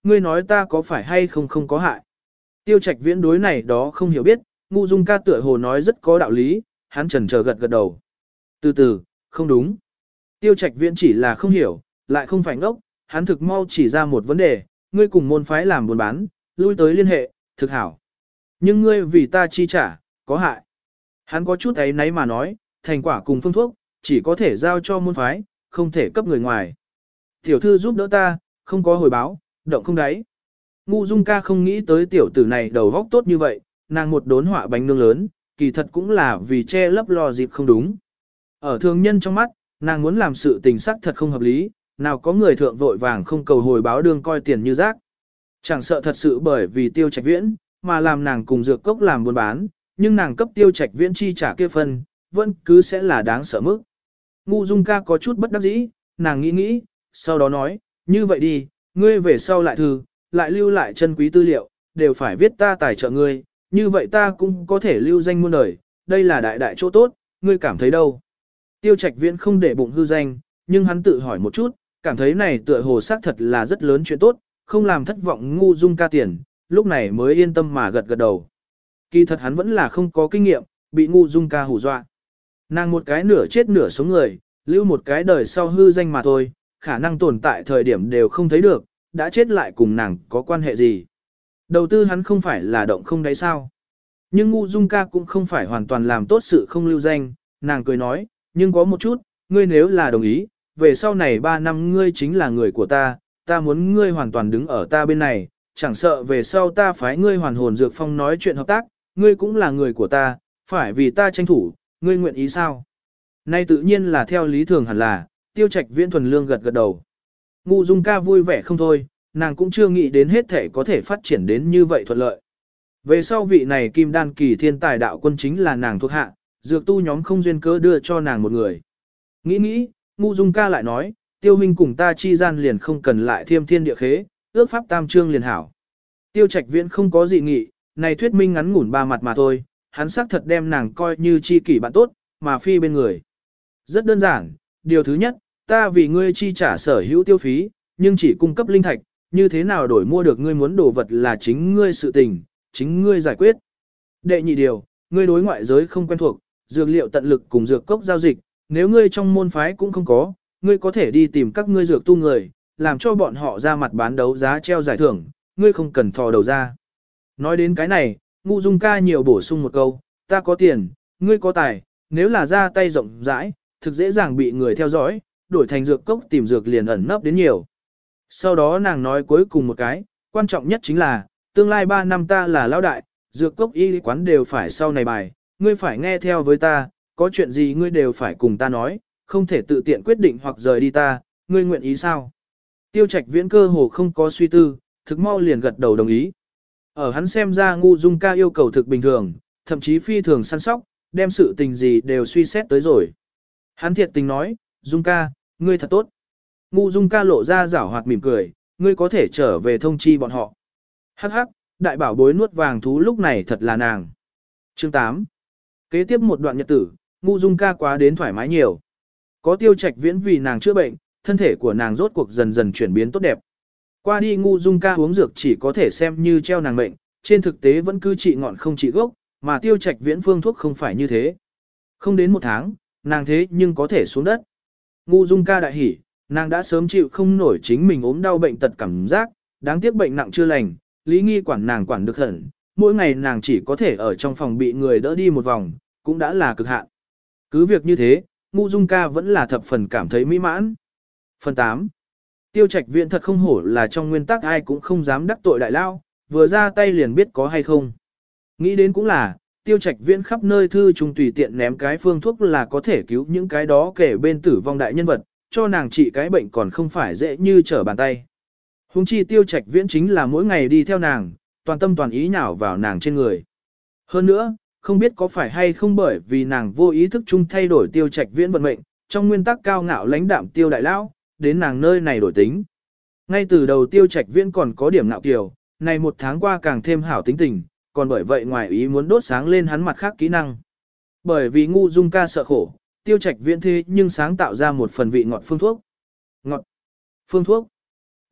ngươi nói ta có phải hay không không có hại. Tiêu Trạch Viễn đối này đó không hiểu biết, Ngu Dung ca tựa hồ nói rất có đạo lý, hắn chần chờ gật gật đầu. Từ từ, không đúng. Tiêu Trạch Viễn chỉ là không hiểu, lại không phải ngốc, hắn thực mau chỉ ra một vấn đề, ngươi cùng môn phái làm buôn bán, lui tới liên hệ, thực hảo. Nhưng ngươi vì ta chi trả, có hại. Hắn có chút ấy nấy mà nói, thành quả cùng phương thuốc, chỉ có thể giao cho môn phái, không thể cấp người ngoài. Tiểu thư giúp đỡ ta, không có hồi báo, động không đáy. Ngu Dung ca không nghĩ tới tiểu tử này đầu óc tốt như vậy, nàng một đốn họa bánh nướng lớn, kỳ thật cũng là vì che lấp lo dịp không đúng. Ở thường nhân trong mắt, nàng muốn làm sự tình sắc thật không hợp lý, nào có người thượng vội vàng không cầu hồi báo đương coi tiền như rác. Chẳng sợ thật sự bởi vì Tiêu Trạch Viễn, mà làm nàng cùng dược cốc làm buôn bán, nhưng nàng cấp Tiêu Trạch Viễn chi trả kia phần, vẫn cứ sẽ là đáng sợ mức. Ngu Dung ca có chút bất đắc dĩ, nàng nghĩ nghĩ, sau đó nói, như vậy đi, ngươi về sau lại thư, lại lưu lại chân quý tư liệu, đều phải viết ta tài trợ ngươi, như vậy ta cũng có thể lưu danh muôn đời, đây là đại đại chỗ tốt, ngươi cảm thấy đâu? Tiêu Trạch Viễn không để bụng hư danh, nhưng hắn tự hỏi một chút, cảm thấy này tựa hồ xác thật là rất lớn chuyện tốt, không làm thất vọng Ngu Dung ca tiền, lúc này mới yên tâm mà gật gật đầu. Kỳ thật hắn vẫn là không có kinh nghiệm, bị Ngu Dung ca hù dọa. Nàng một cái nửa chết nửa sống người, lưu một cái đời sau hư danh mà thôi, khả năng tồn tại thời điểm đều không thấy được, đã chết lại cùng nàng có quan hệ gì. Đầu tư hắn không phải là động không đấy sao. Nhưng Ngu Dung ca cũng không phải hoàn toàn làm tốt sự không lưu danh, nàng cười nói, nhưng có một chút, ngươi nếu là đồng ý, về sau này 3 năm ngươi chính là người của ta muốn ngươi hoàn toàn đứng ở ta bên này, chẳng sợ về sau ta phái ngươi hoàn hồn dược phong nói chuyện hợp tác, ngươi cũng là người của ta, phải vì ta tranh thủ, ngươi nguyện ý sao? Nay tự nhiên là theo lý thường hẳn là, Tiêu Trạch Viễn thuần lương gật gật đầu. Ngu Dung ca vui vẻ không thôi, nàng cũng chưa nghĩ đến hết thể có thể phát triển đến như vậy thuận lợi. Về sau vị này kim đan kỳ thiên tài đạo quân chính là nàng thuộc hạ, dược tu nhóm không duyên cớ đưa cho nàng một người. Nghĩ, Ngu Dung ca lại nói, Tiêu huynh cùng ta chi gian liền không cần lại thiêm thiên địa khế, ước pháp tam trương liền hảo. Tiêu Trạch Viễn không có dị nghị, này thuyết minh ngắn ngủn 3 mặt mà thôi, hắn xác thật đem nàng coi như chi kỷ bạn tốt, mà phi bên người. Rất đơn giản, điều thứ nhất, ta vì ngươi chi trả sở hữu tiêu phí, nhưng chỉ cung cấp linh thạch, như thế nào đổi mua được ngươi muốn đồ vật là chính ngươi sự tình, chính ngươi giải quyết. Đệ nhị điều, ngươi đối ngoại giới không quen thuộc, dược liệu tận lực cùng dược cốc giao dịch, nếu ngươi trong môn phái cũng không có, ngươi có thể đi tìm các ngươi dược tu người, làm cho bọn họ ra mặt bán đấu giá treo giải thưởng, ngươi không cần thò đầu ra. Nói đến cái này, Ngu Dung ca nhiều bổ sung một câu, ta có tiền, ngươi có tài, nếu là ra tay rộng rãi, thực dễ dàng bị người theo dõi, đổi thành dược cốc tìm dược liền ẩn nấp đến nhiều. Sau đó nàng nói cuối cùng một cái, quan trọng nhất chính là, tương lai 3 năm ta là lão đại, dược cốc y quán đều phải sau này bài, ngươi phải nghe theo với ta, có chuyện gì ngươi đều phải cùng ta nói, không thể tự tiện quyết định hoặc rời đi ta, ngươi nguyện ý sao? Tiêu Trạch Viễn cơ hồ không có suy tư, thực mau liền gật đầu đồng ý. Ở hắn xem ra Ngu Dung ca yêu cầu thực bình thường, thậm chí phi thường săn sóc, đem sự tình gì đều suy xét tới rồi. Hắn thiệt tình nói, Dung ca, ngươi thật tốt. Ngu Dung ca lộ ra giảo hoạt mỉm cười, ngươi có thể trở về thông chi bọn họ. Hắc hắc, đại bảo bối nuốt vàng thú lúc này thật là nàng. Chương 8. Kế tiếp một đoạn nhật tử, Ngu Dung ca quá đến thoải mái nhiều. Có Tiêu Trạch Viễn vì nàng chữa bệnh, thân thể của nàng rốt cuộc dần dần chuyển biến tốt đẹp. Qua đi Ngu Dung ca uống dược chỉ có thể xem như treo nàng mệnh, trên thực tế vẫn cứ trị ngọn không trị gốc, mà Tiêu Trạch Viễn phương thuốc không phải như thế. Không đến 1 tháng, nàng thế nhưng có thể xuống đất. Ngu Dung ca đại hỉ, nàng đã sớm chịu không nổi chính mình ốm đau bệnh tật cảm giác, đáng tiếc bệnh nặng chưa lành, Lý Nghi quản nàng quản được hẳn, mỗi ngày nàng chỉ có thể ở trong phòng bị người đỡ đi một vòng, cũng đã là cực hạn. Cứ việc như thế, Ngu Dung ca vẫn là thập phần cảm thấy mỹ mãn. Phần 8. Tiêu Trạch Viễn thật không hổ là trong nguyên tắc ai cũng không dám đắc tội đại lao, vừa ra tay liền biết có hay không. Nghĩ đến cũng là, Tiêu Trạch Viễn khắp nơi thư trùng tùy tiện ném cái phương thuốc là có thể cứu những cái đó kể bên tử vong đại nhân vật, cho nàng trị cái bệnh còn không phải dễ như trở bàn tay. Hùng chi Tiêu Trạch Viễn chính là mỗi ngày đi theo nàng, toàn tâm toàn ý nhào vào nàng trên người. Hơn nữa, không biết có phải hay không bởi vì nàng vô ý thức chung thay đổi Tiêu Trạch Viễn vận mệnh, trong nguyên tắc cao ngạo lãnh đạm Tiêu đại lão, đến nàng nơi này đổi tính. Ngay từ đầu Tiêu Trạch Viễn còn có điểm ngạo kiều, này 1 tháng qua càng thêm hảo tính tình, còn bởi vậy ngoài ý muốn đốt sáng lên hắn mặt khác kỹ năng. Bởi vì Ngu Dung ca sợ khổ, Tiêu Trạch Viễn thế nhưng sáng tạo ra một phần vị ngọt phương thuốc. Ngọt phương thuốc.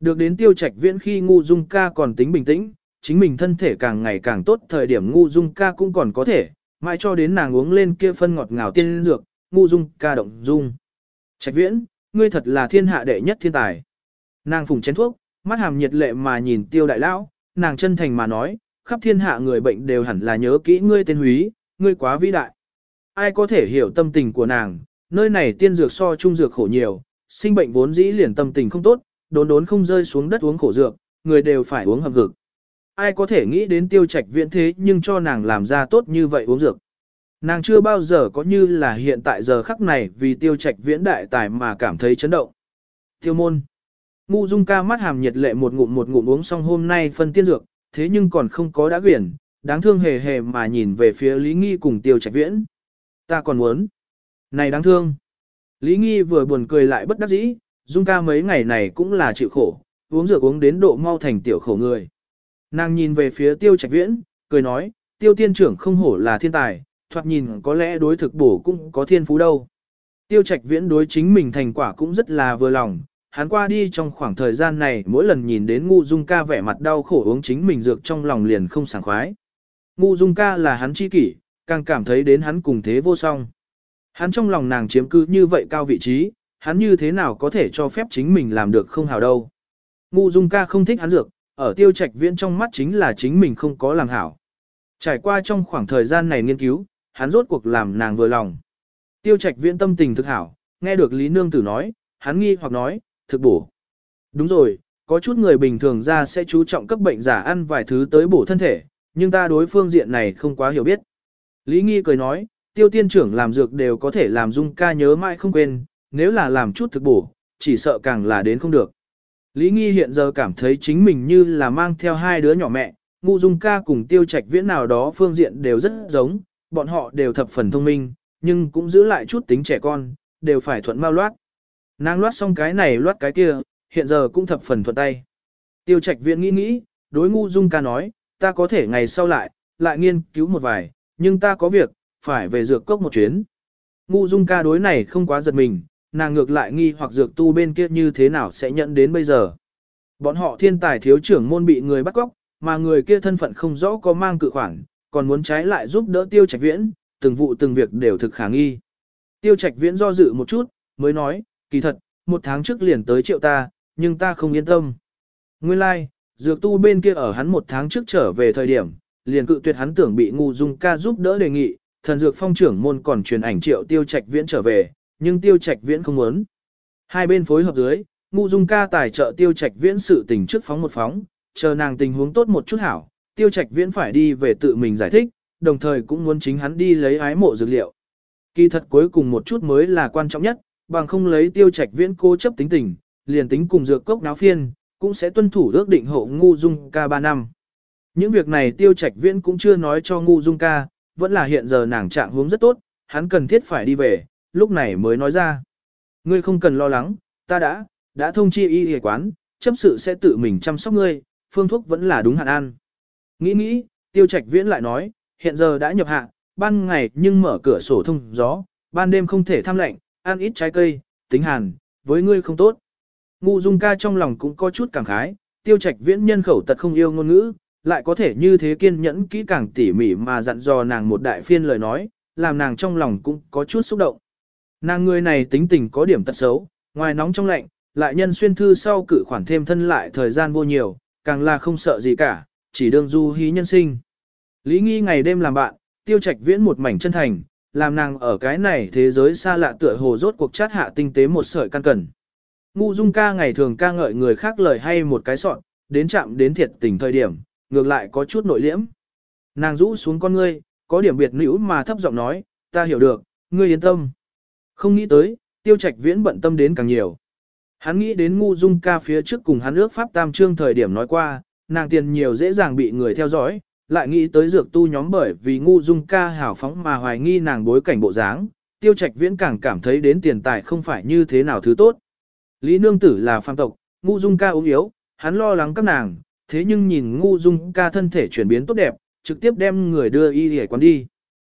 Được đến Tiêu Trạch Viễn khi Ngu Dung ca còn tính bình tĩnh, chính mình thân thể càng ngày càng tốt, thời điểm Ngu Dung ca cũng còn có thể, mãi cho đến nàng uống lên kia phân ngọt ngào tiên dược, Ngu Dung ca động dung. Trạch Viễn, ngươi thật là thiên hạ đệ nhất thiên tài. Nàng phùng chén thuốc, mắt hàm nhiệt lệ mà nhìn Tiêu đại lão, nàng chân thành mà nói, khắp thiên hạ người bệnh đều hẳn là nhớ kỹ ngươi tên Húy, ngươi quá vĩ đại. Ai có thể hiểu tâm tình của nàng, nơi này tiên dược so trung dược khổ nhiều, sinh bệnh vốn dĩ liền tâm tình không tốt, đốn đốn không rơi xuống đất uống khổ dược, người đều phải uống hầm hực. Ai có thể nghĩ đến Tiêu Trạch Viễn thế nhưng cho nàng làm ra tốt như vậy uống dược. Nàng chưa bao giờ có như là hiện tại giờ khắc này vì Tiêu Trạch Viễn đại tài mà cảm thấy chấn động. Tiêu môn. Ngu Dung ca mắt hàm nhiệt lệ một ngụm uống xong hôm nay phân tiên dược, thế nhưng còn không có đã quyển, đáng thương hề hề mà nhìn về phía Lý Nghi cùng Tiêu Trạch Viễn. Ta còn muốn. Này đáng thương. Lý Nghi vừa buồn cười lại bất đắc dĩ, Dung ca mấy ngày này cũng là chịu khổ, uống dược uống đến độ mau thành tiểu khổ người. Nàng nhìn về phía Tiêu Trạch Viễn, cười nói, Tiêu tiên trưởng không hổ là thiên tài, thoạt nhìn có lẽ đối thực bổ cũng có thiên phú đâu. Tiêu Trạch Viễn đối chính mình thành quả cũng rất là vừa lòng, hắn qua đi trong khoảng thời gian này mỗi lần nhìn đến Ngu Dung ca vẻ mặt đau khổ uống chính mình dược trong lòng liền không sảng khoái. Ngu Dung ca là hắn chi kỷ, càng cảm thấy đến hắn cùng thế vô song. Hắn trong lòng nàng chiếm cứ như vậy cao vị trí, hắn như thế nào có thể cho phép chính mình làm được không hảo đâu. Ngu Dung ca không thích hắn dược, ở Tiêu Trạch Viễn trong mắt chính là chính mình không có làm hảo. Trải qua trong khoảng thời gian này nghiên cứu, hắn rốt cuộc làm nàng vừa lòng. Tiêu Trạch Viễn tâm tình thực hảo, nghe được Lý Nương Tử nói, hắn nghi hoặc nói, thực bổ. Đúng rồi, có chút người bình thường ra sẽ chú trọng cấp bệnh giả ăn vài thứ tới bổ thân thể, nhưng ta đối phương diện này không quá hiểu biết. Lý Nghi cười nói, Tiêu tiên trưởng làm dược đều có thể làm Dung ca nhớ mãi không quên, nếu là làm chút thực bổ, chỉ sợ càng là đến không được. Lý Nghi hiện giờ cảm thấy chính mình như là mang theo hai đứa nhỏ mẹ, Ngu Dung ca cùng Tiêu Trạch Viễn nào đó phương diện đều rất giống, bọn họ đều thập phần thông minh, nhưng cũng giữ lại chút tính trẻ con, đều phải thuận mau loát. Nàng loát xong cái này loát cái kia, hiện giờ cũng thập phần thuận tay. Tiêu Trạch Viễn nghĩ, đối Ngu Dung ca nói, ta có thể ngày sau lại nghiên cứu một vài, nhưng ta có việc, phải về dược cốc một chuyến. Ngu Dung ca đối này không quá giật mình, nàng ngược lại nghi hoặc dược tu bên kia như thế nào sẽ nhận đến bây giờ. Bọn họ thiên tài thiếu trưởng môn bị người bắt cóc, mà người kia thân phận không rõ có mang cự khoản, còn muốn trái lại giúp đỡ Tiêu Trạch Viễn, từng vụ từng việc đều thực khả nghi. Tiêu Trạch Viễn do dự một chút, mới nói, kỳ thật, 1 tháng trước liền tới triệu ta, nhưng ta không yên tâm. Nguyên lai, like, dược tu bên kia ở hắn 1 tháng trước trở về thời điểm, liền cự tuyệt hắn tưởng bị Ngu Dung ca giúp đỡ đề nghị, thần dược phong trưởng môn còn truyền ảnh triệu Tiêu Trạch Viễn trở về, nhưng Tiêu Trạch Viễn không muốn. Hai bên phối hợp dưới, Ngu Dung ca tài trợ Tiêu Trạch Viễn sự tình trước phóng một phóng, chờ nàng tình huống tốt một chút hảo, Tiêu Trạch Viễn phải đi về tự mình giải thích, đồng thời cũng muốn chính hắn đi lấy ái mộ dược liệu. Kỳ thật cuối cùng một chút mới là quan trọng nhất, bằng không lấy Tiêu Trạch Viễn cố chấp tính tình, liền tính cùng dược cốc náo phiên, cũng sẽ tuân thủ ước định hộ Ngu Dung ca 3 năm. Những việc này Tiêu Trạch Viễn cũng chưa nói cho Ngu Dung ca, vẫn là hiện giờ nàng trạng huống rất tốt, hắn cần thiết phải đi về, lúc này mới nói ra. Ngươi không cần lo lắng, ta đã thông chi y y quán, chấp sự sẽ tự mình chăm sóc ngươi, phương thuốc vẫn là đúng hạn ăn. Nghĩ, Tiêu Trạch Viễn lại nói, hiện giờ đã nhập hạ, ban ngày nhưng mở cửa sổ thông gió, ban đêm không thể tham lạnh, ăn ít trái cây, tính hàn, với ngươi không tốt. Ngu Dung ca trong lòng cũng có chút cảm khái, Tiêu Trạch Viễn nhân khẩu tật không yêu ngôn ngữ, lại có thể như thế kiên nhẫn kỹ càng tỉ mỉ mà dặn dò nàng một đại phiên lời nói, làm nàng trong lòng cũng có chút xúc động. Nàng người này tính tình có điểm tật xấu, ngoài nóng trong lạnh, lại nhân xuyên thư sau cử khoản thêm thân lại thời gian vô nhiều, càng là không sợ gì cả, chỉ đương du hí nhân sinh. Lý Nghi ngày đêm làm bạn, Tiêu Trạch Viễn một mảnh chân thành, làm nàng ở cái này thế giới xa lạ tựa hồ rốt cuộc chát hạ tinh tế một sợi căn cẩn. Ngu Dung ca ngày thường ca ngợi người khác lời hay một cái sọn, đến chạm đến thiệt tình thời điểm, ngược lại có chút nội liễm. Nàng rũ xuống con ngươi, có điểm biệt nữ mà thấp giọng nói, ta hiểu được, ngươi yên tâm. Không nghĩ tới, Tiêu Trạch Viễn bận tâm đến càng nhiều. Hắn nghĩ đến Ngu Dung ca phía trước cùng hắn ước pháp tam trương thời điểm nói qua, nàng tiền nhiều dễ dàng bị người theo dõi, lại nghĩ tới dược tu nhóm bởi vì Ngu Dung ca hảo phóng mà hoài nghi nàng bối cảnh bộ dáng, Tiêu Trạch Viễn càng cảm thấy đến tiền tài không phải như thế nào thứ tốt. Lý Nương Tử là phàm tộc, Ngu Dung ca ốm yếu, hắn lo lắng các nàng, thế nhưng nhìn Ngu Dung ca thân thể chuyển biến tốt đẹp, trực tiếp đem người đưa y y quán đi.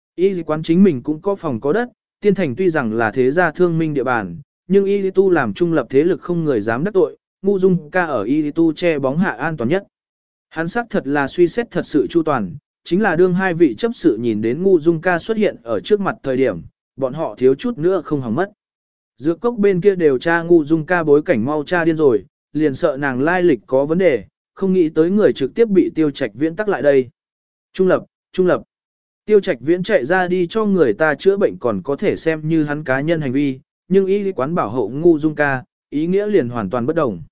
Y quán chính mình cũng có phòng có đất, Tiên Thành tuy rằng là thế gia thương minh địa bàn, nhưng y tu làm trung lập thế lực không người dám đắc tội, Ngu Dung ca ở y tu che bóng hạ an toàn nhất. Hắn xác thật là suy xét thật sự chu toàn, chính là đương hai vị chấp sự nhìn đến Ngu Dung ca xuất hiện ở trước mặt thời điểm, bọn họ thiếu chút nữa không hỏng mất. Dược cốc bên kia đều tra Ngu Dung ca bối cảnh mau tra điên rồi, liền sợ nàng lai lịch có vấn đề, không nghĩ tới người trực tiếp bị Tiêu Trạch Viễn tắc lại đây. Trung lập. Tiêu Trạch Viễn chạy ra đi cho người ta chữa bệnh còn có thể xem như hắn cá nhân hành vi, nhưng y quán bảo hộ Ngu Dung ca, ý nghĩa liền hoàn toàn bất đồng.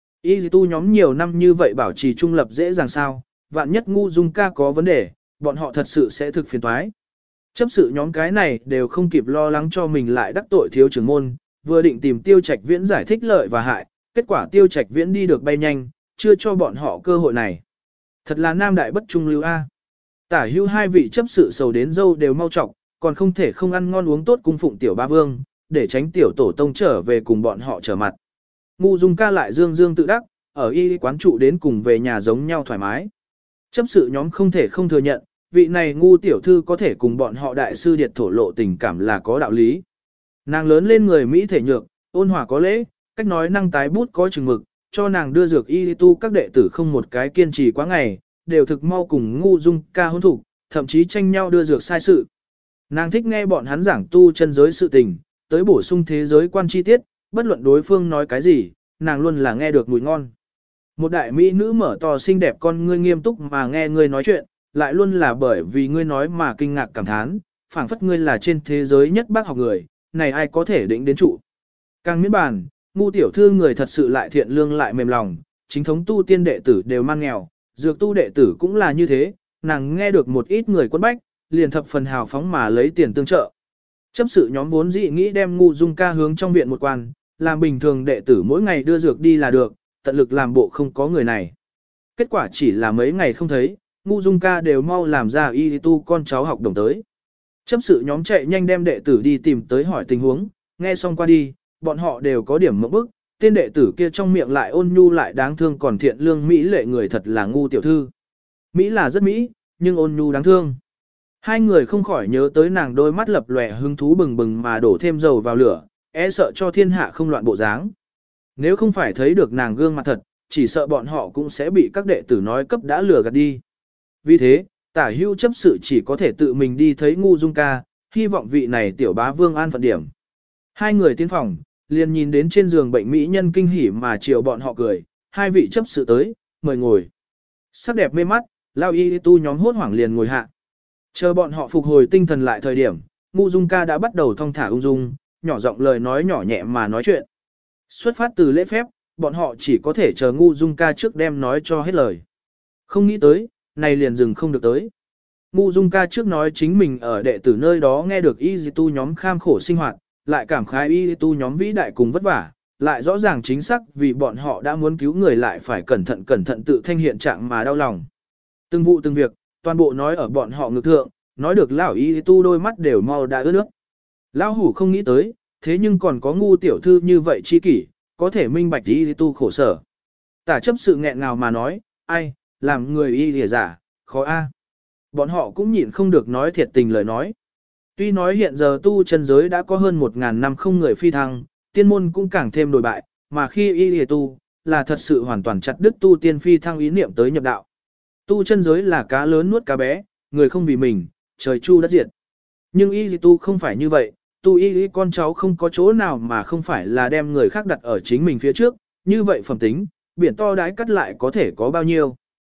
Y tu nhóm nhiều năm như vậy bảo trì trung lập dễ dàng sao, vạn nhất Ngu Dung ca có vấn đề, bọn họ thật sự sẽ thực phiền toái. Chấp sự nhóm cái này đều không kịp lo lắng cho mình lại đắc tội thiếu trưởng môn, vừa định tìm Tiêu Trạch Viễn giải thích lợi và hại, kết quả Tiêu Trạch Viễn đi được bay nhanh, chưa cho bọn họ cơ hội này. Thật là nam đại bất trung lưu a. Tả hưu hai vị chấp sự sầu đến dâu đều mau trọc, còn không thể không ăn ngon uống tốt cung phụng tiểu ba vương, để tránh tiểu tổ tông trở về cùng bọn họ trở mặt. Ngu Dung ca lại dương dương tự đắc, ở y quán trụ đến cùng về nhà giống nhau thoải mái. Chấp sự nhóm không thể không thừa nhận, vị này Ngu tiểu thư có thể cùng bọn họ đại sư điệt thổ lộ tình cảm là có đạo lý. Nàng lớn lên người Mỹ thể nhược, ôn hòa có lễ, cách nói năng tái bút có chừng mực, cho nàng đưa dược y tu các đệ tử không một cái kiên trì quá ngày, đều thực mau cùng Ngu Dung ca hôn thủ, thậm chí tranh nhau đưa dược sai sự. Nàng thích nghe bọn hắn giảng tu chân giới sự tình, tới bổ sung thế giới quan chi tiết, bất luận đối phương nói cái gì, nàng luôn là nghe được mùi ngon. Một đại mỹ nữ mở to xinh đẹp con ngươi nghiêm túc mà nghe ngươi nói chuyện, lại luôn là bởi vì ngươi nói mà kinh ngạc cảm thán, phảng phất ngươi là trên thế giới nhất bác học người, này ai có thể định đến trụ. Càng miễn bàn, Ngu tiểu thư người thật sự lại thiện lương lại mềm lòng, chính thống tu tiên đệ tử đều mang nghèo, dược tu đệ tử cũng là như thế, nàng nghe được một ít người quân bách, liền thập phần hào phóng mà lấy tiền tương trợ. Chấp sự nhóm vốn dị nghĩ đem Ngu Dung ca hướng trong viện một quan, làm bình thường đệ tử mỗi ngày đưa dược đi là được, tận lực làm bộ không có người này. Kết quả chỉ là mấy ngày không thấy, Ngu Dung ca đều mau làm ra y tu con cháu học đồng tới. Chấp sự nhóm chạy nhanh đem đệ tử đi tìm tới hỏi tình huống, nghe xong qua đi, bọn họ đều có điểm mộng bức, tên đệ tử kia trong miệng lại ôn nhu lại đáng thương còn thiện lương Mỹ lệ người thật là Ngu tiểu thư. Mỹ là rất Mỹ, nhưng ôn nhu đáng thương. Hai người không khỏi nhớ tới nàng đôi mắt lập lòe hứng thú bừng bừng mà đổ thêm dầu vào lửa, e sợ cho thiên hạ không loạn bộ dáng. Nếu không phải thấy được nàng gương mặt thật, chỉ sợ bọn họ cũng sẽ bị các đệ tử nói cấp đã lừa gạt đi. Vì thế, Tả Hưu chấp sự chỉ có thể tự mình đi thấy Ngu Dung ca, hy vọng vị này tiểu bá vương an phận điểm. Hai người tiến phòng, liền nhìn đến trên giường bệnh mỹ nhân kinh hỉ mà chiều bọn họ cười, hai vị chấp sự tới, mời ngồi. Sắc đẹp mê mắt, lao y tu nhóm hốt hoảng liền ngồi hạ. Chờ bọn họ phục hồi tinh thần lại thời điểm, Ngu Dung ca đã bắt đầu thong thả ung dung, nhỏ giọng lời nói nhỏ nhẹ mà nói chuyện. Xuất phát từ lễ phép, bọn họ chỉ có thể chờ Ngu Dung ca trước đem nói cho hết lời. Không nghĩ tới, này liền dừng không được tới. Ngu Dung ca trước nói chính mình ở đệ tử nơi đó nghe được y tu nhóm kham khổ sinh hoạt, lại cảm khái y tu nhóm vĩ đại cùng vất vả, lại rõ ràng chính xác vì bọn họ đã muốn cứu người lại phải cẩn thận tự thanh hiện trạng mà đau lòng. Từng vụ từng việc, toàn bộ nói ở bọn họ ngược thượng, nói được lão y tu đôi mắt đều mau đã ướt nước. Lão hủ không nghĩ tới, thế nhưng còn có Ngu tiểu thư như vậy chi kỷ, có thể minh bạch y tu khổ sở. Tả chấp sự nghẹn ngào mà nói, ai, làm người y lìa giả, khó a. Bọn họ cũng nhịn không được nói thiệt tình lời nói. Tuy nói hiện giờ tu chân giới đã có hơn 1.000 năm không người phi thăng, tiên môn cũng càng thêm đổi bại, mà khi y lìa tu, là thật sự hoàn toàn chặt đứt tu tiên phi thăng ý niệm tới nhập đạo. Tu chân giới là cá lớn nuốt cá bé, người không vì mình, trời chu đất diệt. Nhưng y tu không phải như vậy, tu y con cháu không có chỗ nào mà không phải là đem người khác đặt ở chính mình phía trước, như vậy phẩm tính, biển to đái cắt lại có thể có bao nhiêu.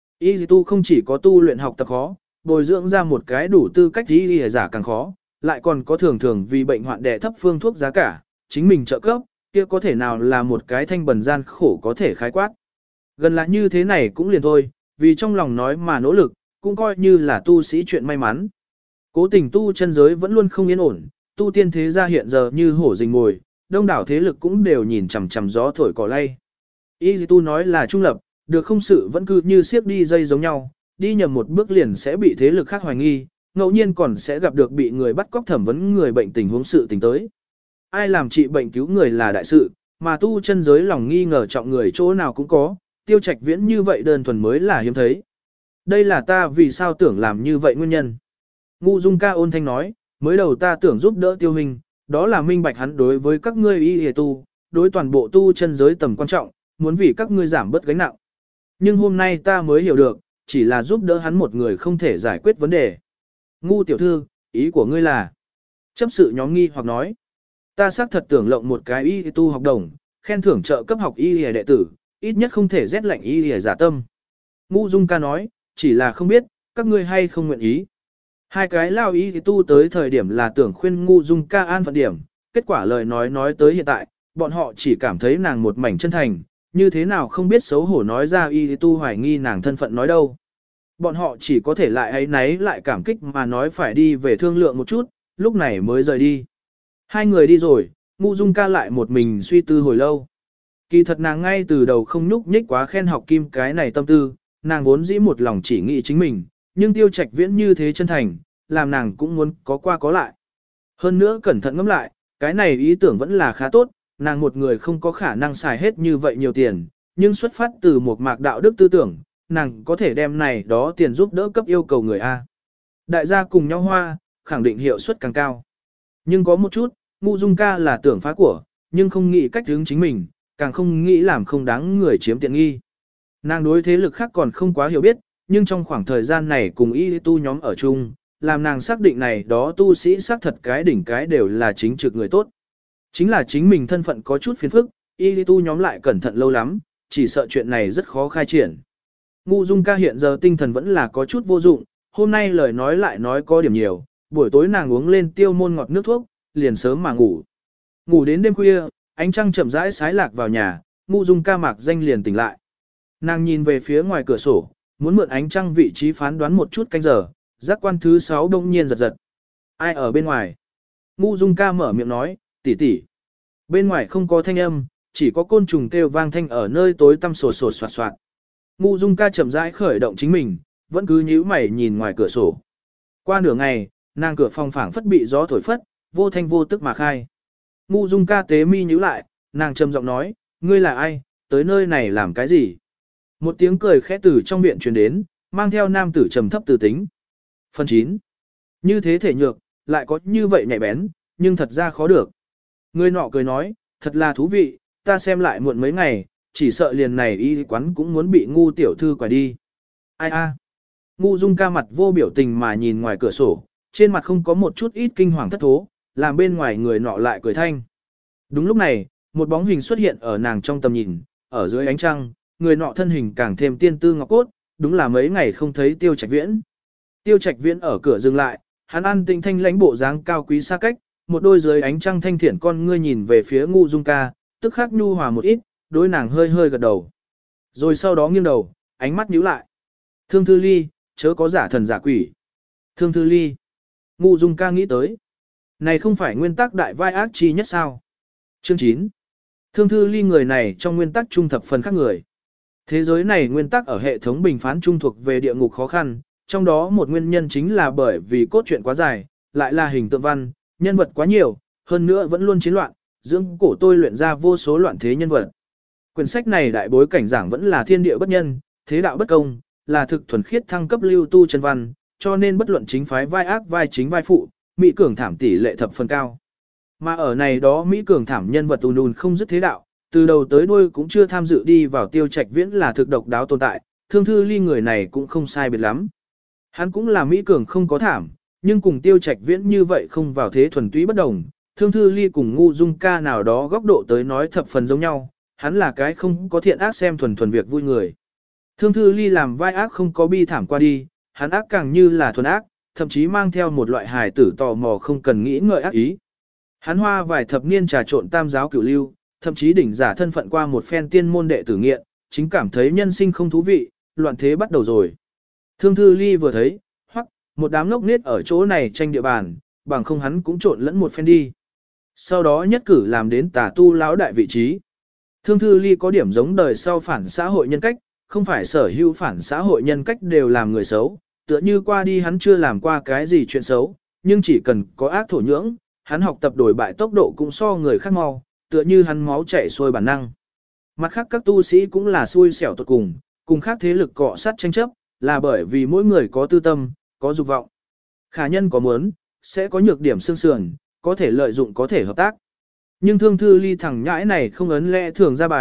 Y tu không chỉ có tu luyện học tập khó, bồi dưỡng ra một cái đủ tư cách y giả càng khó, lại còn có thường thường vì bệnh hoạn đẻ thấp phương thuốc giá cả, chính mình trợ cấp, kia có thể nào là một cái thanh bần gian khổ có thể khái quát. Gần là như thế này cũng liền thôi, vì trong lòng nói mà nỗ lực, cũng coi như là tu sĩ chuyện may mắn. Cố tình tu chân giới vẫn luôn không yên ổn, tu tiên thế gia hiện giờ như hổ rình ngồi, đông đảo thế lực cũng đều nhìn chằm chằm gió thổi cỏ lay. Y tu nói là trung lập, được không sự vẫn cứ như siếc đi dây giống nhau, đi nhầm một bước liền sẽ bị thế lực khác hoài nghi, ngẫu nhiên còn sẽ gặp được bị người bắt cóc thẩm vấn người bệnh tình huống sự tình tới. Ai làm trị bệnh cứu người là đại sự, mà tu chân giới lòng nghi ngờ trọng người chỗ nào cũng có, Tiêu Trạch Viễn như vậy đơn thuần mới là hiếm thấy. Đây là ta vì sao tưởng làm như vậy nguyên nhân. Ngu Dung ca ôn thanh nói, mới đầu ta tưởng giúp đỡ Tiêu Hình, đó là minh bạch hắn đối với các ngươi y hề tu, đối toàn bộ tu chân giới tầm quan trọng, muốn vì các ngươi giảm bớt gánh nặng. Nhưng hôm nay ta mới hiểu được, chỉ là giúp đỡ hắn một người không thể giải quyết vấn đề. Ngu tiểu thư, ý của ngươi là? Chấp sự nhóm nghi hoặc nói. Ta xác thật tưởng lộng một cái y tu học đồng, khen thưởng trợ cấp học y đệ tử, ít nhất không thể rét lạnh y giả tâm. Ngu Dung ca nói, chỉ là không biết, các ngươi hay không nguyện ý. Hai cái lao y tu tới thời điểm là tưởng khuyên Ngu Dung ca an phận điểm, kết quả lời nói tới hiện tại, bọn họ chỉ cảm thấy nàng một mảnh chân thành, như thế nào không biết xấu hổ nói ra y tu hoài nghi nàng thân phận nói đâu. Bọn họ chỉ có thể lại ấy náy lại cảm kích mà nói phải đi về thương lượng một chút, lúc này mới rời đi. Hai người đi rồi, Ngu Dung ca lại một mình suy tư hồi lâu. Kỳ thật nàng ngay từ đầu không nhúc nhích quá khen học kim cái này tâm tư, nàng vốn dĩ một lòng chỉ nghĩ chính mình, nhưng Tiêu Trạch Viễn như thế chân thành, làm nàng cũng muốn có qua có lại. Hơn nữa cẩn thận ngẫm lại, cái này ý tưởng vẫn là khá tốt, nàng một người không có khả năng xài hết như vậy nhiều tiền, nhưng xuất phát từ một mạc đạo đức tư tưởng, nàng có thể đem này đó tiền giúp đỡ cấp yêu cầu người A. Đại gia cùng nhau hoa, khẳng định hiệu suất càng cao. Nhưng có một chút, Ngu Dung ca là tưởng phá của, nhưng không nghĩ cách hướng chính mình, càng không nghĩ làm không đáng người chiếm tiện nghi. Nàng đối thế lực khác còn không quá hiểu biết, nhưng trong khoảng thời gian này cùng y tu nhóm ở chung, làm nàng xác định này đó tu sĩ xác thật cái đỉnh cái đều là chính trực người tốt. Chính là chính mình thân phận có chút phiền phức, y tu nhóm lại cẩn thận lâu lắm, chỉ sợ chuyện này rất khó khai triển. Ngu Dung ca hiện giờ tinh thần vẫn là có chút vô dụng, hôm nay lời nói lại nói có điểm nhiều, buổi tối nàng uống lên tiêu môn ngọt nước thuốc, liền sớm mà ngủ. Ngủ đến đêm khuya, ánh trăng chậm rãi sái lạc vào nhà, Ngu Dung ca mạc danh liền tỉnh lại. Nàng nhìn về phía ngoài cửa sổ, muốn mượn ánh trăng vị trí phán đoán một chút canh giờ, giác quan thứ 6 đông nhiên giật giật. Ai ở bên ngoài? Ngu Dung ca mở miệng nói, tỷ tỷ. Bên ngoài không có thanh âm, chỉ có côn trùng kêu vang thanh ở nơi tối tăm sột sột soạt soạt. Ngu Dung ca chậm rãi khởi động chính mình, vẫn cứ nhíu mày nhìn ngoài cửa sổ. Qua nửa ngày, nàng cửa phòng phảng phất bị gió thổi phất, vô thanh vô tức mà khai. Ngu Dung ca tế mi nhíu lại, nàng trầm giọng nói, ngươi là ai, tới nơi này làm cái gì? Một tiếng cười khẽ từ trong miệng truyền đến, mang theo nam tử trầm thấp từ tính. Phần 9. Như thế thể nhược, lại có như vậy nhạy bén, nhưng thật ra khó được. Người nọ cười nói, thật là thú vị, ta xem lại muộn mấy ngày, chỉ sợ liền này y quán cũng muốn bị Ngu tiểu thư quải đi. Ai a? Ngu Dung ca mặt vô biểu tình mà nhìn ngoài cửa sổ, trên mặt không có một chút ít kinh hoàng thất thố, làm bên ngoài người nọ lại cười thanh. Đúng lúc này, một bóng hình xuất hiện ở nàng trong tầm nhìn, ở dưới ánh trăng, người nọ thân hình càng thêm tiên tư ngọc cốt, đúng là mấy ngày không thấy Tiêu Trạch Viễn. Tiêu Trạch Viễn ở cửa dừng lại, hắn ăn tinh thanh lãnh bộ dáng cao quý xa cách, một đôi dưới ánh trăng thanh thiện con ngươi nhìn về phía Ngu Dung ca, tức khắc nhu hòa một ít, đối nàng hơi hơi gật đầu. Rồi sau đó nghiêng đầu, ánh mắt nhíu lại. Thương Thư Ly, chớ có giả thần giả quỷ. Thương Thư Ly. Ngu Dung ca nghĩ tới. Này không phải nguyên tắc đại vai ác chi nhất sao? Chương 9. Thương Thư Ly người này trong nguyên tắc trung thập phần khác người. Thế giới này nguyên tắc ở hệ thống bình phán trung thuộc về địa ngục khó khăn, trong đó một nguyên nhân chính là bởi vì cốt truyện quá dài, lại là hình tượng văn, nhân vật quá nhiều, hơn nữa vẫn luôn chiến loạn, dưỡng cổ tôi luyện ra vô số loạn thế nhân vật. Quyển sách này đại bối cảnh giảng vẫn là thiên địa bất nhân, thế đạo bất công, là thực thuần khiết thăng cấp lưu tu chân văn, cho nên bất luận chính phái vai ác vai chính vai phụ, Mỹ cường thảm tỷ lệ thập phần cao. Mà ở này đó Mỹ cường thảm nhân vật ùn không dứt thế đạo, từ đầu tới đuôi cũng chưa tham dự đi vào Tiêu Trạch Viễn là thực độc đáo tồn tại, Thương Thư Ly người này cũng không sai biệt lắm. Hắn cũng là Mỹ cường không có thảm, nhưng cùng Tiêu Trạch Viễn như vậy không vào thế thuần túy bất đồng, Thương Thư Ly cùng Ngu Dung ca nào đó góc độ tới nói thập phần giống nhau, hắn là cái không có thiện ác xem thuần thuần việc vui người. Thương Thư Ly làm vai ác không có bi thảm qua đi, hắn ác càng như là thuần ác, thậm chí mang theo một loại hài tử tò mò không cần nghĩ ngợi ác ý. Hắn hoa vài thập niên trà trộn tam giáo cửu lưu, thậm chí đỉnh giả thân phận qua một phen tiên môn đệ tử nghiện, chính cảm thấy nhân sinh không thú vị, loạn thế bắt đầu rồi. Thương Thư Ly vừa thấy, hoặc, một đám ngốc nết ở chỗ này tranh địa bàn, bằng không hắn cũng trộn lẫn một phen đi. Sau đó nhất cử làm đến tà tu lão đại vị trí. Thương Thư Ly có điểm giống đời sau phản xã hội nhân cách, không phải sở hữu phản xã hội nhân cách đều làm người xấu, tựa như qua đi hắn chưa làm qua cái gì chuyện xấu, nhưng chỉ cần có ác thổ nhưỡng, hắn học tập đổi bại tốc độ cũng so người khác mau, tựa như hắn máu chảy xuôi bản năng. Mặt khác các tu sĩ cũng là xui xẻo tuột cùng khác thế lực cọ sát tranh chấp, là bởi vì mỗi người có tư tâm, có dục vọng. Khả nhân có muốn, sẽ có nhược điểm xương sườn, có thể lợi dụng có thể hợp tác. Nhưng Thương Thư Ly thẳng nhãi này không ấn lẽ thường ra bài,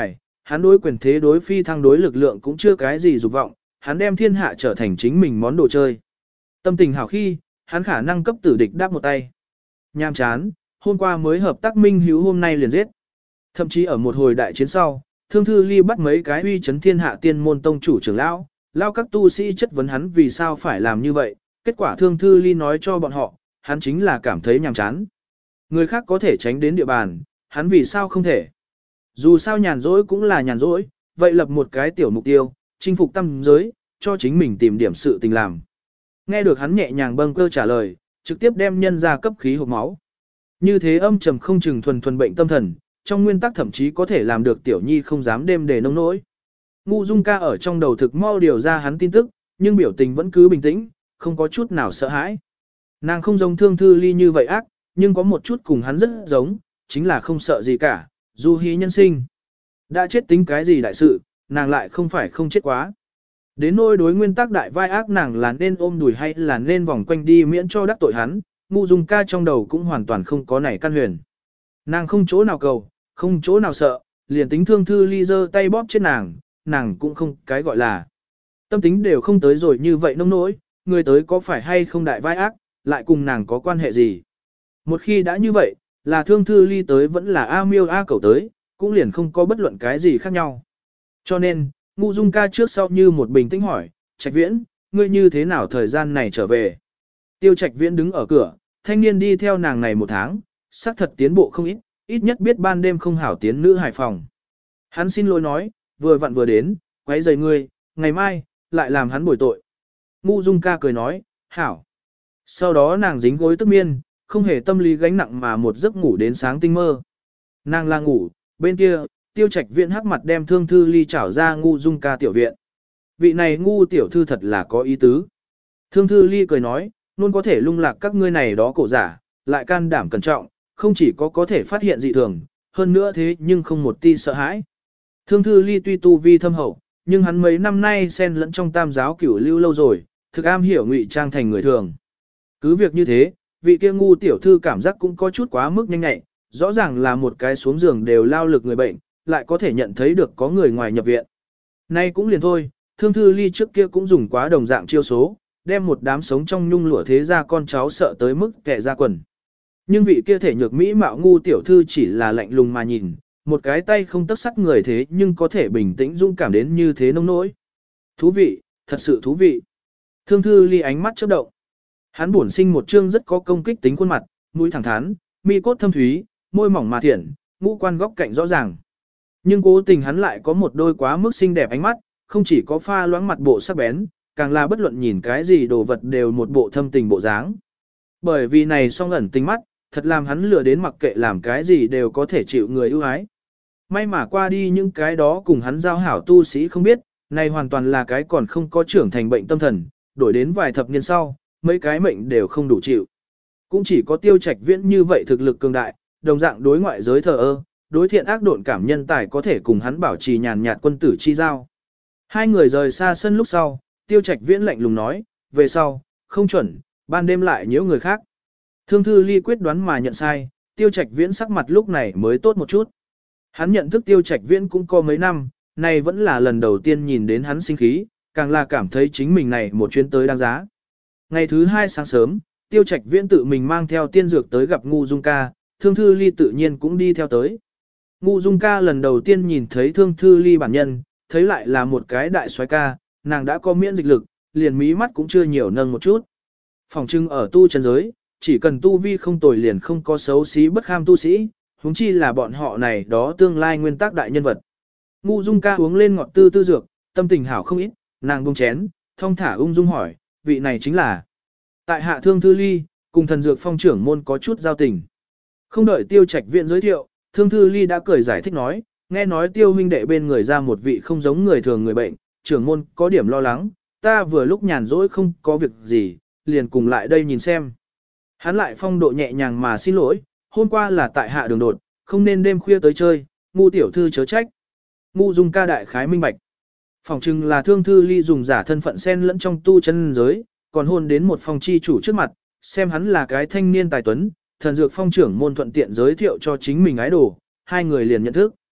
hắn đối quyền thế đối phi thăng đối lực lượng cũng chưa cái gì dục vọng, hắn đem thiên hạ trở thành chính mình món đồ chơi. Tâm tình hảo khi, hắn khả năng cấp tử địch đáp một tay. Nhàm chán, hôm qua mới hợp tác minh hữu hôm nay liền giết. Thậm chí ở một hồi đại chiến sau, Thương Thư Ly bắt mấy cái uy chấn thiên hạ tiên môn tông chủ trưởng lão, lao các tu sĩ chất vấn hắn vì sao phải làm như vậy, kết quả Thương Thư Ly nói cho bọn họ, hắn chính là cảm thấy nhàm chán. Người khác có thể tránh đến địa bàn, hắn vì sao không thể. Dù sao nhàn rỗi cũng là nhàn rỗi, vậy lập một cái tiểu mục tiêu, chinh phục tâm giới, cho chính mình tìm điểm sự tình làm. Nghe được hắn nhẹ nhàng bâng cơ trả lời, trực tiếp đem nhân ra cấp khí hộc máu. Như thế âm trầm không chừng thuần bệnh tâm thần, trong nguyên tắc thậm chí có thể làm được tiểu nhi không dám đêm để nông nỗi. Ngu Dung Ca ở trong đầu thực mau điều ra hắn tin tức, nhưng biểu tình vẫn cứ bình tĩnh, không có chút nào sợ hãi. Nàng không giống Thương Thư Ly như vậy ác, nhưng có một chút cùng hắn rất giống, chính là không sợ gì cả, du hí nhân sinh. Đã chết tính cái gì đại sự, nàng lại không phải không chết quá. Đến nỗi đối nguyên tắc đại vai ác nàng là nên ôm đùi hay là nên vòng quanh đi miễn cho đắc tội hắn, Ngu Dung Ca trong đầu cũng hoàn toàn không có nảy căn huyền. Nàng không chỗ nào cầu, không chỗ nào sợ, liền tính Thương Thư Ly giơ tay bóp chết nàng cũng không cái gọi là. Tâm tính đều không tới rồi như vậy nông nỗi, người tới có phải hay không đại vai ác, lại cùng nàng có quan hệ gì. Một khi đã như vậy, là Thương Thư Ly tới vẫn là A Miêu A Cẩu tới, cũng liền không có bất luận cái gì khác nhau. Cho nên, Ngu Dung Ca trước sau như một bình tĩnh hỏi, Trạch Viễn, ngươi như thế nào thời gian này trở về? Tiêu Trạch Viễn đứng ở cửa, thanh niên đi theo nàng này một tháng, xác thật tiến bộ không ít, ít nhất biết ban đêm không hảo tiến nữ hải phòng. Hắn xin lỗi nói, vừa vặn vừa đến, quấy rầy ngươi, ngày mai, lại làm hắn bồi tội. Ngu Dung Ca cười nói, hảo. Sau đó nàng dính gối tức miên, không hề tâm lý gánh nặng mà một giấc ngủ đến sáng tinh mơ. Nàng là ngủ, bên kia, Tiêu Trạch Viễn hắc mặt đem Thương Thư Ly trảo ra Ngu Dung Ca tiểu viện. Vị này Ngu tiểu thư thật là có ý tứ. Thương Thư Ly cười nói, luôn có thể lung lạc các ngươi này đó cổ giả, lại can đảm cẩn trọng, không chỉ có thể phát hiện dị thường, hơn nữa thế nhưng không một ti sợ hãi. Thương Thư Ly tuy tu vi thâm hậu, nhưng hắn mấy năm nay xen lẫn trong tam giáo cửu lưu lâu rồi, thực am hiểu ngụy trang thành người thường. Cứ việc như thế, vị kia Ngu tiểu thư cảm giác cũng có chút quá mức nhanh nhạy, rõ ràng là một cái xuống giường đều lao lực người bệnh, lại có thể nhận thấy được có người ngoài nhập viện. Nay cũng liền thôi, Thương Thư Ly trước kia cũng dùng quá đồng dạng chiêu số, đem một đám sống trong nhung lụa thế ra con cháu sợ tới mức kẻ ra quần. Nhưng vị kia thể nhược mỹ mạo Ngu tiểu thư chỉ là lạnh lùng mà nhìn, một cái tay không tấc sắt người thế nhưng có thể bình tĩnh dũng cảm đến như thế nông nỗi. Thú vị, thật sự thú vị. Thương Thư Ly ánh mắt chớp động. Hắn bổn sinh một trương rất có công kích tính khuôn mặt, mũi thẳng thắn, mi cốt thâm thúy, môi mỏng mà thiện, ngũ quan góc cạnh rõ ràng. Nhưng cố tình hắn lại có một đôi quá mức xinh đẹp ánh mắt, không chỉ có pha loãng mặt bộ sắc bén, càng là bất luận nhìn cái gì đồ vật đều một bộ thâm tình bộ dáng. Bởi vì này song ẩn tình mắt, thật làm hắn lừa đến mặc kệ làm cái gì đều có thể chịu người ưu ái. May mà qua đi những cái đó cùng hắn giao hảo tu sĩ không biết, này hoàn toàn là cái còn không có trưởng thành bệnh tâm thần, đổi đến vài thập niên sau, mấy cái mệnh đều không đủ chịu. Cũng chỉ có Tiêu Trạch Viễn như vậy thực lực cường đại, đồng dạng đối ngoại giới thờ ơ, đối thiện ác độn cảm nhân tài có thể cùng hắn bảo trì nhàn nhạt quân tử chi giao. Hai người rời xa sân lúc sau, Tiêu Trạch Viễn lạnh lùng nói, về sau, không chuẩn, ban đêm lại nhiễu người khác. Thương Thư Ly quyết đoán mà nhận sai, Tiêu Trạch Viễn sắc mặt lúc này mới tốt một chút. Hắn nhận thức Tiêu Trạch Viễn cũng có mấy năm, này vẫn là lần đầu tiên nhìn đến hắn sinh khí, càng là cảm thấy chính mình này một chuyến tới đáng giá. Ngày thứ hai sáng sớm, Tiêu Trạch Viễn tự mình mang theo tiên dược tới gặp Ngu Dung Ca, Thương Thư Ly tự nhiên cũng đi theo tới. Ngu Dung Ca lần đầu tiên nhìn thấy Thương Thư Ly bản nhân, thấy lại là một cái đại soái ca, nàng đã có miễn dịch lực, liền mí mắt cũng chưa nhiều nâng một chút. Phòng trưng ở tu chân giới, chỉ cần tu vi không tồi liền không có xấu xí bất kham tu sĩ, huống chi là bọn họ này đó tương lai nguyên tắc đại nhân vật. Ngu Dung Ca uống lên ngọt tư tư dược, tâm tình hảo không ít, nàng buông chén, thong thả ung dung hỏi, vị này chính là tại hạ Thương Thư Ly, cùng thần dược phong trưởng môn có chút giao tình. Không đợi Tiêu Trạch Viễn giới thiệu, Thương Thư Ly đã cười giải thích nói, nghe nói Tiêu huynh đệ bên người ra một vị không giống người thường người bệnh, trưởng môn có điểm lo lắng, ta vừa lúc nhàn rỗi không có việc gì, liền cùng lại đây nhìn xem. Hắn lại phong độ nhẹ nhàng mà xin lỗi, hôm qua là tại hạ đường đột, không nên đêm khuya tới chơi, Ngu tiểu thư chớ trách. Ngu Dung Ca đại khái minh bạch. Phòng trưng là Thương Thư Ly dùng giả thân phận xen lẫn trong tu chân giới, còn hôn đến một phòng chi chủ trước mặt, xem hắn là cái thanh niên tài tuấn, thần dược phong trưởng môn thuận tiện giới thiệu cho chính mình ái đồ, hai người liền nhận thức.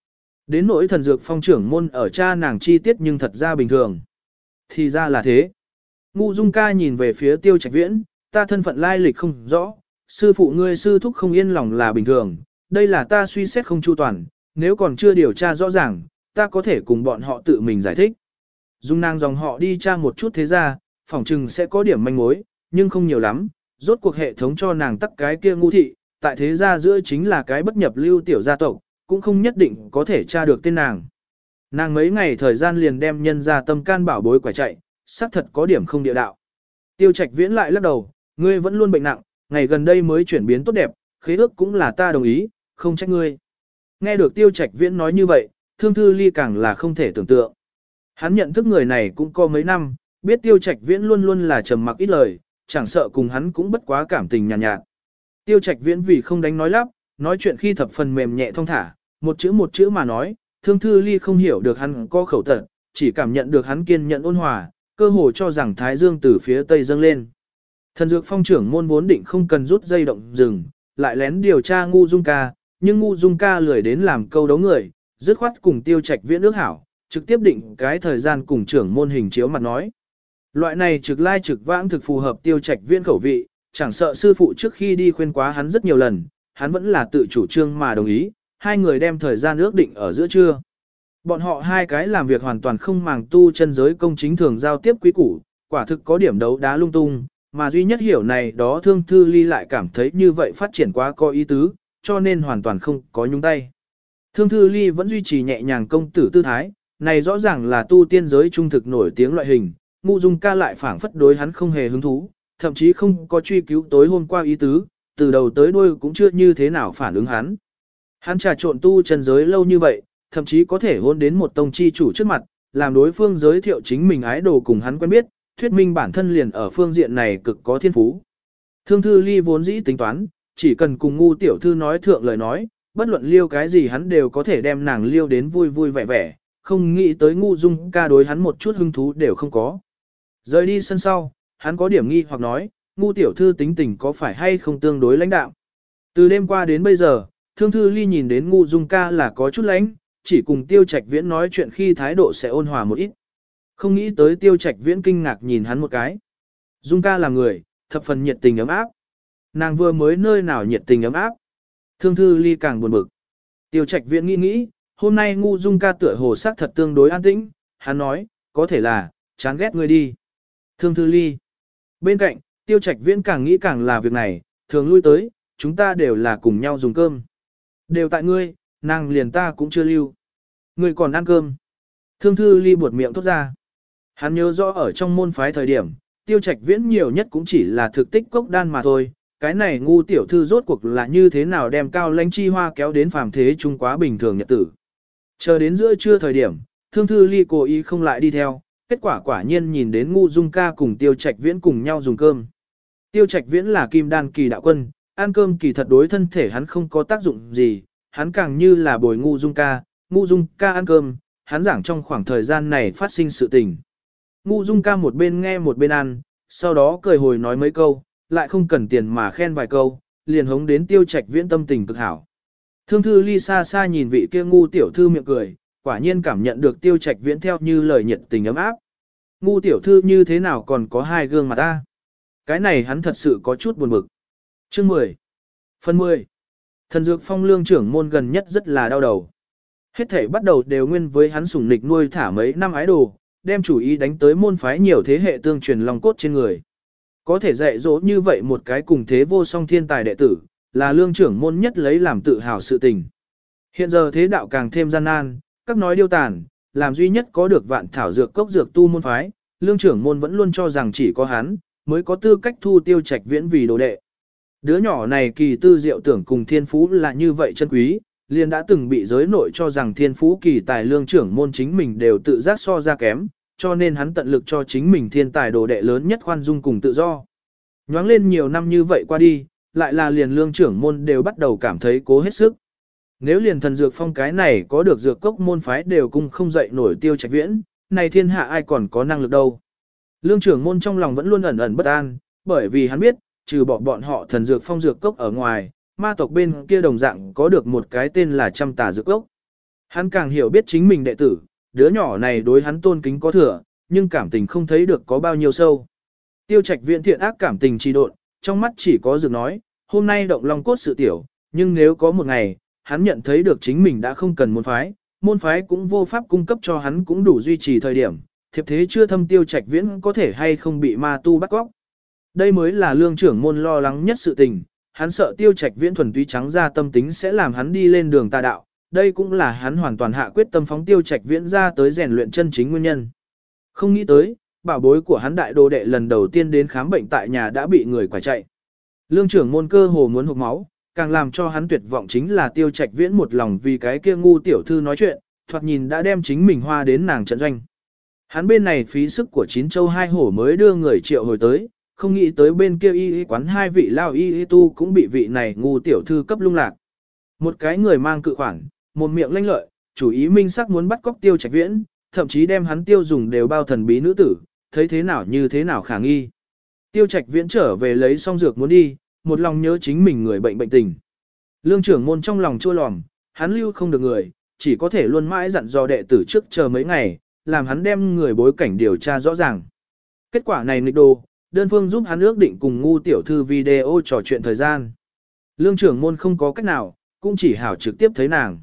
Đến nỗi thần dược phong trưởng môn ở cha nàng chi tiết nhưng thật ra bình thường. Thì ra là thế. Ngu Dung ca nhìn về phía Tiêu Trạch Viễn, ta thân phận lai lịch không rõ, sư phụ ngươi sư thúc không yên lòng là bình thường, đây là ta suy xét không chu toàn, nếu còn chưa điều tra rõ ràng, ta có thể cùng bọn họ tự mình giải thích. Dung nàng dòng họ đi tra một chút thế ra, phỏng chừng sẽ có điểm manh mối, nhưng không nhiều lắm, rốt cuộc hệ thống cho nàng tắc cái kia ngu thị, tại thế gia giữa chính là cái bất nhập lưu tiểu gia tộc, cũng không nhất định có thể tra được tên nàng. Nàng mấy ngày thời gian liền đem nhân ra tâm can bảo bối quải chạy, xác thật có điểm không địa đạo. Tiêu Trạch Viễn lại lắc đầu, ngươi vẫn luôn bệnh nặng, ngày gần đây mới chuyển biến tốt đẹp, khế ước cũng là ta đồng ý, không trách ngươi. Nghe được Tiêu Trạch Viễn nói như vậy, Thương Thư Ly càng là không thể tưởng tượng. Hắn nhận thức người này cũng có mấy năm, biết Tiêu Trạch Viễn luôn luôn là trầm mặc ít lời, chẳng sợ cùng hắn cũng bất quá cảm tình nhàn nhạt. Tiêu Trạch Viễn vì không đánh nói lắp, nói chuyện khi thập phần mềm nhẹ thong thả, một chữ mà nói, Thương Thư Ly không hiểu được hắn có khẩu tật, chỉ cảm nhận được hắn kiên nhẫn ôn hòa, cơ hồ cho rằng Thái Dương từ phía tây dâng lên. Thần dược phong trưởng môn vốn định không cần rút dây động rừng, lại lén điều tra Ngu Dung ca, nhưng Ngu Dung ca lười đến làm câu đấu người, dứt khoát cùng Tiêu Trạch Viễn ước hảo, trực tiếp định cái thời gian cùng trưởng môn hình chiếu mặt nói. Loại này trực lai trực vãng thực phù hợp Tiêu Trạch Viễn khẩu vị, chẳng sợ sư phụ trước khi đi khuyên quá hắn rất nhiều lần, hắn vẫn là tự chủ trương mà đồng ý, hai người đem thời gian ước định ở giữa trưa. Bọn họ hai cái làm việc hoàn toàn không màng tu chân giới công chính thường giao tiếp quý củ, quả thực có điểm đấu đá lung tung, mà duy nhất hiểu này đó Thương Thư Ly lại cảm thấy như vậy phát triển quá có ý tứ, cho nên hoàn toàn không có nhúng tay. Thương Thư Ly vẫn duy trì nhẹ nhàng công tử tư thái, này rõ ràng là tu tiên giới trung thực nổi tiếng loại hình, Ngu Dung ca lại phản phất đối hắn không hề hứng thú, thậm chí không có truy cứu tối hôm qua ý tứ, từ đầu tới đuôi cũng chưa như thế nào phản ứng hắn. Hắn trà trộn tu chân giới lâu như vậy, thậm chí có thể hôn đến một tông chi chủ trước mặt, làm đối phương giới thiệu chính mình ái đồ cùng hắn quen biết, thuyết minh bản thân liền ở phương diện này cực có thiên phú. Thương Thư Ly vốn dĩ tính toán, chỉ cần cùng Ngu tiểu thư nói thượng lời nói, bất luận liêu cái gì hắn đều có thể đem nàng liêu đến vui vui vẻ vẻ, không nghĩ tới Ngu Dung ca đối hắn một chút hứng thú đều không có. Rời đi sân sau, hắn có điểm nghi hoặc nói, Ngu tiểu thư tính tình có phải hay không tương đối lãnh đạm. Từ đêm qua đến bây giờ, Thương Thư Ly nhìn đến Ngu Dung ca là có chút lãnh, chỉ cùng Tiêu Trạch Viễn nói chuyện khi thái độ sẽ ôn hòa một ít. Không nghĩ tới Tiêu Trạch Viễn kinh ngạc nhìn hắn một cái. Dung ca là người, thập phần nhiệt tình ấm áp. Nàng vừa mới nơi nào nhiệt tình ấm áp. Thương Thư Ly càng buồn bực. Tiêu Trạch Viễn nghĩ, hôm nay Ngu Dung ca tựa hồ sắc thật tương đối an tĩnh, hắn nói, có thể là, chán ghét ngươi đi. Thương Thư Ly. Bên cạnh, Tiêu Trạch Viễn càng nghĩ càng là việc này, thường lui tới, chúng ta đều là cùng nhau dùng cơm. Đều tại ngươi, nàng liền ta cũng chưa lưu. Ngươi còn ăn cơm. Thương Thư Ly buột miệng thốt ra. Hắn nhớ rõ ở trong môn phái thời điểm, Tiêu Trạch Viễn nhiều nhất cũng chỉ là thực tích cốc đan mà thôi. Cái này Ngu tiểu thư rốt cuộc là như thế nào đem Cao Lãnh Chi Hoa kéo đến phàm thế trung quá bình thường nhật tử. Chờ đến giữa trưa thời điểm, Thương Thư Ly cố ý không lại đi theo, kết quả quả nhiên nhìn đến Ngu Dung ca cùng Tiêu Trạch Viễn cùng nhau dùng cơm. Tiêu Trạch Viễn là kim đan kỳ đạo quân, ăn cơm kỳ thật đối thân thể hắn không có tác dụng gì, hắn càng như là bồi Ngu Dung ca ăn cơm, hắn giảng trong khoảng thời gian này phát sinh sự tình. Ngu Dung ca một bên nghe một bên ăn, sau đó cười hồi nói mấy câu, lại không cần tiền mà khen vài câu, liền hống đến Tiêu Trạch Viễn tâm tình cực hảo. Thương Thư Ly xa xa nhìn vị kia Ngu tiểu thư miệng cười, quả nhiên cảm nhận được Tiêu Trạch Viễn theo như lời nhiệt tình ấm áp. Ngu tiểu thư như thế nào còn có hai gương mặt ta? Cái này hắn thật sự có chút buồn bực. Chương 10. Phần 10. Thần dược phong lương trưởng môn gần nhất rất là đau đầu. Hết thể bắt đầu đều nguyên với hắn sủng nịch nuôi thả mấy năm ái đồ, đem chủ ý đánh tới môn phái nhiều thế hệ tương truyền lòng cốt trên người. Có thể dạy dỗ như vậy một cái cùng thế vô song thiên tài đệ tử, là lương trưởng môn nhất lấy làm tự hào sự tình. Hiện giờ thế đạo càng thêm gian nan, các nói điêu tàn, làm duy nhất có được vạn thảo dược cốc dược tu môn phái, lương trưởng môn vẫn luôn cho rằng chỉ có hắn, mới có tư cách thu Tiêu Trạch Viễn vì đồ đệ. Đứa nhỏ này kỳ tư diệu tưởng cùng thiên phú là như vậy chân quý, liền đã từng bị giới nội cho rằng thiên phú kỳ tài lương trưởng môn chính mình đều tự giác so ra kém, cho nên hắn tận lực cho chính mình thiên tài đồ đệ lớn nhất khoan dung cùng tự do. Nhoáng lên nhiều năm như vậy qua đi, lại là liền lương trưởng môn đều bắt đầu cảm thấy cố hết sức. Nếu liền thần dược phong cái này có được dược cốc môn phái đều cung không dậy nổi Tiêu Trạch Viễn, này thiên hạ ai còn có năng lực đâu. Lương trưởng môn trong lòng vẫn luôn ẩn ẩn bất an, bởi vì hắn biết, trừ bỏ bọn họ thần dược phong dược cốc ở ngoài, ma tộc bên kia đồng dạng có được một cái tên là trăm tà dược cốc. Hắn càng hiểu biết chính mình đệ tử, đứa nhỏ này đối hắn tôn kính có thừa, nhưng cảm tình không thấy được có bao nhiêu sâu. Tiêu Trạch Viễn thiện ác cảm tình trì độn, trong mắt chỉ có Dược nói, hôm nay động lòng cốt sự tiểu, nhưng nếu có một ngày, hắn nhận thấy được chính mình đã không cần môn phái cũng vô pháp cung cấp cho hắn cũng đủ duy trì thời điểm, thiệp thế chưa thâm Tiêu Trạch Viễn có thể hay không bị ma tu bắt cóc. Đây mới là lương trưởng môn lo lắng nhất sự tình, hắn sợ Tiêu Trạch Viễn thuần túy trắng ra tâm tính sẽ làm hắn đi lên đường tà đạo, đây cũng là hắn hoàn toàn hạ quyết tâm phóng Tiêu Trạch Viễn ra tới rèn luyện chân chính nguyên nhân. Không nghĩ tới, bảo bối của hắn đại đồ đệ lần đầu tiên đến khám bệnh tại nhà đã bị người quả chạy. Lương trưởng môn cơ hồ muốn hộc máu, càng làm cho hắn tuyệt vọng chính là Tiêu Trạch Viễn một lòng vì cái kia ngu tiểu thư nói chuyện, thoạt nhìn đã đem chính mình hoa đến nàng trận doanh. Hắn bên này phí sức của chín châu hai hổ mới đưa người triệu hồi tới, không nghĩ tới bên kia y quán hai vị lao y tu cũng bị vị này ngu tiểu thư cấp lung lạc. Một cái người mang cự khoản, một miệng lanh lợi, chủ ý minh sắc muốn bắt cóc Tiêu Trạch Viễn, thậm chí đem hắn tiêu dùng đều bao thần bí nữ tử, thấy thế nào như thế nào khả nghi. Tiêu Trạch Viễn trở về lấy xong dược muốn đi, một lòng nhớ chính mình người bệnh bệnh tình. Lương trưởng môn trong lòng chua lòm, hắn lưu không được người, chỉ có thể luôn mãi dặn dò đệ tử trước chờ mấy ngày, làm hắn đem người bối cảnh điều tra rõ ràng. Kết quả này nghịch đồ, đơn phương giúp hắn ước định cùng ngu tiểu thư video trò chuyện thời gian. Lương trưởng môn không có cách nào, cũng chỉ hảo trực tiếp thấy nàng.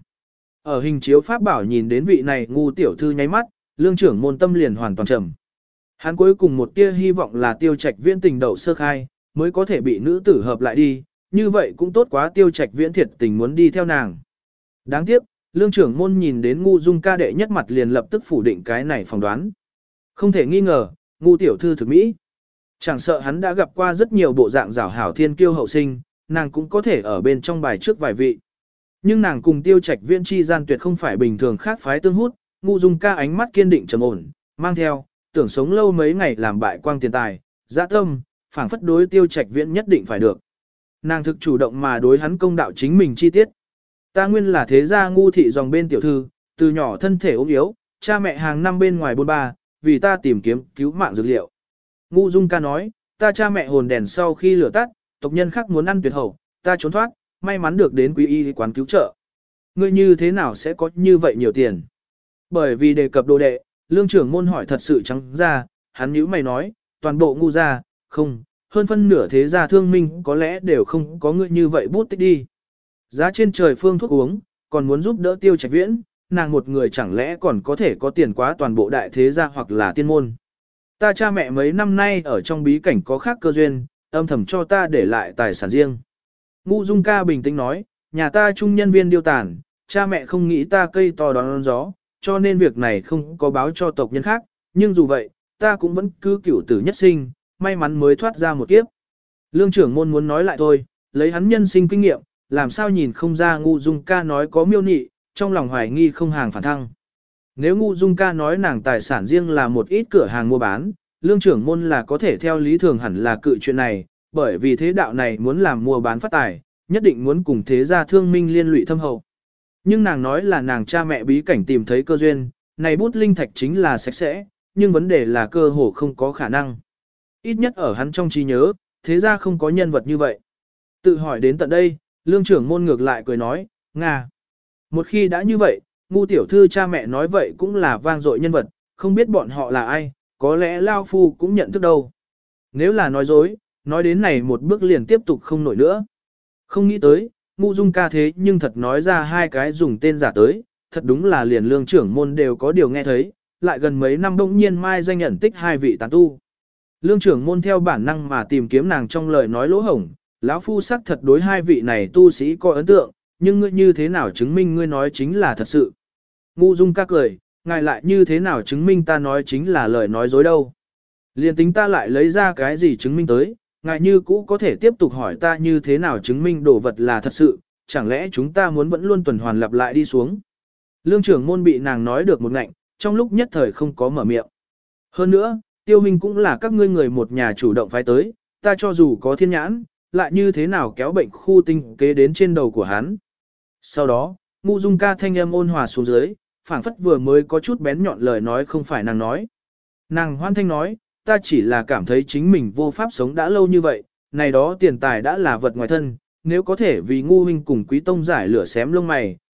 Ở hình chiếu pháp bảo nhìn đến vị này ngu tiểu thư nháy mắt, lương trưởng môn tâm liền hoàn toàn trầm. Hắn cuối cùng một tia hy vọng là Tiêu Trạch Viễn tình đậu sơ khai, mới có thể bị nữ tử hợp lại đi, như vậy cũng tốt quá Tiêu Trạch Viễn thiệt tình muốn đi theo nàng. Đáng tiếc, lương trưởng môn nhìn đến ngu dung ca đệ nhất mặt liền lập tức phủ định cái này phỏng đoán. Không thể nghi ngờ, ngu tiểu thư thực mỹ. Chẳng sợ hắn đã gặp qua rất nhiều bộ dạng rảo hảo thiên kiêu hậu sinh, nàng cũng có thể ở bên trong bài trước vài vị. Nhưng nàng cùng Tiêu Trạch Viễn chi gian tuyệt không phải bình thường khác phái tương hút, ngu dung ca ánh mắt kiên định trầm ổn, mang theo, tưởng sống lâu mấy ngày làm bại quang tiền tài, dạ tâm, phảng phất đối Tiêu Trạch Viễn nhất định phải được. Nàng thực chủ động mà đối hắn công đạo chính mình chi tiết. Ta nguyên là thế gia ngu thị dòng bên tiểu thư, từ nhỏ thân thể ốm yếu, cha mẹ hàng năm bên ngoài bôn ba, vì ta tìm kiếm cứu mạng dược liệu. Ngu dung ca nói, ta cha mẹ hồn đèn sau khi lửa tắt, tộc nhân khác muốn ăn tuyệt hậu, ta trốn thoát, may mắn được đến quý y quán cứu trợ. Ngươi như thế nào sẽ có như vậy nhiều tiền? Bởi vì đề cập đồ đệ, lương trưởng môn hỏi thật sự trắng ra, hắn nhíu mày nói, toàn bộ ngu gia, không, hơn phân nửa thế gia thương minh có lẽ đều không có ngươi như vậy bút tích đi. Giá trên trời phương thuốc uống, còn muốn giúp đỡ Tiêu Trạch Viễn, nàng một người chẳng lẽ còn có thể có tiền quá toàn bộ đại thế gia hoặc là tiên môn. Ta cha mẹ mấy năm nay ở trong bí cảnh có khác cơ duyên, âm thầm cho ta để lại tài sản riêng. Ngu Dung ca bình tĩnh nói, nhà ta trung nhân viên điêu tàn, cha mẹ không nghĩ ta cây to đón gió, cho nên việc này không có báo cho tộc nhân khác, nhưng dù vậy, ta cũng vẫn cứ cửu tử nhất sinh, may mắn mới thoát ra một kiếp. Lương trưởng môn muốn nói lại thôi, lấy hắn nhân sinh kinh nghiệm, làm sao nhìn không ra Ngu Dung ca nói có miêu nị, trong lòng hoài nghi không hàng phản thăng. Nếu Ngu Dung ca nói nàng tài sản riêng là một ít cửa hàng mua bán, lương trưởng môn là có thể theo lý thường hẳn là cự chuyện này, bởi vì thế đạo này muốn làm mua bán phát tài, nhất định muốn cùng thế gia thương minh liên lụy thâm hậu. Nhưng nàng nói là nàng cha mẹ bí cảnh tìm thấy cơ duyên, này bút linh thạch chính là sạch sẽ, nhưng vấn đề là cơ hồ không có khả năng. Ít nhất ở hắn trong trí nhớ, thế gia không có nhân vật như vậy. Tự hỏi đến tận đây, lương trưởng môn ngược lại cười nói, Nga. Một khi đã như vậy, ngu tiểu thư cha mẹ nói vậy cũng là vang dội nhân vật, không biết bọn họ là ai, có lẽ Lao Phu cũng nhận thức đâu. Nếu là nói dối, nói đến này một bước liền tiếp tục không nổi nữa. Không nghĩ tới, Ngu Dung ca thế nhưng thật nói ra hai cái dùng tên giả tới, thật đúng là liền lương trưởng môn đều có điều nghe thấy, lại gần mấy năm bỗng nhiên mai danh nhận tích hai vị tán tu. Lương trưởng môn theo bản năng mà tìm kiếm nàng trong lời nói lỗ hổng, lão phu sắc thật đối hai vị này tu sĩ có ấn tượng, nhưng ngươi như thế nào chứng minh ngươi nói chính là thật sự. Ngu Dung ca cười, ngài lại như thế nào chứng minh ta nói chính là lời nói dối đâu. Liên tính ta lại lấy ra cái gì chứng minh tới, ngài như cũ có thể tiếp tục hỏi ta như thế nào chứng minh đồ vật là thật sự, chẳng lẽ chúng ta muốn vẫn luôn tuần hoàn lặp lại đi xuống. Lương trưởng môn bị nàng nói được một ngạnh, trong lúc nhất thời không có mở miệng. Hơn nữa, Tiêu Minh cũng là các ngươi người một nhà chủ động phái tới, ta cho dù có thiên nhãn, lại như thế nào kéo bệnh khu tinh kế đến trên đầu của hắn. Sau đó, Ngu Dung ca thanh âm ôn hòa xuống dưới, phảng phất vừa mới có chút bén nhọn lời nói không phải nàng nói. Nàng hoan thanh nói, ta chỉ là cảm thấy chính mình vô pháp sống đã lâu như vậy, này đó tiền tài đã là vật ngoài thân, nếu có thể vì Ngu huynh cùng Quý tông giải lửa xém lông mày,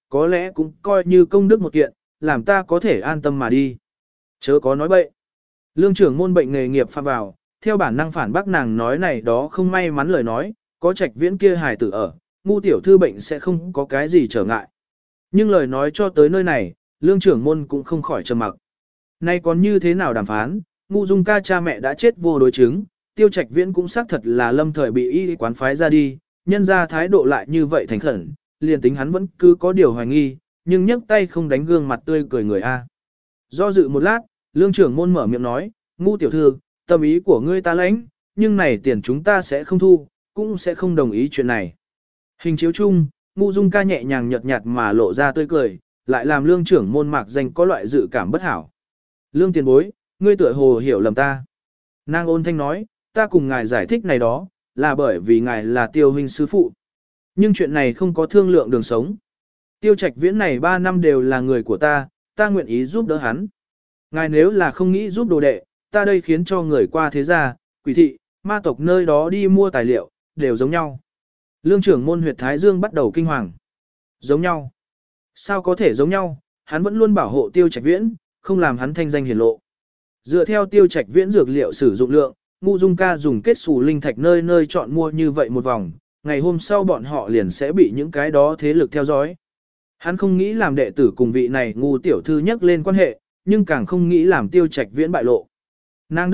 có lẽ cũng coi như công đức một kiện, làm ta có thể an tâm mà đi. Chớ có nói bậy. Lương trưởng môn bệnh nghề nghiệp phạm vào, theo bản năng phản bác nàng nói này đó không may mắn lời nói, có Trạch Viễn kia hài tử ở, ngu tiểu thư bệnh sẽ không có cái gì trở ngại. Nhưng lời nói cho tới nơi này, lương trưởng môn cũng không khỏi trầm mặc. Nay còn như thế nào đàm phán, ngu dung ca cha mẹ đã chết vô đối chứng, Tiêu Trạch Viễn cũng xác thật là lâm thời bị y quán phái ra đi, nhân ra thái độ lại như vậy thành khẩn, liền tính hắn vẫn cứ có điều hoài nghi, nhưng nhấc tay không đánh gương mặt tươi cười người A. Do dự một lát, lương trưởng môn mở miệng nói, ngu tiểu thư, tâm ý của ngươi ta lãnh, nhưng này tiền chúng ta sẽ không thu, cũng sẽ không đồng ý chuyện này. Hình chiếu chung, ngu dung ca nhẹ nhàng nhợt nhạt mà lộ ra tươi cười, lại làm lương trưởng môn mạc danh có loại dự cảm bất hảo. Lương tiền bối, ngươi tựa hồ hiểu lầm ta. Nàng ôn thanh nói, ta cùng ngài giải thích này đó, là bởi vì ngài là tiêu huynh sư phụ. Nhưng chuyện này không có thương lượng đường sống. Tiêu Trạch Viễn này 3 năm đều là người của ta nguyện ý giúp đỡ hắn. Ngài nếu là không nghĩ giúp đồ đệ, ta đây khiến cho người qua thế gia, quỷ thị, ma tộc nơi đó đi mua tài liệu, đều giống nhau. Lương trưởng môn huyệt Thái Dương bắt đầu kinh hoàng. Giống nhau. Sao có thể giống nhau, hắn vẫn luôn bảo hộ Tiêu Trạch Viễn, không làm hắn thanh danh hiển lộ. Dựa theo Tiêu Trạch Viễn dược liệu sử dụng lượng, ngu dung ca dùng kết xù linh thạch nơi nơi chọn mua như vậy một vòng, ngày hôm sau bọn họ liền sẽ bị những cái đó thế lực theo dõi. Hắn không nghĩ làm đệ tử cùng vị này ngu tiểu thư nhắc lên quan hệ, nhưng càng không nghĩ làm Tiêu Trạch Viễn bại lộ. Nàng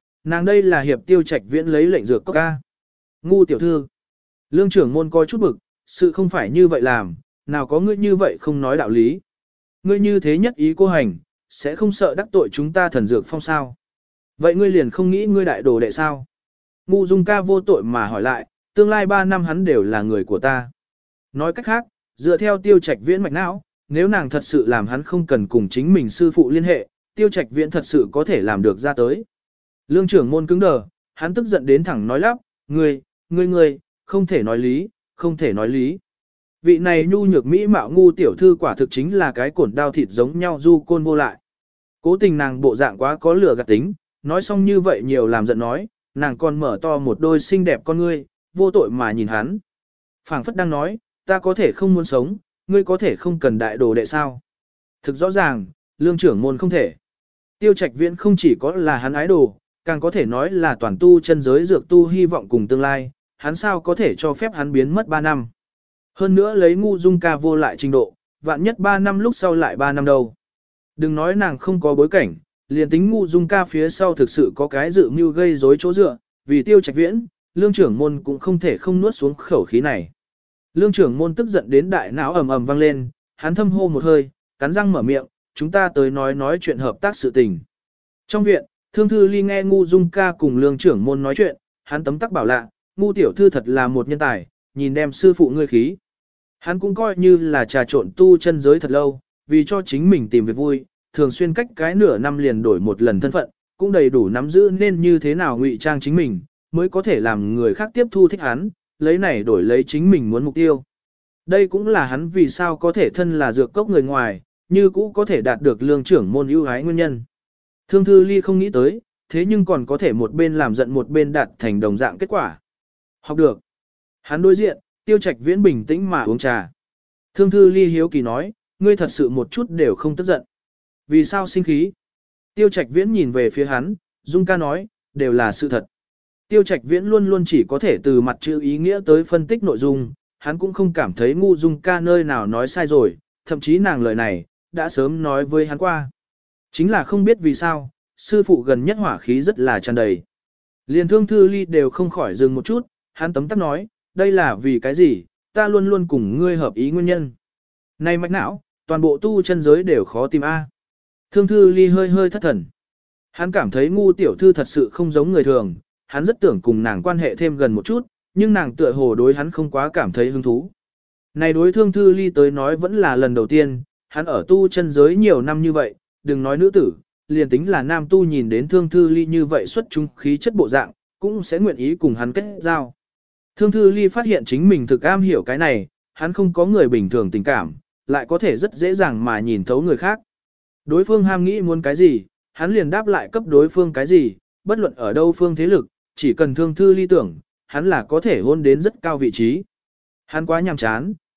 đây là hiệp Tiêu Trạch Viễn lấy lệnh dược cốc ca. Ngu tiểu thư. Lương trưởng môn coi chút bực, sự không phải như vậy làm, nào có ngươi như vậy không nói đạo lý. Ngươi như thế nhất ý cô hành, sẽ không sợ đắc tội chúng ta thần dược phong sao. Vậy ngươi liền không nghĩ ngươi đại đồ đệ sao? Ngu dung ca vô tội mà hỏi lại, tương lai 3 năm hắn đều là người của ta. Nói cách khác, dựa theo Tiêu Trạch Viễn mạch não, nếu nàng thật sự làm hắn không cần cùng chính mình sư phụ liên hệ, Tiêu Trạch Viễn thật sự có thể làm được ra tới. Lương trưởng môn cứng đờ, hắn tức giận đến thẳng nói lắp, ngươi, không thể nói lý, không thể nói lý. Vị này nhu nhược mỹ mạo ngu tiểu thư quả thực chính là cái cổn đao thịt giống nhau du côn vô lại. Cố tình nàng bộ dạng quá có lửa gạt tính, nói xong như vậy nhiều làm giận nói, nàng còn mở to một đôi xinh đẹp con ngươi, vô tội mà nhìn hắn. Phảng phất đang nói, ta có thể không muốn sống, ngươi có thể không cần đại đồ đệ sao. Thực rõ ràng, lương trưởng môn không thể. Tiêu Trạch Viễn không chỉ có là hắn ái đồ, càng có thể nói là toàn tu chân giới dược tu hy vọng cùng tương lai, hắn sao có thể cho phép hắn biến mất 3 năm. Hơn nữa lấy ngu dung ca vô lại trình độ, vạn nhất 3 năm lúc sau lại 3 năm đâu. Đừng nói nàng không có bối cảnh, liền tính ngu dung ca phía sau thực sự có cái dự mưu gây rối chỗ dựa, vì Tiêu Trạch Viễn, lương trưởng môn cũng không thể không nuốt xuống khẩu khí này. Lương trưởng môn tức giận đến đại não ầm ầm vang lên, hắn thâm hô một hơi, cắn răng mở miệng, chúng ta tới nói chuyện hợp tác sự tình. Trong viện, Thương Thư Ly nghe ngu dung ca cùng lương trưởng môn nói chuyện, hắn tấm tắc bảo lạ, ngu tiểu thư thật là một nhân tài, nhìn đem sư phụ ngươi khí. Hắn cũng coi như là trà trộn tu chân giới thật lâu, vì cho chính mình tìm việc vui, thường xuyên cách cái nửa năm liền đổi một lần thân phận, cũng đầy đủ nắm giữ nên như thế nào ngụy trang chính mình, mới có thể làm người khác tiếp thu thích hắn, lấy này đổi lấy chính mình muốn mục tiêu. Đây cũng là hắn vì sao có thể thân là dược cốc người ngoài, như cũ có thể đạt được lương trưởng môn ưu ái nguyên nhân. Thương Thư Ly không nghĩ tới, thế nhưng còn có thể một bên làm giận một bên đạt thành đồng dạng kết quả. Học được. Hắn đối diện, Tiêu Trạch Viễn bình tĩnh mà uống trà. Thương Thư Ly hiếu kỳ nói, ngươi thật sự một chút đều không tức giận. Vì sao sinh khí? Tiêu Trạch Viễn nhìn về phía hắn, Dung ca nói, đều là sự thật. Tiêu Trạch Viễn luôn luôn chỉ có thể từ mặt chữ ý nghĩa tới phân tích nội dung, hắn cũng không cảm thấy ngu Dung ca nơi nào nói sai rồi, thậm chí nàng lời này, đã sớm nói với hắn qua. Chính là không biết vì sao, sư phụ gần nhất hỏa khí rất là tràn đầy. Liền Thương Thư Ly đều không khỏi dừng một chút, hắn tấm tắc nói, đây là vì cái gì, ta luôn luôn cùng ngươi hợp ý nguyên nhân. Này mạch não, toàn bộ tu chân giới đều khó tìm A. Thương Thư Ly hơi hơi thất thần. Hắn cảm thấy ngu tiểu thư thật sự không giống người thường, hắn rất tưởng cùng nàng quan hệ thêm gần một chút, nhưng nàng tựa hồ đối hắn không quá cảm thấy hứng thú. Này đối Thương Thư Ly tới nói vẫn là lần đầu tiên, hắn ở tu chân giới nhiều năm như vậy, đừng nói nữ tử, liền tính là nam tu nhìn đến Thương Thư Ly như vậy xuất chúng khí chất bộ dạng, cũng sẽ nguyện ý cùng hắn kết giao. Thương Thư Ly phát hiện chính mình thực am hiểu cái này, hắn không có người bình thường tình cảm, lại có thể rất dễ dàng mà nhìn thấu người khác. Đối phương ham nghĩ muốn cái gì, hắn liền đáp lại cấp đối phương cái gì, bất luận ở đâu phương thế lực, chỉ cần Thương Thư Ly tưởng, hắn là có thể hôn đến rất cao vị trí. Hắn quá nhàm chán,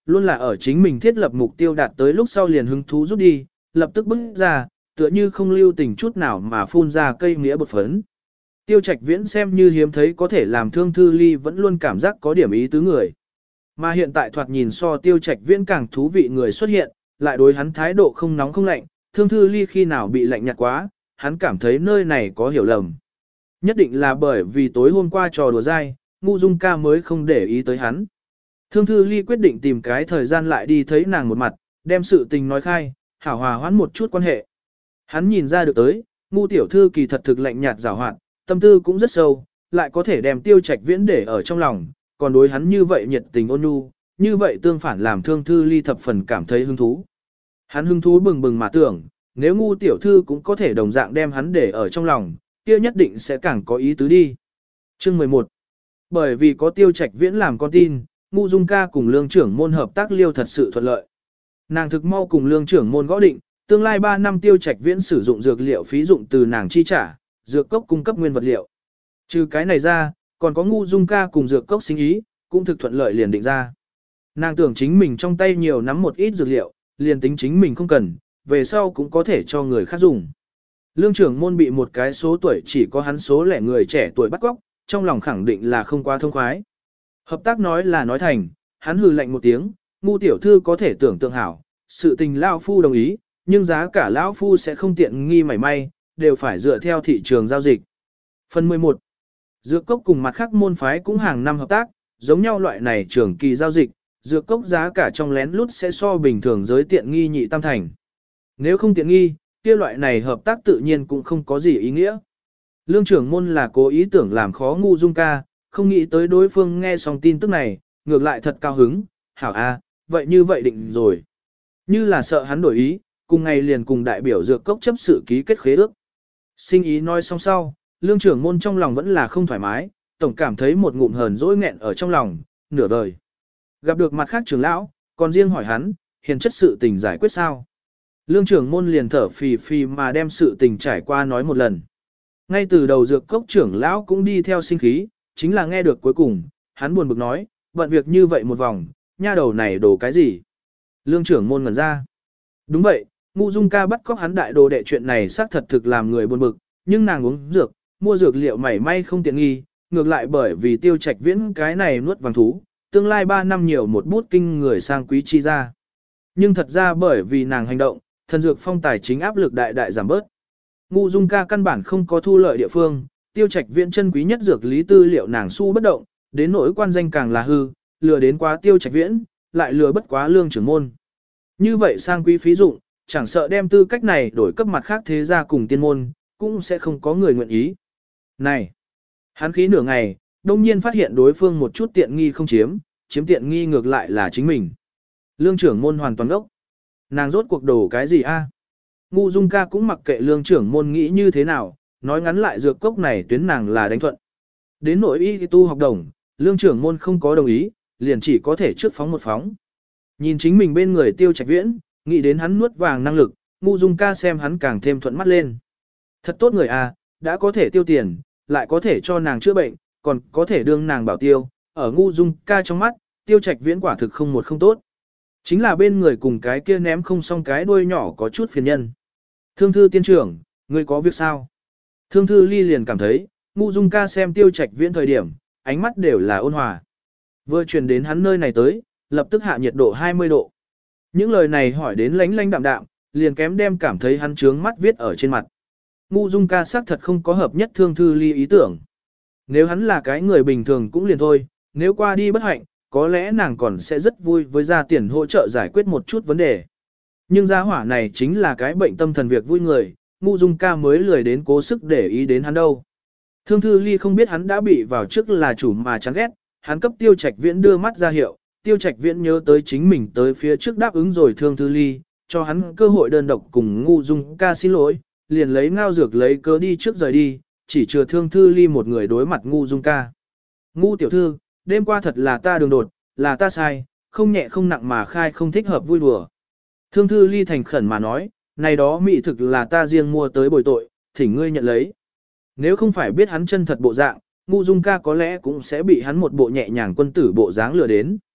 luôn là ở chính mình thiết lập mục tiêu đạt tới lúc sau liền hứng thú rút đi, lập tức bước ra, tựa như không lưu tình chút nào mà phun ra cây nghĩa bột phấn. Tiêu Trạch Viễn xem như hiếm thấy có thể làm Thương Thư Ly vẫn luôn cảm giác có điểm ý tứ người. Mà hiện tại thoạt nhìn so Tiêu Trạch Viễn càng thú vị người xuất hiện, lại đối hắn thái độ không nóng không lạnh, Thương Thư Ly khi nào bị lạnh nhạt quá, hắn cảm thấy nơi này có hiểu lầm. Nhất định là bởi vì tối hôm qua trò đùa dai, Ngu Dung ca mới không để ý tới hắn. Thương Thư Ly quyết định tìm cái thời gian lại đi thấy nàng một mặt, đem sự tình nói khai, hảo hòa hoãn một chút quan hệ. Hắn nhìn ra được tới, Ngu tiểu thư kỳ thật thực lạnh nhạt giảo hoạt, tâm tư cũng rất sâu, lại có thể đem Tiêu Trạch Viễn để ở trong lòng, còn đối hắn như vậy nhiệt tình ôn nhu, như vậy tương phản làm Thương Thư Ly thập phần cảm thấy hứng thú. Hắn hứng thú bừng bừng mà tưởng, nếu Ngu tiểu thư cũng có thể đồng dạng đem hắn để ở trong lòng, kia nhất định sẽ càng có ý tứ đi. Chương 11. Bởi vì có Tiêu Trạch Viễn làm con tin, Ngu Dung ca cùng lương trưởng môn hợp tác liêu thật sự thuận lợi. Nàng thực mau cùng lương trưởng môn gõ định, tương lai 3 năm Tiêu Trạch Viễn sử dụng dược liệu phí dụng từ nàng chi trả, dược cốc cung cấp nguyên vật liệu. Trừ cái này ra, còn có Ngu Dung ca cùng dược cốc sinh ý, cũng thực thuận lợi liền định ra. Nàng tưởng chính mình trong tay nhiều nắm một ít dược liệu, liền tính chính mình không cần, về sau cũng có thể cho người khác dùng. Lương trưởng môn bị một cái số tuổi chỉ có hắn số lẻ người trẻ tuổi bắt cóc, trong lòng khẳng định là không quá thông khoái. Hợp tác nói là nói thành, hắn hừ lạnh một tiếng, Ngu tiểu thư có thể tưởng tượng hảo, sự tình lão phu đồng ý, nhưng giá cả lão phu sẽ không tiện nghi mảy may, đều phải dựa theo thị trường giao dịch. Phần 11. Dược cốc cùng mặt khác môn phái cũng hàng năm hợp tác, giống nhau loại này trường kỳ giao dịch, dược cốc giá cả trong lén lút sẽ so bình thường giới tiện nghi nhị tam thành. Nếu không tiện nghi, kia loại này hợp tác tự nhiên cũng không có gì ý nghĩa. Lương trưởng môn là cố ý tưởng làm khó Ngu Dung ca, không nghĩ tới đối phương nghe xong tin tức này, ngược lại thật cao hứng, hảo a, vậy như vậy định rồi. Như là sợ hắn đổi ý, cùng ngày liền cùng đại biểu dược cốc chấp sự ký kết khế ước. Sinh ý nói xong sau, lương trưởng môn trong lòng vẫn là không thoải mái, tổng cảm thấy một ngụm hờn dỗi nghẹn ở trong lòng, nửa đời. Gặp được mặt khác trưởng lão, còn riêng hỏi hắn, hiền chất sự tình giải quyết sao? Lương trưởng môn liền thở phì phì mà đem sự tình trải qua nói một lần. Ngay từ đầu dược cốc trưởng lão cũng đi theo sinh khí, chính là nghe được cuối cùng, hắn buồn bực nói, bận việc như vậy một vòng, nha đầu này đổ cái gì? Lương trưởng môn ngẩn ra. Đúng vậy, Ngu Dung ca bắt cóc hắn đại đồ đệ chuyện này xác thật thực làm người buồn bực, nhưng nàng uống dược, mua dược liệu mảy may không tiện nghi, ngược lại bởi vì Tiêu Trạch Viễn cái này nuốt vàng thú, tương lai 3 năm nhiều một bút kinh người sang quý chi ra. Nhưng thật ra bởi vì nàng hành động, thần dược phong tài chính áp lực đại đại giảm bớt. Ngu Dung ca căn bản không có thu lợi địa phương, Tiêu Trạch Viễn chân quý nhất dược lý tư liệu nàng su bất động, đến nỗi quan danh càng là hư, lừa đến quá Tiêu Trạch Viễn, lại lừa bất quá lương trưởng môn. Như vậy sang quý phí dụng, chẳng sợ đem tư cách này đổi cấp mặt khác thế gia cùng tiên môn, cũng sẽ không có người nguyện ý. Này, hắn khí nửa ngày, đông nhiên phát hiện đối phương một chút tiện nghi không chiếm tiện nghi ngược lại là chính mình. Lương trưởng môn hoàn toàn ốc. Nàng rốt cuộc đổ cái gì a? Ngu Dung ca cũng mặc kệ lương trưởng môn nghĩ như thế nào, nói ngắn lại dược cốc này tuyến nàng là đánh thuận. Đến nội y tu học đồng, lương trưởng môn không có đồng ý, liền chỉ có thể trước phóng một phóng. Nhìn chính mình bên người Tiêu Trạch Viễn, nghĩ đến hắn nuốt vàng năng lực, Ngu Dung ca xem hắn càng thêm thuận mắt lên. Thật tốt người a, đã có thể tiêu tiền, lại có thể cho nàng chữa bệnh, còn có thể đương nàng bảo tiêu, ở Ngu Dung ca trong mắt, Tiêu Trạch Viễn quả thực không một không tốt. Chính là bên người cùng cái kia ném không xong cái đuôi nhỏ có chút phiền nhân. Thương thư tiên trưởng, ngươi có việc sao? Thương thư ly liền cảm thấy, Ngu Dung ca xem Tiêu Trạch Viễn thời điểm, ánh mắt đều là ôn hòa. Vừa truyền đến hắn nơi này tới, lập tức hạ nhiệt độ 20 độ. Những lời này hỏi đến lánh lánh đạm đạm, liền kém đem cảm thấy hắn trướng mắt viết ở trên mặt. Ngu Dung ca xác thật không có hợp nhất Thương thư ly ý tưởng. Nếu hắn là cái người bình thường cũng liền thôi, nếu qua đi bất hạnh, có lẽ nàng còn sẽ rất vui với ra tiền hỗ trợ giải quyết một chút vấn đề. Nhưng gia hỏa này chính là cái bệnh tâm thần việc vui người, Ngu Dung ca mới lười đến cố sức để ý đến hắn đâu. Thương thư ly không biết hắn đã bị vào trước là chủ mà chán ghét, hắn cấp Tiêu Trạch Viễn đưa mắt ra hiệu, Tiêu Trạch Viễn nhớ tới chính mình tới phía trước đáp ứng rồi Thương thư ly, cho hắn cơ hội đơn độc cùng Ngu Dung ca xin lỗi, liền lấy ngao dược lấy cớ đi trước rời đi, chỉ chừa Thương thư ly một người đối mặt Ngu Dung ca. Ngu tiểu thư, đêm qua thật là ta đường đột, là ta sai, không nhẹ không nặng mà khai không thích hợp vui đùa. Thương thư ly thành khẩn mà nói, này đó mỹ thực là ta riêng mua tới bồi tội, thỉnh ngươi nhận lấy. Nếu không phải biết hắn chân thật bộ dạng, Ngu Dung ca có lẽ cũng sẽ bị hắn một bộ nhẹ nhàng quân tử bộ dáng lừa đến.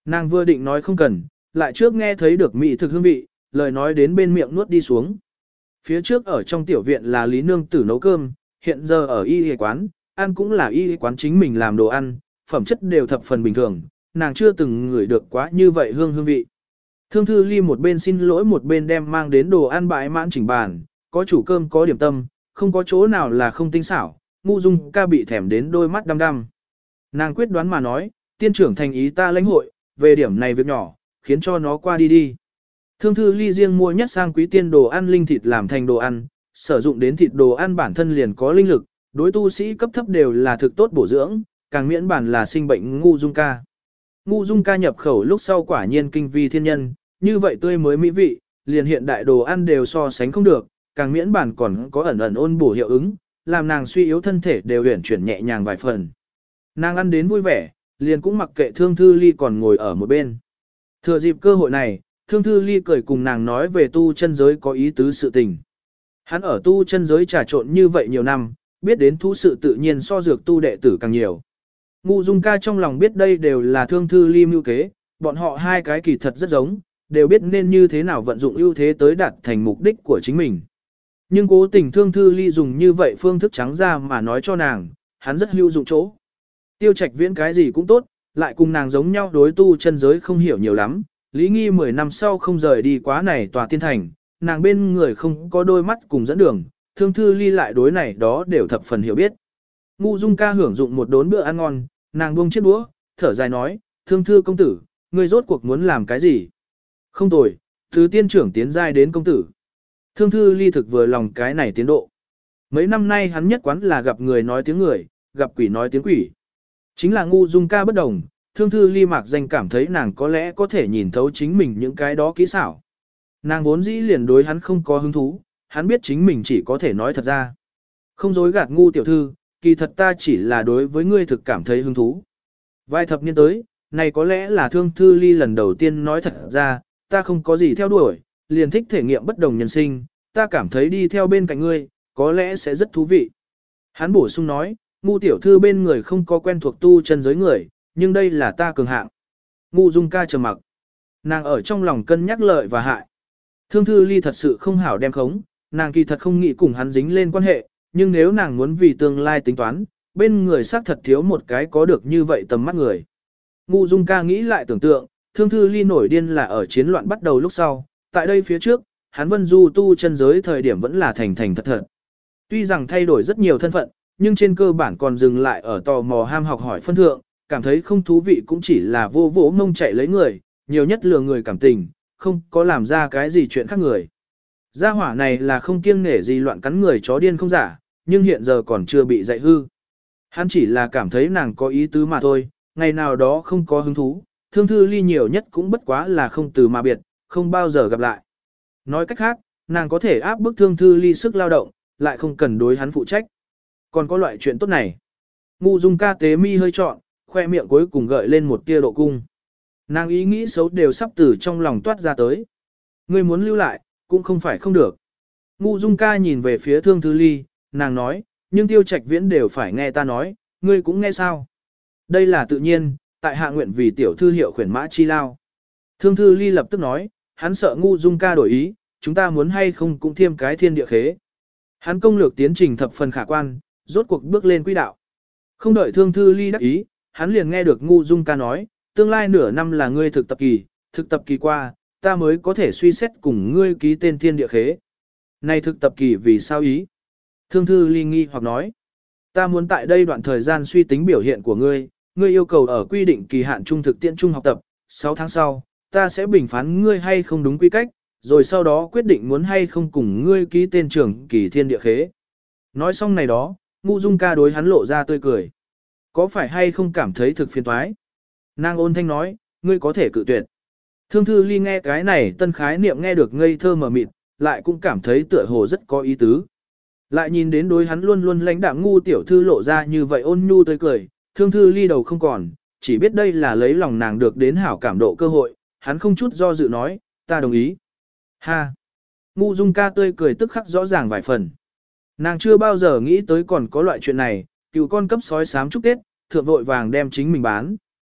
Nàng vừa định nói không cần, lại trước nghe thấy được mỹ thực hương vị, lời nói đến bên miệng nuốt đi xuống. Phía trước ở trong tiểu viện là Lý Nương Tử nấu cơm, hiện giờ ở y quán, ăn cũng là y quán chính mình làm đồ ăn, phẩm chất đều thập phần bình thường, nàng chưa từng ngửi được quá như vậy hương vị. Thương Thư Ly một bên xin lỗi một bên đem mang đến đồ ăn bãi mãn chỉnh bàn, có chủ cơm có điểm tâm, không có chỗ nào là không tinh xảo, Ngu Dung Ca bị thèm đến đôi mắt đăm đăm. Nàng quyết đoán mà nói, tiên trưởng thành ý ta lãnh hội, về điểm này việc nhỏ, khiến cho nó qua đi đi. Thương Thư Ly riêng mua nhất sang quý tiên đồ ăn linh thịt làm thành đồ ăn, sử dụng đến thịt đồ ăn bản thân liền có linh lực, đối tu sĩ cấp thấp đều là thực tốt bổ dưỡng, càng miễn bản là sinh bệnh Ngu Dung Ca. Ngu Dung Ca nhập khẩu lúc sau quả nhiên kinh vi thiên nhân, như vậy tươi mới mỹ vị, liền hiện đại đồ ăn đều so sánh không được, càng miễn bản còn có ẩn ôn bổ hiệu ứng, làm nàng suy yếu thân thể đều uyển chuyển nhẹ nhàng vài phần. Nàng ăn đến vui vẻ, liền cũng mặc kệ Thương Thư Ly còn ngồi ở một bên. Thừa dịp cơ hội này, Thương Thư Ly cười cùng nàng nói về tu chân giới có ý tứ sự tình. Hắn ở tu chân giới trà trộn như vậy nhiều năm, biết đến thú sự tự nhiên so dược tu đệ tử càng nhiều. Ngu Dung Ca trong lòng biết đây đều là Thương Thư Ly mưu kế, bọn họ hai cái kỳ thật rất giống, đều biết nên như thế nào vận dụng ưu thế tới đạt thành mục đích của chính mình. Nhưng cố tình Thương Thư Ly dùng như vậy phương thức trắng ra mà nói cho nàng, hắn rất hữu dụng chỗ. Tiêu Trạch Viễn cái gì cũng tốt, lại cùng nàng giống nhau đối tu chân giới không hiểu nhiều lắm, Lý Nghi 10 năm sau không rời đi quá này tòa tiên thành, nàng bên người không có đôi mắt cùng dẫn đường, Thương Thư Ly lại đối này đó đều thập phần hiểu biết. Ngu Dung Ca hưởng dụng một đốn bữa ăn ngon, nàng buông chiếc đũa, thở dài nói, Thương Thư công tử, ngươi rốt cuộc muốn làm cái gì? Không tồi, từ tiên trưởng tiến giai đến công tử. Thương Thư Ly thực vừa lòng cái này tiến độ. Mấy năm nay hắn nhất quán là gặp người nói tiếng người, gặp quỷ nói tiếng quỷ. Chính là Ngu Dung Ca bất đồng, Thương Thư Ly mạc danh cảm thấy nàng có lẽ có thể nhìn thấu chính mình những cái đó kỹ xảo. Nàng vốn dĩ liền đối hắn không có hứng thú, hắn biết chính mình chỉ có thể nói thật ra. Không dối gạt Ngu tiểu thư, kỳ thật ta chỉ là đối với ngươi thực cảm thấy hứng thú. Vài thập niên tới, này có lẽ là Thương Thư Ly lần đầu tiên nói thật ra, ta không có gì theo đuổi, liền thích thể nghiệm bất đồng nhân sinh, ta cảm thấy đi theo bên cạnh ngươi, có lẽ sẽ rất thú vị. Hắn bổ sung nói, Ngu tiểu thư bên người không có quen thuộc tu chân giới người, nhưng đây là ta cường hạng. Ngu Dung Ca trầm mặc. Nàng ở trong lòng cân nhắc lợi và hại. Thương Thư Ly thật sự không hảo đem khống, nàng kỳ thật không nghĩ cùng hắn dính lên quan hệ, nhưng nếu nàng muốn vì tương lai tính toán, bên người xác thật thiếu một cái có được như vậy tầm mắt người. Ngu Dung Ca nghĩ lại tưởng tượng, Thương Thư Ly nổi điên là ở chiến loạn bắt đầu lúc sau, tại đây phía trước, hắn vân du tu chân giới thời điểm vẫn là thành thật thật. Tuy rằng thay đổi rất nhiều thân phận, nhưng trên cơ bản còn dừng lại ở tò mò ham học hỏi phân thượng, cảm thấy không thú vị cũng chỉ là vô vỗ mông chạy lấy người, nhiều nhất lừa người cảm tình, không có làm ra cái gì chuyện khác người. Gia hỏa này là không kiêng nể gì loạn cắn người chó điên không giả, nhưng hiện giờ còn chưa bị dạy hư. Hắn chỉ là cảm thấy nàng có ý tứ mà thôi, ngày nào đó không có hứng thú, Thương Thư Ly nhiều nhất cũng bất quá là không từ mà biệt, không bao giờ gặp lại. Nói cách khác, nàng có thể áp bức Thương Thư Ly sức lao động, lại không cần đối hắn phụ trách. Còn có loại chuyện tốt này. Ngu Dung Ca tế mi hơi trọn, khoe miệng cuối cùng gợi lên một tia độ cung. Nàng ý nghĩ xấu đều sắp từ trong lòng toát ra tới. Ngươi muốn lưu lại, cũng không phải không được. Ngu Dung Ca nhìn về phía Thương Thư Ly, nàng nói, nhưng Tiêu Trạch Viễn đều phải nghe ta nói, ngươi cũng nghe sao. Đây là tự nhiên, tại hạ nguyện vì tiểu thư hiệu khuyển mã chi lao. Thương Thư Ly lập tức nói, hắn sợ Ngu Dung Ca đổi ý, chúng ta muốn hay không cũng thêm cái thiên địa khế. Hắn công lược tiến trình thập phần khả quan, rốt cuộc bước lên quỹ đạo. Không đợi Thương Thư Ly đắc ý, hắn liền nghe được Ngu Dung Ca nói, tương lai nửa năm là ngươi thực tập kỳ qua, ta mới có thể suy xét cùng ngươi ký tên thiên địa khế. Này thực tập kỳ vì sao ý? Thương Thư Ly nghi hoặc nói, ta muốn tại đây đoạn thời gian suy tính biểu hiện của ngươi, ngươi yêu cầu ở quy định kỳ hạn trung thực tiễn trung học tập, 6 tháng sau, ta sẽ bình phán ngươi hay không đúng quy cách, rồi sau đó quyết định muốn hay không cùng ngươi ký tên trưởng kỳ thiên địa khế. Nói xong này đó, Ngu Dung Ca đối hắn lộ ra tươi cười. Có phải hay không cảm thấy thực phiền toái? Nàng ôn thanh nói, ngươi có thể cự tuyệt. Thương Thư Ly nghe cái này tân khái niệm nghe được ngây thơ mờ mịt, lại cũng cảm thấy tựa hồ rất có ý tứ. Lại nhìn đến đối hắn luôn luôn lãnh đạm Ngu tiểu thư lộ ra như vậy ôn nhu tươi cười, Thương Thư Ly đầu không còn, chỉ biết đây là lấy lòng nàng được đến hảo cảm độ cơ hội, hắn không chút do dự nói, ta đồng ý. Ha! Ngu Dung Ca tươi cười tức khắc rõ ràng vài phần. Nàng chưa bao giờ nghĩ tới còn có loại chuyện này, cựu con cấp sói sám chúc Tết, thượng vội vàng đem chính mình bán.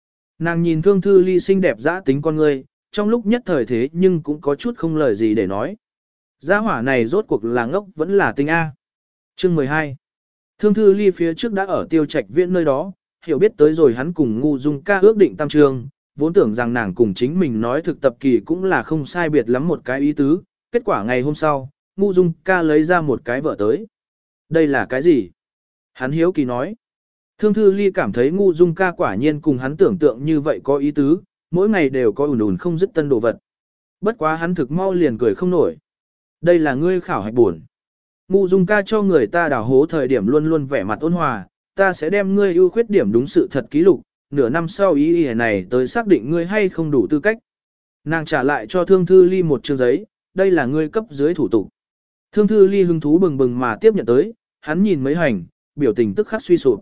Nàng nhìn Thương Thư Ly xinh đẹp dã tính con người, trong lúc nhất thời thế nhưng cũng có chút không lời gì để nói. Gia hỏa này rốt cuộc là ngốc vẫn là tinh A. Chương 12. Thương Thư Ly phía trước đã ở Tiêu Trạch Viễn nơi đó, hiểu biết tới rồi hắn cùng Ngu Dung Ca ước định tam trường, vốn tưởng rằng nàng cùng chính mình nói thực tập kỳ cũng là không sai biệt lắm một cái ý tứ, kết quả ngày hôm sau, Ngu Dung Ca lấy ra một cái vợ tới. Đây là cái gì? Hắn hiếu kỳ nói. Thương Thư Ly cảm thấy Ngu Dung Ca quả nhiên cùng hắn tưởng tượng như vậy có ý tứ, mỗi ngày đều có ùn ùn không dứt tân đồ vật. Bất quá hắn thực mau liền cười không nổi. Đây là ngươi khảo hạch buồn. Ngu Dung Ca cho người ta đào hố thời điểm luôn luôn vẻ mặt ôn hòa, ta sẽ đem ngươi ưu khuyết điểm đúng sự thật ký lục, nửa năm sau ý này tới xác định ngươi hay không đủ tư cách. Nàng trả lại cho Thương Thư Ly một chương giấy, đây là ngươi cấp dưới thủ tục. Thương Thư Ly hứng thú bừng bừng mà tiếp nhận tới, hắn nhìn mấy hành, biểu tình tức khắc suy sụp.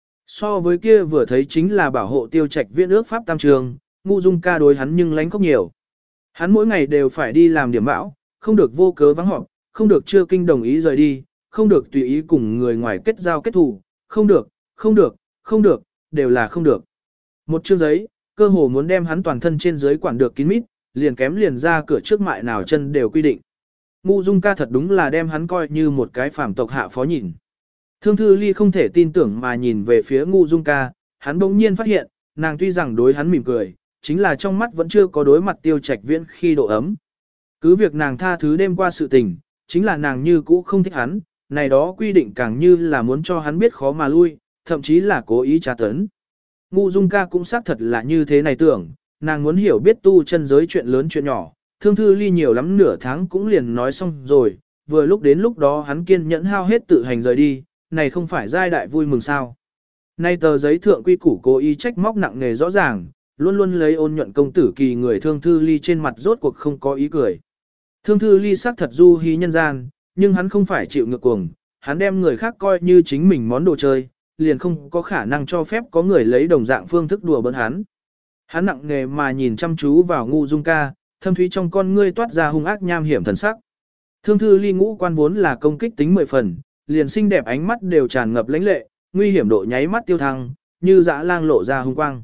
So với kia vừa thấy chính là bảo hộ Tiêu Trạch Viễn ước pháp tam trường, Ngu Dung Ca đối hắn nhưng lánh khóc nhiều. Hắn mỗi ngày đều phải đi làm điểm bão, không được vô cớ vắng họp, không được chưa kinh đồng ý rời đi, không được tùy ý cùng người ngoài kết giao kết thù, không được, không được, không được, đều là không được. Một chương giấy, cơ hồ muốn đem hắn toàn thân trên dưới quản được kín mít, liền kém liền ra cửa trước mại nào chân đều quy định. Ngu Dung Ca thật đúng là đem hắn coi như một cái phàm tộc hạ phó nhìn. Thương Thư Ly không thể tin tưởng mà nhìn về phía Ngu Dung Ca, hắn bỗng nhiên phát hiện, nàng tuy rằng đối hắn mỉm cười, chính là trong mắt vẫn chưa có đối mặt Tiêu Trạch Viễn khi độ ấm. Cứ việc nàng tha thứ đêm qua sự tình, chính là nàng như cũ không thích hắn, này đó quy định càng như là muốn cho hắn biết khó mà lui, thậm chí là cố ý tra tấn. Ngu Dung Ca cũng xác thật là như thế này tưởng, nàng muốn hiểu biết tu chân giới chuyện lớn chuyện nhỏ, Thương Thư Ly nhiều lắm nửa tháng cũng liền nói xong rồi, vừa lúc đến lúc đó hắn kiên nhẫn hao hết tự hành rời đi, này không phải giai đại vui mừng sao. Nay tờ giấy thượng quy củ cố ý trách móc nặng nề rõ ràng, luôn luôn lấy ôn nhuận công tử kỳ người Thương Thư Ly trên mặt rốt cuộc không có ý cười. Thương Thư Ly xác thật du hí nhân gian, nhưng hắn không phải chịu ngược cuồng, hắn đem người khác coi như chính mình món đồ chơi, liền không có khả năng cho phép có người lấy đồng dạng phương thức đùa bỡn hắn. Hắn nặng nề mà nhìn chăm chú vào Ngu Dung Ca, thâm thúy trong con ngươi toát ra hung ác nham hiểm thần sắc. Thương Thư Ly ngũ quan vốn là công kích tính 10 phần, liền xinh đẹp ánh mắt đều tràn ngập lãnh lệ, nguy hiểm độ nháy mắt tiêu thăng, như dã lang lộ ra hung quang.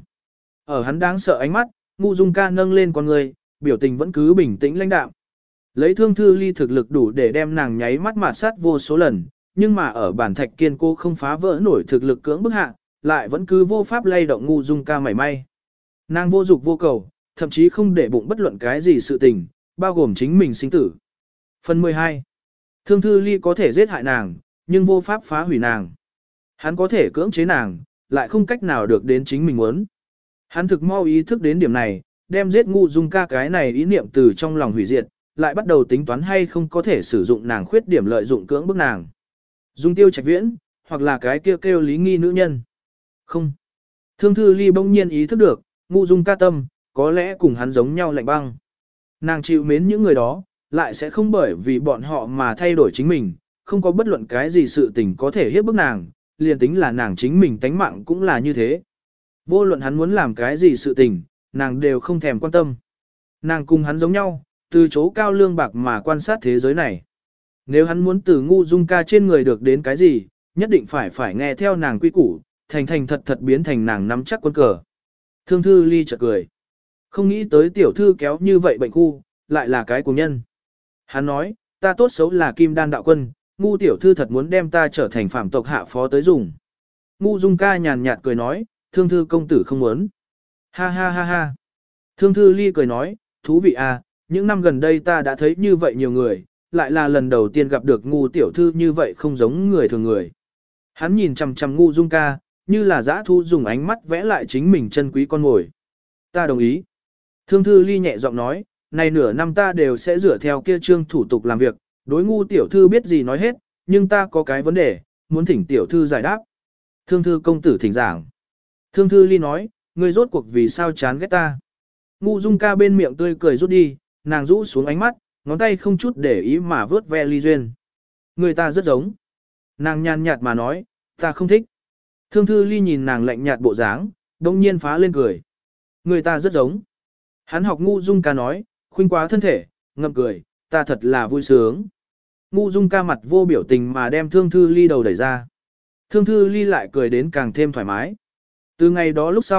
Ở hắn đáng sợ ánh mắt, Ngu Dung Ca nâng lên con người, biểu tình vẫn cứ bình tĩnh lãnh đạm. Lấy Thương Thư Ly thực lực đủ để đem nàng nháy mắt mạt sát vô số lần, nhưng mà ở bản thạch kiên cô không phá vỡ nổi thực lực cưỡng bức hạ, lại vẫn cứ vô pháp lay động Ngu Dung Ca mảy may. Nàng vô dục vô cầu, thậm chí không để bụng bất luận cái gì sự tình, bao gồm chính mình sinh tử. Phần 12. Thương Thư Ly có thể giết hại nàng, nhưng vô pháp phá hủy nàng. Hắn có thể cưỡng chế nàng, lại không cách nào được đến chính mình muốn. Hắn thực mau ý thức đến điểm này, đem giết Ngu Dung Ca cái này ý niệm từ trong lòng hủy diệt, lại bắt đầu tính toán hay không có thể sử dụng nàng khuyết điểm lợi dụng cưỡng bức nàng. Dung Tiêu Trạch Viễn, hoặc là cái kêu lý nghi nữ nhân. Không. Thương Thư Ly bỗng nhiên ý thức được, Ngu Dung Ca tâm, có lẽ cùng hắn giống nhau lạnh băng. Nàng chịu mến những người đó, lại sẽ không bởi vì bọn họ mà thay đổi chính mình, không có bất luận cái gì sự tình có thể hiếp bức nàng, liền tính là nàng chính mình tánh mạng cũng là như thế. Vô luận hắn muốn làm cái gì sự tình, nàng đều không thèm quan tâm. Nàng cùng hắn giống nhau, từ chỗ cao lương bạc mà quan sát thế giới này. Nếu hắn muốn từ Ngu Dung Ca trên người được đến cái gì, nhất định phải nghe theo nàng quy củ, thành thành thật thật biến thành nàng nắm chắc quân cờ. Thương Thư Ly chợt cười. Không nghĩ tới tiểu thư kéo như vậy bệnh khu, lại là cái của nhân. Hắn nói, ta tốt xấu là Kim Đan đạo quân, Ngu tiểu thư thật muốn đem ta trở thành phạm tộc hạ phó tới dùng. Ngu Dung Ca nhàn nhạt cười nói, Thương Thư công tử không muốn. Ha ha ha ha. Thương Thư Ly cười nói, thú vị à, những năm gần đây ta đã thấy như vậy nhiều người, lại là lần đầu tiên gặp được Ngu tiểu thư như vậy không giống người thường người. Hắn nhìn chằm chằm Ngu Dung Ca, như là dã thu dùng ánh mắt vẽ lại chính mình chân quý con ngồi. Ta đồng ý. Thương Thư Ly nhẹ giọng nói, này nửa năm ta đều sẽ dựa theo kia trương thủ tục làm việc, đối Ngu tiểu thư biết gì nói hết, nhưng ta có cái vấn đề, muốn thỉnh tiểu thư giải đáp. Thương Thư công tử thỉnh giảng. Thương Thư Ly nói, ngươi rốt cuộc vì sao chán ghét ta. Ngu Dung Ca bên miệng tươi cười rút đi, nàng rũ xuống ánh mắt, ngón tay không chút để ý mà vớt ve ly duyên. Người ta rất giống. Nàng nhàn nhạt mà nói, ta không thích. Thương Thư Ly nhìn nàng lạnh nhạt bộ dáng, đông nhiên phá lên cười. Người ta rất giống. Hắn học Ngu Dung Ca nói, khuynh quá thân thể, ngậm cười, ta thật là vui sướng. Ngu Dung Ca mặt vô biểu tình mà đem Thương Thư Ly đầu đẩy ra. Thương Thư Ly lại cười đến càng thêm thoải mái. Từ ngày đó lúc sau,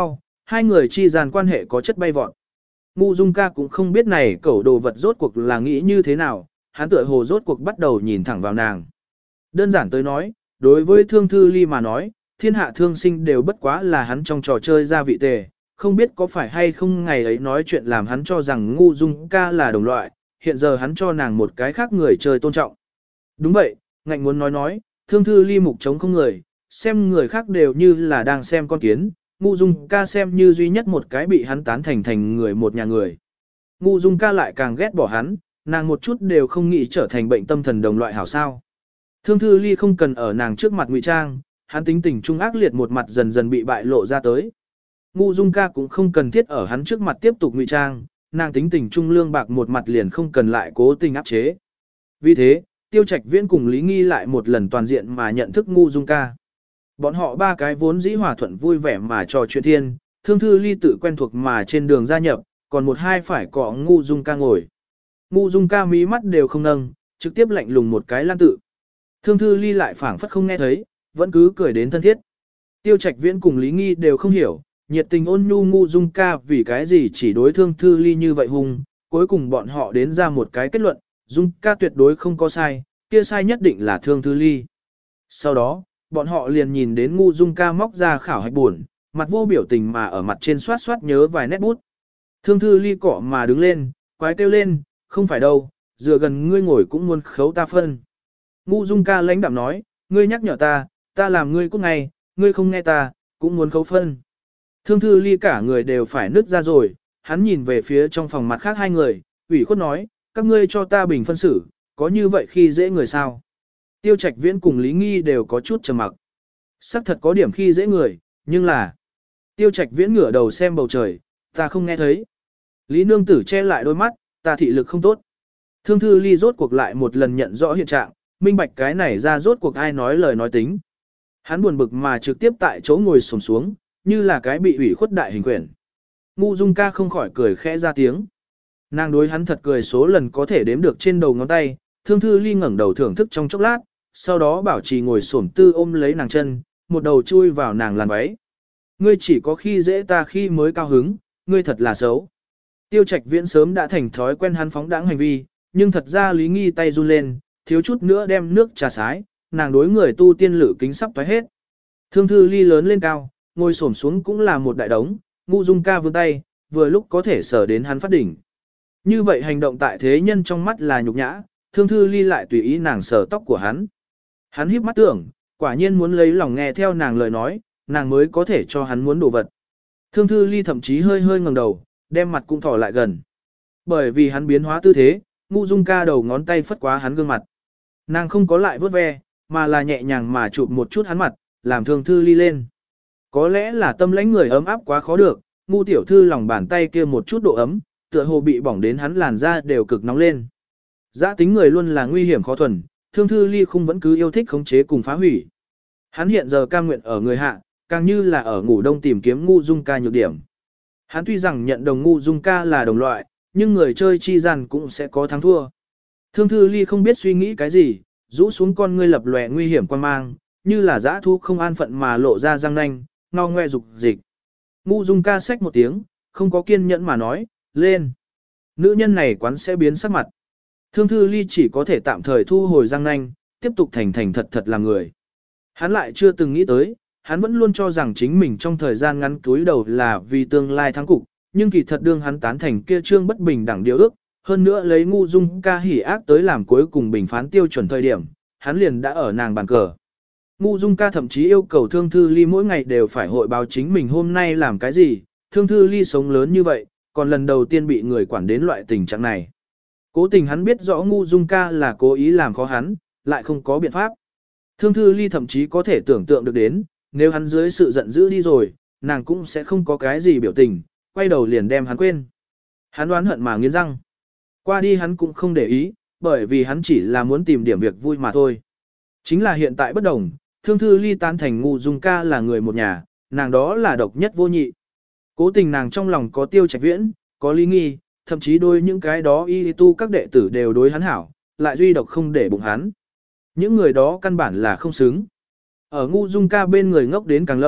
hai người chi gian quan hệ có chất bay vọt. Ngu Dung ca cũng không biết này cẩu đồ vật rốt cuộc là nghĩ như thế nào, hắn tựa hồ rốt cuộc bắt đầu nhìn thẳng vào nàng. Đơn giản tới nói, đối với Thương Thư Ly mà nói, thiên hạ thương sinh đều bất quá là hắn trong trò chơi gia vị tề, không biết có phải hay không ngày ấy nói chuyện làm hắn cho rằng Ngu Dung ca là đồng loại, hiện giờ hắn cho nàng một cái khác người chơi tôn trọng. Đúng vậy, ngạnh muốn nói, Thương Thư Ly mục chống không người, xem người khác đều như là đang xem con kiến, Ngu Dung ca xem như duy nhất một cái bị hắn tán thành người một nhà người. Ngu Dung ca lại càng ghét bỏ hắn, nàng một chút đều không nghĩ trở thành bệnh tâm thần đồng loại hảo sao. Thương Thư Ly không cần ở nàng trước mặt ngụy trang, hắn tính tình trung ác liệt một mặt dần dần bị bại lộ ra tới. Ngu Dung ca cũng không cần thiết ở hắn trước mặt tiếp tục ngụy trang, nàng tính tình trung lương bạc một mặt liền không cần lại cố tình áp chế. Vì thế, Tiêu Trạch Viễn cùng Lý Nghi lại một lần toàn diện mà nhận thức Ngu Dung ca. Bọn họ ba cái vốn dĩ hòa thuận vui vẻ mà trò chuyện thiên, Thương Thư Ly tự quen thuộc mà trên đường gia nhập, còn một hai phải cọ Ngu Dung ca ngồi. Ngu Dung ca mí mắt đều không nâng, trực tiếp lạnh lùng một cái lan tự. Thương Thư Ly lại phảng phất không nghe thấy, vẫn cứ cười đến thân thiết. Tiêu Trạch Viễn cùng Lý Nghi đều không hiểu, nhiệt tình ôn nhu Ngu Dung ca vì cái gì chỉ đối Thương Thư Ly như vậy hung, cuối cùng bọn họ đến ra một cái kết luận, Dung ca tuyệt đối không có sai, kia sai nhất định là Thương Thư Ly. Sau đó, bọn họ liền nhìn đến Ngu Dung ca móc ra khảo hạch buồn, mặt vô biểu tình mà ở mặt trên soát soát nhớ vài nét bút. Thương Thư Ly cọ mà đứng lên, quái kêu lên, không phải đâu, dựa gần ngươi ngồi cũng muốn khấu ta phân. Ngu Dung ca lãnh đạm nói, ngươi nhắc nhở ta, ta làm ngươi cút ngay, ngươi không nghe ta, cũng muốn khấu phân. Thương Thư Ly cả người đều phải nứt ra rồi, hắn nhìn về phía trong phòng mặt khác hai người, ủy khuất nói, các ngươi cho ta bình phân xử, có như vậy khi dễ người sao? Tiêu Trạch Viễn cùng Lý Nghi đều có chút trầm mặc. Sắc thật có điểm khi dễ người, nhưng là... Tiêu Trạch Viễn ngửa đầu xem bầu trời, ta không nghe thấy. Lý Nương Tử che lại đôi mắt, ta thị lực không tốt. Thương Thư Ly rốt cuộc lại một lần nhận rõ hiện trạng, minh bạch cái này ra rốt cuộc ai nói lời nói tính. Hắn buồn bực mà trực tiếp tại chỗ ngồi xổm xuống, như là cái bị ủy khuất đại hình quyển. Ngu Dung ca không khỏi cười khẽ ra tiếng. Nàng đối hắn thật cười số lần có thể đếm được trên đầu ngón tay, Thương Thư Ly ngẩng đầu thưởng thức trong chốc lát, sau đó bảo trì ngồi xổm tư ôm lấy nàng chân, một đầu chui vào nàng làn váy. Ngươi chỉ có khi dễ ta khi mới cao hứng, ngươi thật là xấu. Tiêu Trạch Viễn sớm đã thành thói quen hắn phóng đãng hành vi, nhưng thật ra Lý Nghi tay run lên, thiếu chút nữa đem nước trà sái, nàng đối người tu tiên lử kính sắp toái hết. Thương Thư Ly lớn lên cao, ngồi xổm xuống cũng là một đại đống, Ngu Dung ca vươn tay, vừa lúc có thể sở đến hắn phát đỉnh. Như vậy hành động tại thế nhân trong mắt là nhục nhã, Thương Thư Ly lại tùy ý nàng sờ tóc của hắn. Hắn híp mắt tưởng, quả nhiên muốn lấy lòng nghe theo nàng lời nói, nàng mới có thể cho hắn muốn đồ vật. Thương Thư Ly thậm chí hơi hơi ngẩng đầu, đem mặt cũng thò lại gần. Bởi vì hắn biến hóa tư thế, Ngu Dung ca đầu ngón tay phất quá hắn gương mặt. Nàng không có lại vớt ve, mà là nhẹ nhàng mà chụp một chút hắn mặt, làm Thương Thư Ly lên. Có lẽ là tâm lãnh người ấm áp quá khó được, Ngu tiểu thư lòng bàn tay kia một chút độ ấm, tựa hồ bị bỏng đến hắn làn da đều cực nóng lên. Giá tính người luôn là nguy hiểm khó thuần, Thương Thư Ly không vẫn cứ yêu thích khống chế cùng phá hủy. Hắn hiện giờ cam nguyện ở người hạ, càng như là ở ngủ đông tìm kiếm Ngu Dung ca nhược điểm. Hắn tuy rằng nhận đồng Ngu Dung ca là đồng loại, nhưng người chơi chi gian cũng sẽ có thắng thua. Thương Thư Ly không biết suy nghĩ cái gì, rũ xuống con ngươi lập lòe nguy hiểm quan mang, như là dã thú không an phận mà lộ ra răng nanh, ngao ngoe dục dịch. Ngu Dung ca xách một tiếng, không có kiên nhẫn mà nói, lên. Nữ nhân này quán sẽ biến sắc mặt. Thương Thư Ly chỉ có thể tạm thời thu hồi răng nanh, tiếp tục thành thành thật thật làm người. Hắn lại chưa từng nghĩ tới, hắn vẫn luôn cho rằng chính mình trong thời gian ngắn túi đầu là vì tương lai thắng cục, nhưng kỳ thật đương hắn tán thành kia trương bất bình đẳng điều ước, hơn nữa lấy Ngu Dung ca hỉ ác tới làm cuối cùng bình phán tiêu chuẩn thời điểm, hắn liền đã ở nàng bàn cờ. Ngu Dung ca thậm chí yêu cầu Thương Thư Ly mỗi ngày đều phải hội báo chính mình hôm nay làm cái gì, Thương Thư Ly sống lớn như vậy, còn lần đầu tiên bị người quản đến loại tình trạng này. Cố tình hắn biết rõ Ngu Dung ca là cố ý làm khó hắn, lại không có biện pháp. Thương Thư Ly thậm chí có thể tưởng tượng được đến, nếu hắn dưới sự giận dữ đi rồi, nàng cũng sẽ không có cái gì biểu tình, quay đầu liền đem hắn quên. Hắn đoán hận mà nghiến răng. Qua đi hắn cũng không để ý, bởi vì hắn chỉ là muốn tìm điểm việc vui mà thôi. Chính là hiện tại bất đồng, Thương Thư Ly tán thành Ngu Dung ca là người một nhà, nàng đó là độc nhất vô nhị. Cố tình nàng trong lòng có Tiêu Trạch Viễn, có Lý Nghi, thậm chí đôi những cái đó y tu các đệ tử đều đối hắn hảo, lại duy độc không để bụng hắn. Những người đó căn bản là không xứng. Ở Ngu Dung ca bên người ngốc đến càng lâu,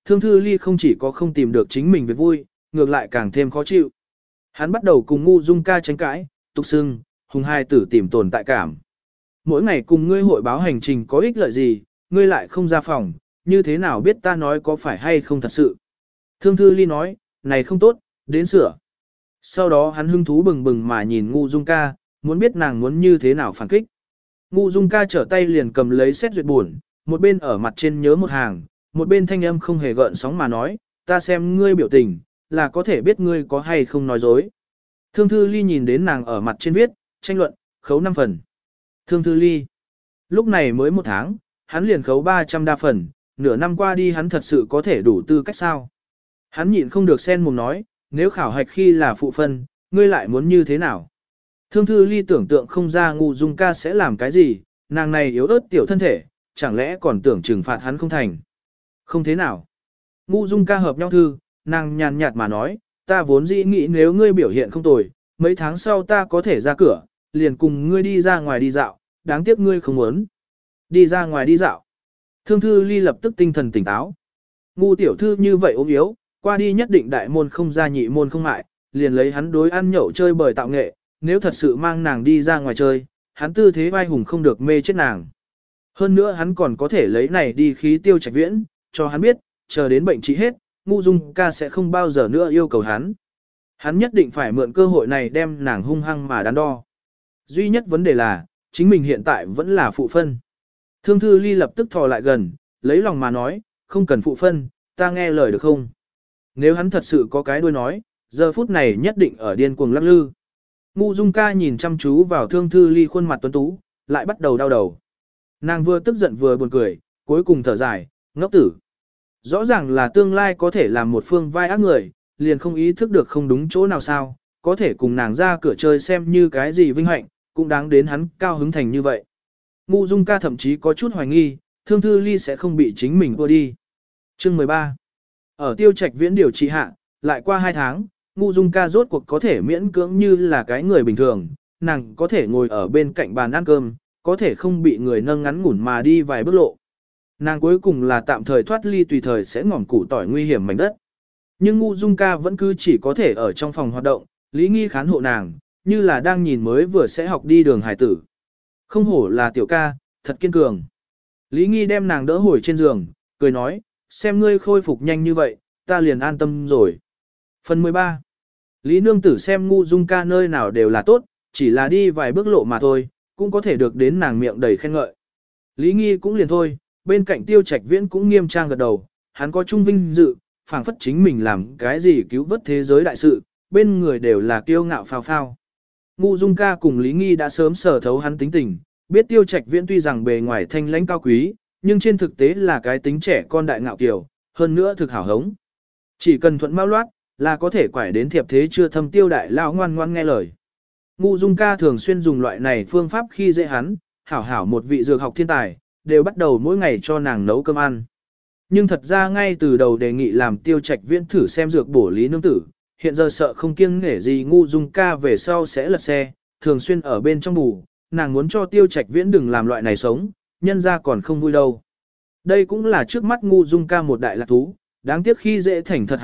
Thương Thư Ly không chỉ có không tìm được chính mình việc vui, ngược lại càng thêm khó chịu. Hắn bắt đầu cùng Ngu Dung Ca tranh cãi, tục xưng, hùng hai tử tìm tồn tại cảm. Mỗi ngày cùng ngươi hội báo hành trình có ích lợi gì, ngươi lại không ra phòng, như thế nào biết ta nói có phải hay không thật sự. Thương Thư Ly nói, này không tốt, đến sửa. Sau đó hắn hứng thú bừng bừng mà nhìn Ngu Dung Ca, muốn biết nàng muốn như thế nào phản kích. Ngu Dung Ca trở tay liền cầm lấy xét duyệt buồn, một bên ở mặt trên nhớ một hàng, một bên thanh âm không hề gợn sóng mà nói, ta xem ngươi biểu tình, là có thể biết ngươi có hay không nói dối. Thương Thư Ly nhìn đến nàng ở mặt trên viết, tranh luận, khấu 5 phần. Thương Thư Ly, lúc này mới 1 tháng, hắn liền khấu 300 đa phần, nửa năm qua đi hắn thật sự có thể đủ tư cách sao. Hắn nhịn không được sen mồm nói, nếu khảo hạch khi là phụ phân, ngươi lại muốn như thế nào? Thương Thư Ly tưởng tượng không ra Ngu Dung Ca sẽ làm cái gì, nàng này yếu ớt tiểu thân thể, chẳng lẽ còn tưởng trừng phạt hắn không thành. Không thế nào. Ngu Dung Ca hợp nhau thư, nàng nhàn nhạt mà nói, ta vốn dĩ nghĩ nếu ngươi biểu hiện không tồi, mấy tháng sau ta có thể ra cửa, liền cùng ngươi đi ra ngoài đi dạo, đáng tiếc ngươi không muốn. Đi ra ngoài đi dạo. Thương Thư Ly lập tức tinh thần tỉnh táo. Ngu tiểu thư như vậy ốm yếu, qua đi nhất định đại môn không ra nhị môn không mại, liền lấy hắn đối ăn nhậu chơi bời tạo nghệ, nếu thật sự mang nàng đi ra ngoài chơi, hắn tư thế vai hùng không được mê chết nàng. Hơn nữa hắn còn có thể lấy này đi khí Tiêu Trạch Viễn, cho hắn biết, chờ đến bệnh trị hết, Ngu Dung Ca sẽ không bao giờ nữa yêu cầu hắn. Hắn nhất định phải mượn cơ hội này đem nàng hung hăng mà đắn đo. Duy nhất vấn đề là, chính mình hiện tại vẫn là phụ phân. Thương Thư Ly lập tức thò lại gần, lấy lòng mà nói, không cần phụ phân, ta nghe lời được không? Nếu hắn thật sự có cái đuôi nói, giờ phút này nhất định ở điên cuồng lắc lư. Ngu Dung Ca nhìn chăm chú vào Thương Thư Ly khuôn mặt tuấn tú, lại bắt đầu đau đầu. Nàng vừa tức giận vừa buồn cười, cuối cùng thở dài, ngốc tử. Rõ ràng là tương lai có thể làm một phương vai ác người, liền không ý thức được không đúng chỗ nào sao, có thể cùng nàng ra cửa chơi xem như cái gì vinh hạnh, cũng đáng đến hắn cao hứng thành như vậy. Ngu Dung Ca thậm chí có chút hoài nghi, Thương Thư Ly sẽ không bị chính mình thua đi. Chương 13. Ở Tiêu Trạch Viễn điều trị hạ, lại qua 2 tháng, Ngu Dung Ca rốt cuộc có thể miễn cưỡng như là cái người bình thường, nàng có thể ngồi ở bên cạnh bàn ăn cơm, có thể không bị người nâng ngắn ngủn mà đi vài bước lộ. Nàng cuối cùng là tạm thời thoát ly tùy thời sẽ ngỏm củ tỏi nguy hiểm mảnh đất. Nhưng Ngu Dung Ca vẫn cứ chỉ có thể ở trong phòng hoạt động, Lý Nghi khán hộ nàng, như là đang nhìn mới vừa sẽ học đi đường hải tử. Không hổ là tiểu ca, thật kiên cường. Lý Nghi đem nàng đỡ hồi trên giường, cười nói, xem ngươi khôi phục nhanh như vậy, ta liền an tâm rồi. Phần 13. Lý Nương Tử xem Ngu Dung Ca nơi nào đều là tốt, chỉ là đi vài bước lộ mà thôi, cũng có thể được đến nàng miệng đầy khen ngợi. Lý Nghi cũng liền thôi, bên cạnh Tiêu Trạch Viễn cũng nghiêm trang gật đầu, hắn có trung vinh dự, phảng phất chính mình làm cái gì cứu vớt thế giới đại sự, bên người đều là kiêu ngạo phao phao. Ngu Dung Ca cùng Lý Nghi đã sớm sở thấu hắn tính tình, biết Tiêu Trạch Viễn tuy rằng bề ngoài thanh lãnh cao quý, nhưng trên thực tế là cái tính trẻ con đại ngạo kiều, hơn nữa thực hảo hống. Chỉ cần thuận mau loát, là có thể quải đến thiệp thế chưa thâm Tiêu đại lao ngoan ngoan nghe lời. Ngu Dung Ca thường xuyên dùng loại này phương pháp khi dễ hắn, hảo hảo một vị dược học thiên tài, đều bắt đầu mỗi ngày cho nàng nấu cơm ăn. Nhưng thật ra ngay từ đầu đề nghị làm Tiêu Trạch Viễn thử xem dược bổ Lý Nương Tử, hiện giờ sợ không kiêng nể gì Ngu Dung Ca về sau sẽ lật xe, thường xuyên ở bên trong bù, nàng muốn cho Tiêu Trạch Viễn đừng làm loại này sống, nhân ra còn không vui đâu. Đây cũng là trước mắt Ngu Dung Ca một đại lạc thú, đáng tiếc khi dễ thành thật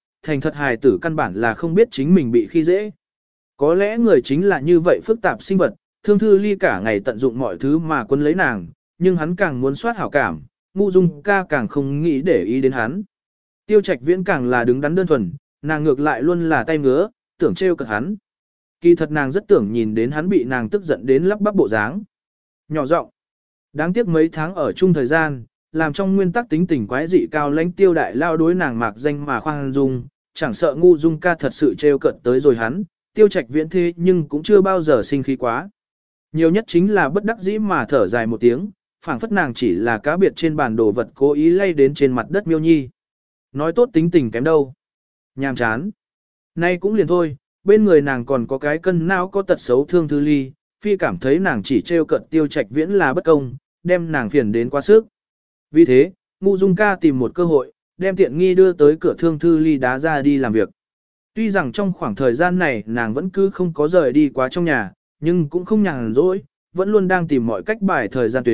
hài tử căn bản là không biết chính mình bị khi dễ. Có lẽ người chính là như vậy phức tạp sinh vật, Thương Thư Ly cả ngày tận dụng mọi thứ mà quân lấy nàng, nhưng hắn càng muốn soát hảo cảm, Ngu Dung Ca càng không nghĩ để ý đến hắn. Tiêu Trạch Viễn càng là đứng đắn đơn thuần, nàng ngược lại luôn là tay ngứa, tưởng trêu cợt hắn. Kỳ thật nàng rất tưởng nhìn đến hắn bị nàng tức giận đến lắp bắp bộ dáng. Nhỏ giọng. Đáng tiếc mấy tháng ở chung thời gian, làm trong nguyên tắc tính tình quái dị cao lãnh Tiêu đại lao đối nàng mạc danh mà khoan dung, chẳng sợ Ngu Dung Ca thật sự trêu cợt tới rồi hắn, Tiêu Trạch Viễn thế nhưng cũng chưa bao giờ sinh khí quá. Nhiều nhất chính là bất đắc dĩ mà thở dài một tiếng, phảng phất nàng chỉ là cá biệt trên bàn đồ vật cố ý lay đến trên mặt đất miêu nhi. Nói tốt tính tình kém đâu. Nhàm chán. Nay cũng liền thôi, bên người nàng còn có cái cân não có tật xấu Thương Thư Ly, phi cảm thấy nàng chỉ trêu cận Tiêu Trạch Viễn là bất công, đem nàng phiền đến quá sức. Vì thế, Ngu Dung Ca tìm một cơ hội, đem tiện nghi đưa tới cửa Thương Thư Ly đá ra đi làm việc. Tuy rằng trong khoảng thời gian này nàng vẫn cứ không có rời đi quá trong nhà, nhưng cũng không nhàn rỗi, vẫn luôn đang tìm mọi cách bài thời gian tuyến,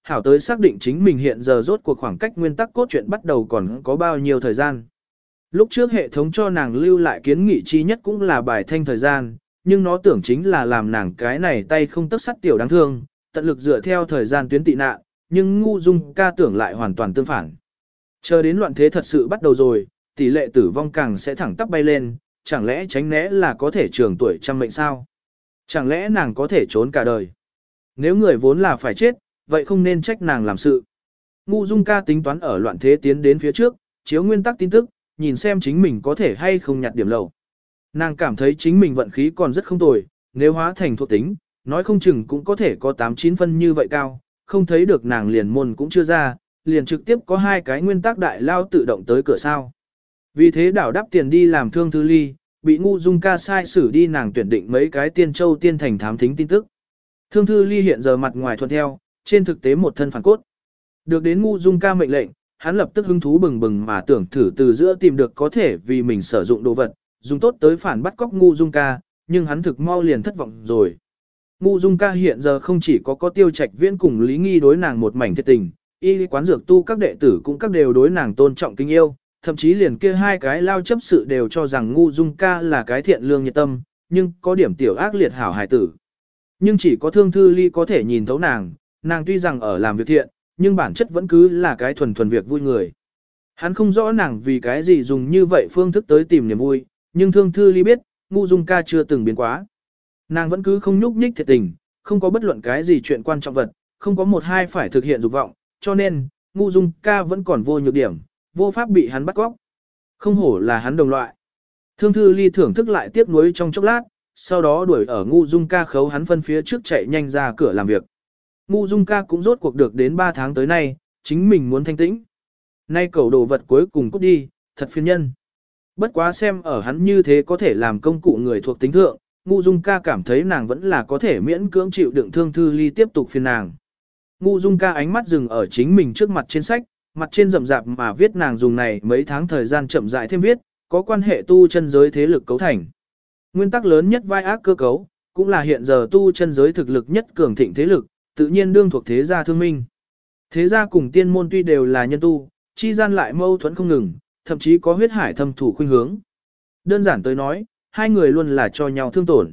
hảo tới xác định chính mình hiện giờ rốt cuộc khoảng cách nguyên tắc cốt truyện bắt đầu còn có bao nhiêu thời gian. Lúc trước hệ thống cho nàng lưu lại kiến nghị chi nhất cũng là bài thanh thời gian, nhưng nó tưởng chính là làm nàng cái này tay không tấc sắt tiểu đáng thương, tận lực dựa theo thời gian tuyến tị nạn, nhưng ngu dung ca tưởng lại hoàn toàn tương phản. Chờ đến loạn thế thật sự bắt đầu rồi, tỷ lệ tử vong càng sẽ thẳng tắp bay lên, chẳng lẽ tránh né là có thể trường tuổi trăm mệnh sao? Chẳng lẽ nàng có thể trốn cả đời? Nếu người vốn là phải chết, vậy không nên trách nàng làm sự. Ngu dung ca tính toán ở loạn thế tiến đến phía trước, chiếu nguyên tắc tin tức, nhìn xem chính mình có thể hay không nhặt điểm lầu. Nàng cảm thấy chính mình vận khí còn rất không tồi, nếu hóa thành thuộc tính, nói không chừng cũng có thể có 8-9 phân như vậy cao, không thấy được nàng liền môn cũng chưa ra, liền trực tiếp có 2 cái nguyên tắc đại lao tự động tới cửa sao. Vì thế đảo đáp tiền đi làm thương thư ly, bị ngu dung ca sai xử đi nàng tuyển định mấy cái tiên châu tiên thành thám thính tin tức. Thương thư ly hiện giờ mặt ngoài thuận theo, trên thực tế một thân phản cốt. Được đến ngu dung ca mệnh lệnh, hắn lập tức hứng thú bừng bừng mà tưởng thử từ giữa tìm được có thể vì mình sử dụng đồ vật, dùng tốt tới phản bắt cóc ngu dung ca, nhưng hắn thực mau liền thất vọng rồi. Ngu dung ca hiện giờ không chỉ có tiêu trạch viễn cùng lý nghi đối nàng một mảnh thiệt tình, y quán dược tu các đệ tử cũng các đều đối nàng tôn trọng kính yêu, thậm chí liền kia 2 cái lao chấp sự đều cho rằng ngu dung ca là cái thiện lương nhiệt tâm, nhưng có điểm tiểu ác liệt hảo hài tử. Nhưng chỉ có thương thư ly có thể nhìn thấu nàng tuy rằng ở làm việc thiện, nhưng bản chất vẫn cứ là cái thuần thuần việc vui người. Hắn không rõ nàng vì cái gì dùng như vậy phương thức tới tìm niềm vui, nhưng thương thư ly biết, ngu dung ca chưa từng biến quá. Nàng vẫn cứ không nhúc nhích thiệt tình, không có bất luận cái gì chuyện quan trọng vật, không có một hai phải thực hiện dục vọng, cho nên, ngu dung ca vẫn còn vô nhược điểm, vô pháp bị hắn bắt cóc. Không hổ là hắn đồng loại. Thương thư ly thưởng thức lại tiếc nuối trong chốc lát, sau đó đuổi ở ngu dung ca khấu hắn phân phía trước chạy nhanh ra cửa làm việc. Ngu dung ca cũng rốt cuộc được đến 3 tháng tới nay, chính mình muốn thanh tĩnh. Nay cầu đồ vật cuối cùng cút đi, thật phiền nhân. Bất quá xem ở hắn như thế có thể làm công cụ người thuộc tính thượng, ngu dung ca cảm thấy nàng vẫn là có thể miễn cưỡng chịu đựng thương thư ly tiếp tục phiền nàng. Ngu dung ca ánh mắt dừng ở chính mình trước mặt trên sách, mặt trên rậm rạp mà viết nàng dùng này mấy tháng thời gian chậm rãi thêm viết, có quan hệ tu chân giới thế lực cấu thành. Nguyên tắc lớn nhất vai ác cơ cấu, cũng là hiện giờ tu chân giới thực lực nhất cường thịnh thế lực, tự nhiên đương thuộc thế gia thương minh. Thế gia cùng tiên môn tuy đều là nhân tu, chi gian lại mâu thuẫn không ngừng, thậm chí có huyết hải thâm thủ khuynh hướng. Đơn giản tới nói, hai người luôn là cho nhau thương tổn.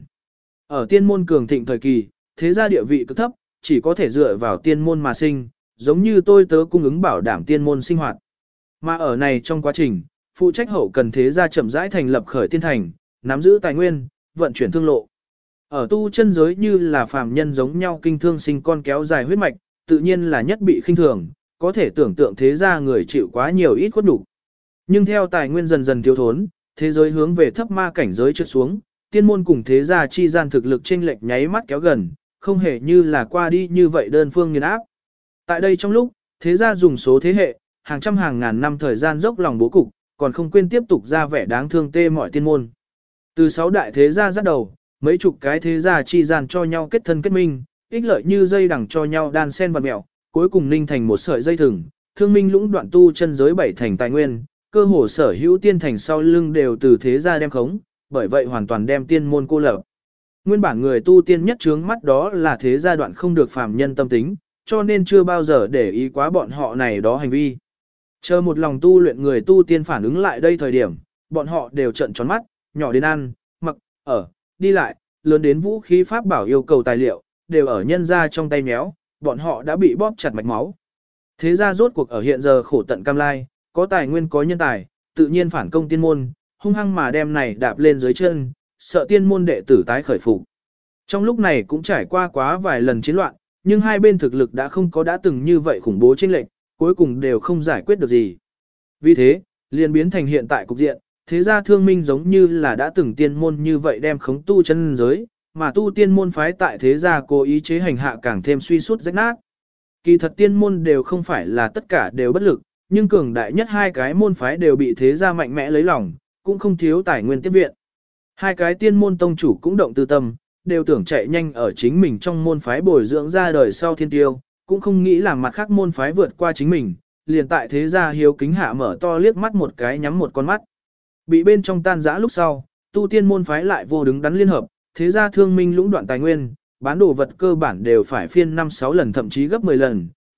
Ở tiên môn cường thịnh thời kỳ, thế gia địa vị cực thấp, chỉ có thể dựa vào tiên môn mà sinh, giống như tôi tớ cung ứng bảo đảm tiên môn sinh hoạt. Mà ở này trong quá trình, phụ trách hậu cần thế gia chậm rãi thành lập khởi tiên thành, nắm giữ tài nguyên, vận chuyển thương lộ. Ở tu chân giới như là phàm nhân giống nhau kinh thương sinh con kéo dài huyết mạch, tự nhiên là nhất bị khinh thường, có thể tưởng tượng thế gia người chịu quá nhiều ít khuất đủ. Nhưng theo tài nguyên dần dần thiếu thốn, thế giới hướng về thấp ma cảnh giới trượt xuống, tiên môn cùng thế gia chi gian thực lực chênh lệch nháy mắt kéo gần, không hề như là qua đi như vậy đơn phương nghiền áp. Tại đây trong lúc, thế gia dùng số thế hệ, hàng trăm hàng ngàn năm thời gian dốc lòng bố cục, còn không quên tiếp tục ra vẻ đáng thương tê mọi tiên môn. Từ 6 đại thế gia dắt đầu, mấy chục cái thế gia chi gian cho nhau kết thân kết minh, ích lợi như dây đằng cho nhau đan sen vật mẹo, cuối cùng ninh thành một sợi dây thừng, thương minh lũng đoạn tu chân giới 7 thành tài nguyên, cơ hồ sở hữu tiên thành sau lưng đều từ thế gia đem khống, bởi vậy hoàn toàn đem tiên môn cô lập. Nguyên bản người tu tiên nhất trướng mắt đó là thế gia đoạn không được phàm nhân tâm tính, cho nên chưa bao giờ để ý quá bọn họ này đó hành vi. Chờ một lòng tu luyện người tu tiên phản ứng lại đây thời điểm, bọn họ đều trợn tròn mắt, nhỏ đến ăn, mặc, ở, đi lại, lớn đến vũ khí pháp bảo yêu cầu tài liệu, đều ở nhân ra trong tay méo, bọn họ đã bị bóp chặt mạch máu. Thế ra rốt cuộc ở hiện giờ khổ tận cam lai, có tài nguyên có nhân tài, tự nhiên phản công tiên môn, hung hăng mà đem này đạp lên dưới chân, sợ tiên môn đệ tử tái khởi phục. Trong lúc này cũng trải qua quá vài lần chiến loạn, nhưng hai bên thực lực đã không có đã từng như vậy khủng bố chênh lệch, cuối cùng đều không giải quyết được gì. Vì thế, liền biến thành hiện tại cục diện, thế gia thương minh giống như là đã từng tiên môn như vậy đem khống tu chân giới, mà tu tiên môn phái tại thế gia cố ý chế hành hạ càng thêm suy sút rách nát. Kỳ thật tiên môn đều không phải là tất cả đều bất lực, nhưng cường đại nhất hai cái môn phái đều bị thế gia mạnh mẽ lấy lòng, cũng không thiếu tài nguyên tiếp viện. Hai cái tiên môn tông chủ cũng động tư tâm, đều tưởng chạy nhanh ở chính mình trong môn phái bồi dưỡng ra đời sau thiên tiêu, cũng không nghĩ làm mặt khác môn phái vượt qua chính mình, liền tại thế gia hiếu kính hạ mở to liếc mắt một cái nhắm một con mắt. Bị bên trong tan rã lúc sau, tu tiên môn phái lại vô đứng đắn liên hợp, thế gia thương minh lũng đoạn tài nguyên, bán đồ vật cơ bản đều phải phiên 5-6 lần thậm chí gấp 10 lần,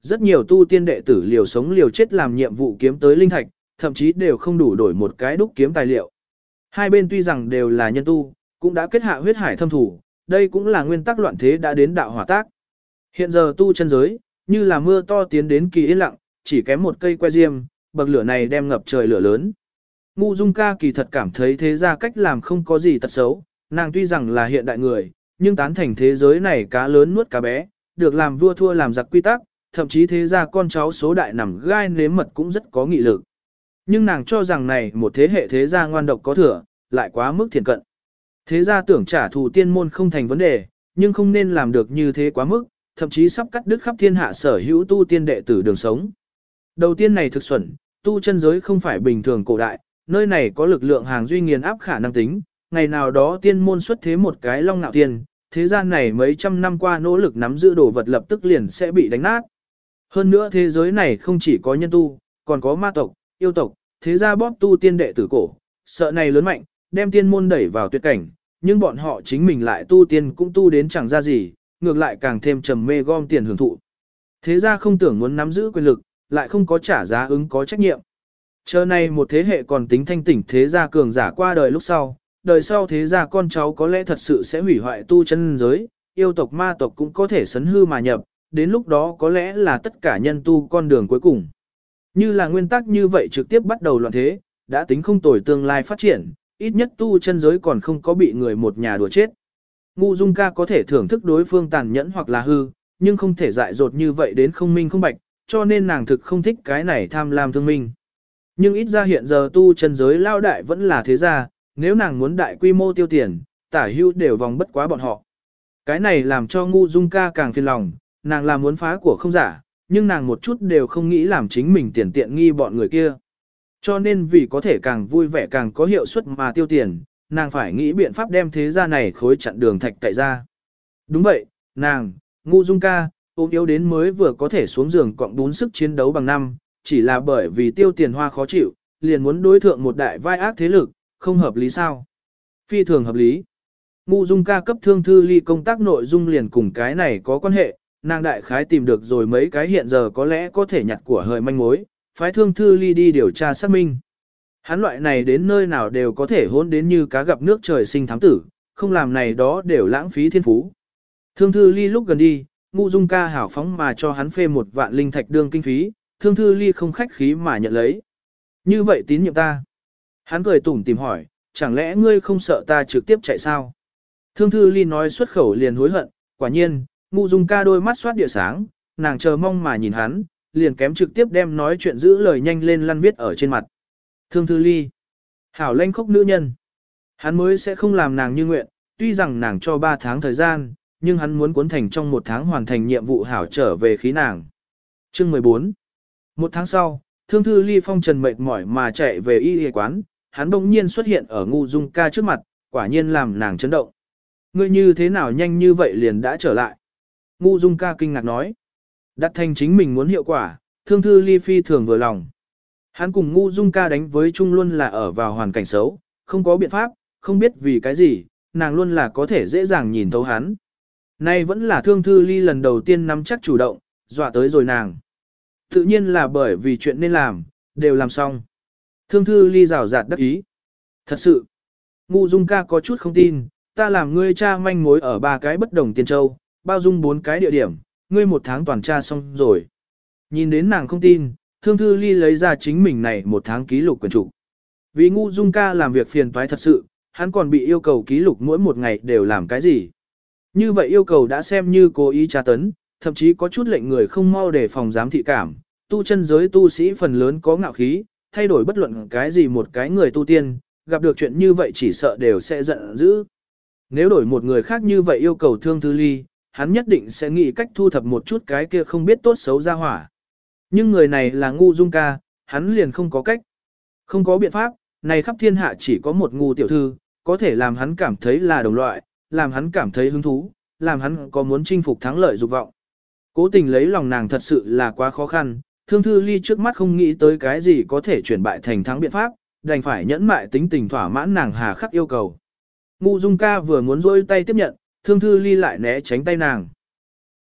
Rất nhiều tu tiên đệ tử liều sống liều chết làm nhiệm vụ kiếm tới linh thạch, thậm chí đều không đủ đổi một cái đúc kiếm tài liệu. Hai bên tuy rằng đều là nhân tu, cũng đã kết hạ huyết hải thâm thủ, đây cũng là nguyên tắc loạn thế đã đến đạo hỏa tác. Hiện giờ tu chân giới, như là mưa to tiến đến kỳ yên lặng, chỉ kém một cây que diêm, bậc lửa này đem ngập trời lửa lớn. Ngu Dung Ca kỳ thật cảm thấy thế ra cách làm không có gì tật xấu, nàng tuy rằng là hiện đại người, nhưng tán thành thế giới này cá lớn nuốt cá bé, được làm vua thua làm giặc quy tắc, thậm chí thế ra con cháu số đại nằm gai nếm mật cũng rất có nghị lực. Nhưng nàng cho rằng này một thế hệ thế gia ngoan độc có thừa, lại quá mức thiện cận. Thế gia tưởng trả thù tiên môn không thành vấn đề, nhưng không nên làm được như thế quá mức, thậm chí sắp cắt đứt khắp thiên hạ sở hữu tu tiên đệ tử đường sống. Đầu tiên này thực xuẩn, tu chân giới không phải bình thường cổ đại, nơi này có lực lượng hàng duy nghiền áp khả năng tính, ngày nào đó tiên môn xuất thế một cái long nạo tiên, thế gian này mấy trăm năm qua nỗ lực nắm giữ đồ vật lập tức liền sẽ bị đánh nát. Hơn nữa thế giới này không chỉ có nhân tu, còn có ma tộc, yêu tộc, thế gia bóp tu tiên đệ tử cổ, sợ này lớn mạnh, đem tiên môn đẩy vào tuyệt cảnh, nhưng bọn họ chính mình lại tu tiên cũng tu đến chẳng ra gì, ngược lại càng thêm trầm mê gom tiền hưởng thụ. Thế gia không tưởng muốn nắm giữ quyền lực, lại không có trả giá ứng có trách nhiệm. Chờ này một thế hệ còn tính thanh tỉnh thế gia cường giả qua đời lúc sau, đời sau thế gia con cháu có lẽ thật sự sẽ hủy hoại tu chân giới, yêu tộc ma tộc cũng có thể sấn hư mà nhập, đến lúc đó có lẽ là tất cả nhân tu con đường cuối cùng. Như là nguyên tắc như vậy trực tiếp bắt đầu loạn thế, đã tính không tồi tương lai phát triển, ít nhất tu chân giới còn không có bị người một nhà đùa chết. Ngu Dung Ca có thể thưởng thức đối phương tàn nhẫn hoặc là hư, nhưng không thể dại dột như vậy đến không minh không bạch, cho nên nàng thực không thích cái này tham lam thương minh. Nhưng ít ra hiện giờ tu chân giới lao đại vẫn là thế gia, nếu nàng muốn đại quy mô tiêu tiền, tả hưu đều vòng bất quá bọn họ. Cái này làm cho Ngu Dung Ca càng phiền lòng, nàng là muốn phá của không giả, nhưng nàng một chút đều không nghĩ làm chính mình tiền tiện nghi bọn người kia. Cho nên vì có thể càng vui vẻ càng có hiệu suất mà tiêu tiền, nàng phải nghĩ biện pháp đem thế gia này khối chặn đường thạch cậy ra. Đúng vậy, nàng, Ngu Dung Ca, ốm yếu đến mới vừa có thể xuống giường cọng bún sức chiến đấu bằng năm, chỉ là bởi vì tiêu tiền hoa khó chịu, liền muốn đối thượng một đại vai ác thế lực, không hợp lý sao? Phi thường hợp lý. Ngu Dung Ca cấp Thương Thư Ly công tác nội dung liền cùng cái này có quan hệ, nàng đại khái tìm được rồi mấy cái hiện giờ có lẽ có thể nhặt của hời manh mối, phái Thương Thư Ly đi điều tra xác minh. Hắn loại này đến nơi nào đều có thể hôn đến như cá gặp nước trời sinh thám tử, không làm này đó đều lãng phí thiên phú. Thương Thư Ly lúc gần đi, Ngu Dung Ca hảo phóng mà cho hắn phê 1 vạn linh thạch đương kinh phí, Thương Thư Ly không khách khí mà nhận lấy. Như vậy tín nhiệm ta. Hắn cười tủm tìm hỏi, chẳng lẽ ngươi không sợ ta trực tiếp chạy sao? Thương Thư Ly nói xuất khẩu liền hối hận, quả nhiên, Ngu Dung Ca đôi mắt xoát địa sáng, nàng chờ mong mà nhìn hắn, liền kém trực tiếp đem nói chuyện giữ lời nhanh lên lăn viết ở trên mặt. Thương Thư Ly, hảo lanh khốc nữ nhân. Hắn mới sẽ không làm nàng như nguyện, tuy rằng nàng cho 3 tháng thời gian, nhưng hắn muốn cuốn thành trong 1 tháng hoàn thành nhiệm vụ hảo trở về khí nàng. Chương 14. 1 tháng sau, Thương Thư Ly phong trần mệt mỏi mà chạy về y quán, hắn bỗng nhiên xuất hiện ở Ngu Dung Ca trước mặt, quả nhiên làm nàng chấn động. Ngươi như thế nào nhanh như vậy liền đã trở lại? Ngu Dung Ca kinh ngạc nói. Đặt thành chính mình muốn hiệu quả, Thương Thư Ly phi thường vừa lòng. Hắn cùng Ngu Dung Ca đánh với chung luôn là ở vào hoàn cảnh xấu, không có biện pháp, không biết vì cái gì, nàng luôn là có thể dễ dàng nhìn thấu hắn. Nay vẫn là Thương Thư Ly lần đầu tiên nắm chắc chủ động, dọa tới rồi nàng. Tự nhiên là bởi vì chuyện nên làm, đều làm xong. Thương Thư Ly rào rạt đắc ý. Thật sự, Ngu Dung Ca có chút không tin, ta làm ngươi tra manh mối ở 3 cái bất đồng tiên châu, bao dung 4 cái địa điểm, ngươi 1 tháng toàn tra xong rồi. Nhìn đến nàng không tin, Thương Thư Ly lấy ra chính mình này 1 tháng ký lục quyển trục. Vì Ngu Dung Ca làm việc phiền toái thật sự, hắn còn bị yêu cầu ký lục mỗi 1 ngày đều làm cái gì. Như vậy yêu cầu đã xem như cố ý tra tấn, thậm chí có chút lệnh người không mau để phòng giám thị cảm. Tu chân giới tu sĩ phần lớn có ngạo khí, thay đổi bất luận cái gì một cái người tu tiên, gặp được chuyện như vậy chỉ sợ đều sẽ giận dữ. Nếu đổi một người khác như vậy yêu cầu Thương Thư Ly, hắn nhất định sẽ nghĩ cách thu thập một chút cái kia không biết tốt xấu ra hỏa. Nhưng người này là Ngu Dung Ca, hắn liền không có cách. Không có biện pháp, này khắp thiên hạ chỉ có một Ngu tiểu thư, có thể làm hắn cảm thấy là đồng loại, làm hắn cảm thấy hứng thú, làm hắn có muốn chinh phục thắng lợi dục vọng. Cố tình lấy lòng nàng thật sự là quá khó khăn, Thương Thư Ly trước mắt không nghĩ tới cái gì có thể chuyển bại thành thắng biện pháp, đành phải nhẫn mại tính tình thỏa mãn nàng hà khắc yêu cầu. Ngu Dung Ca vừa muốn rôi tay tiếp nhận, Thương Thư Ly lại né tránh tay nàng.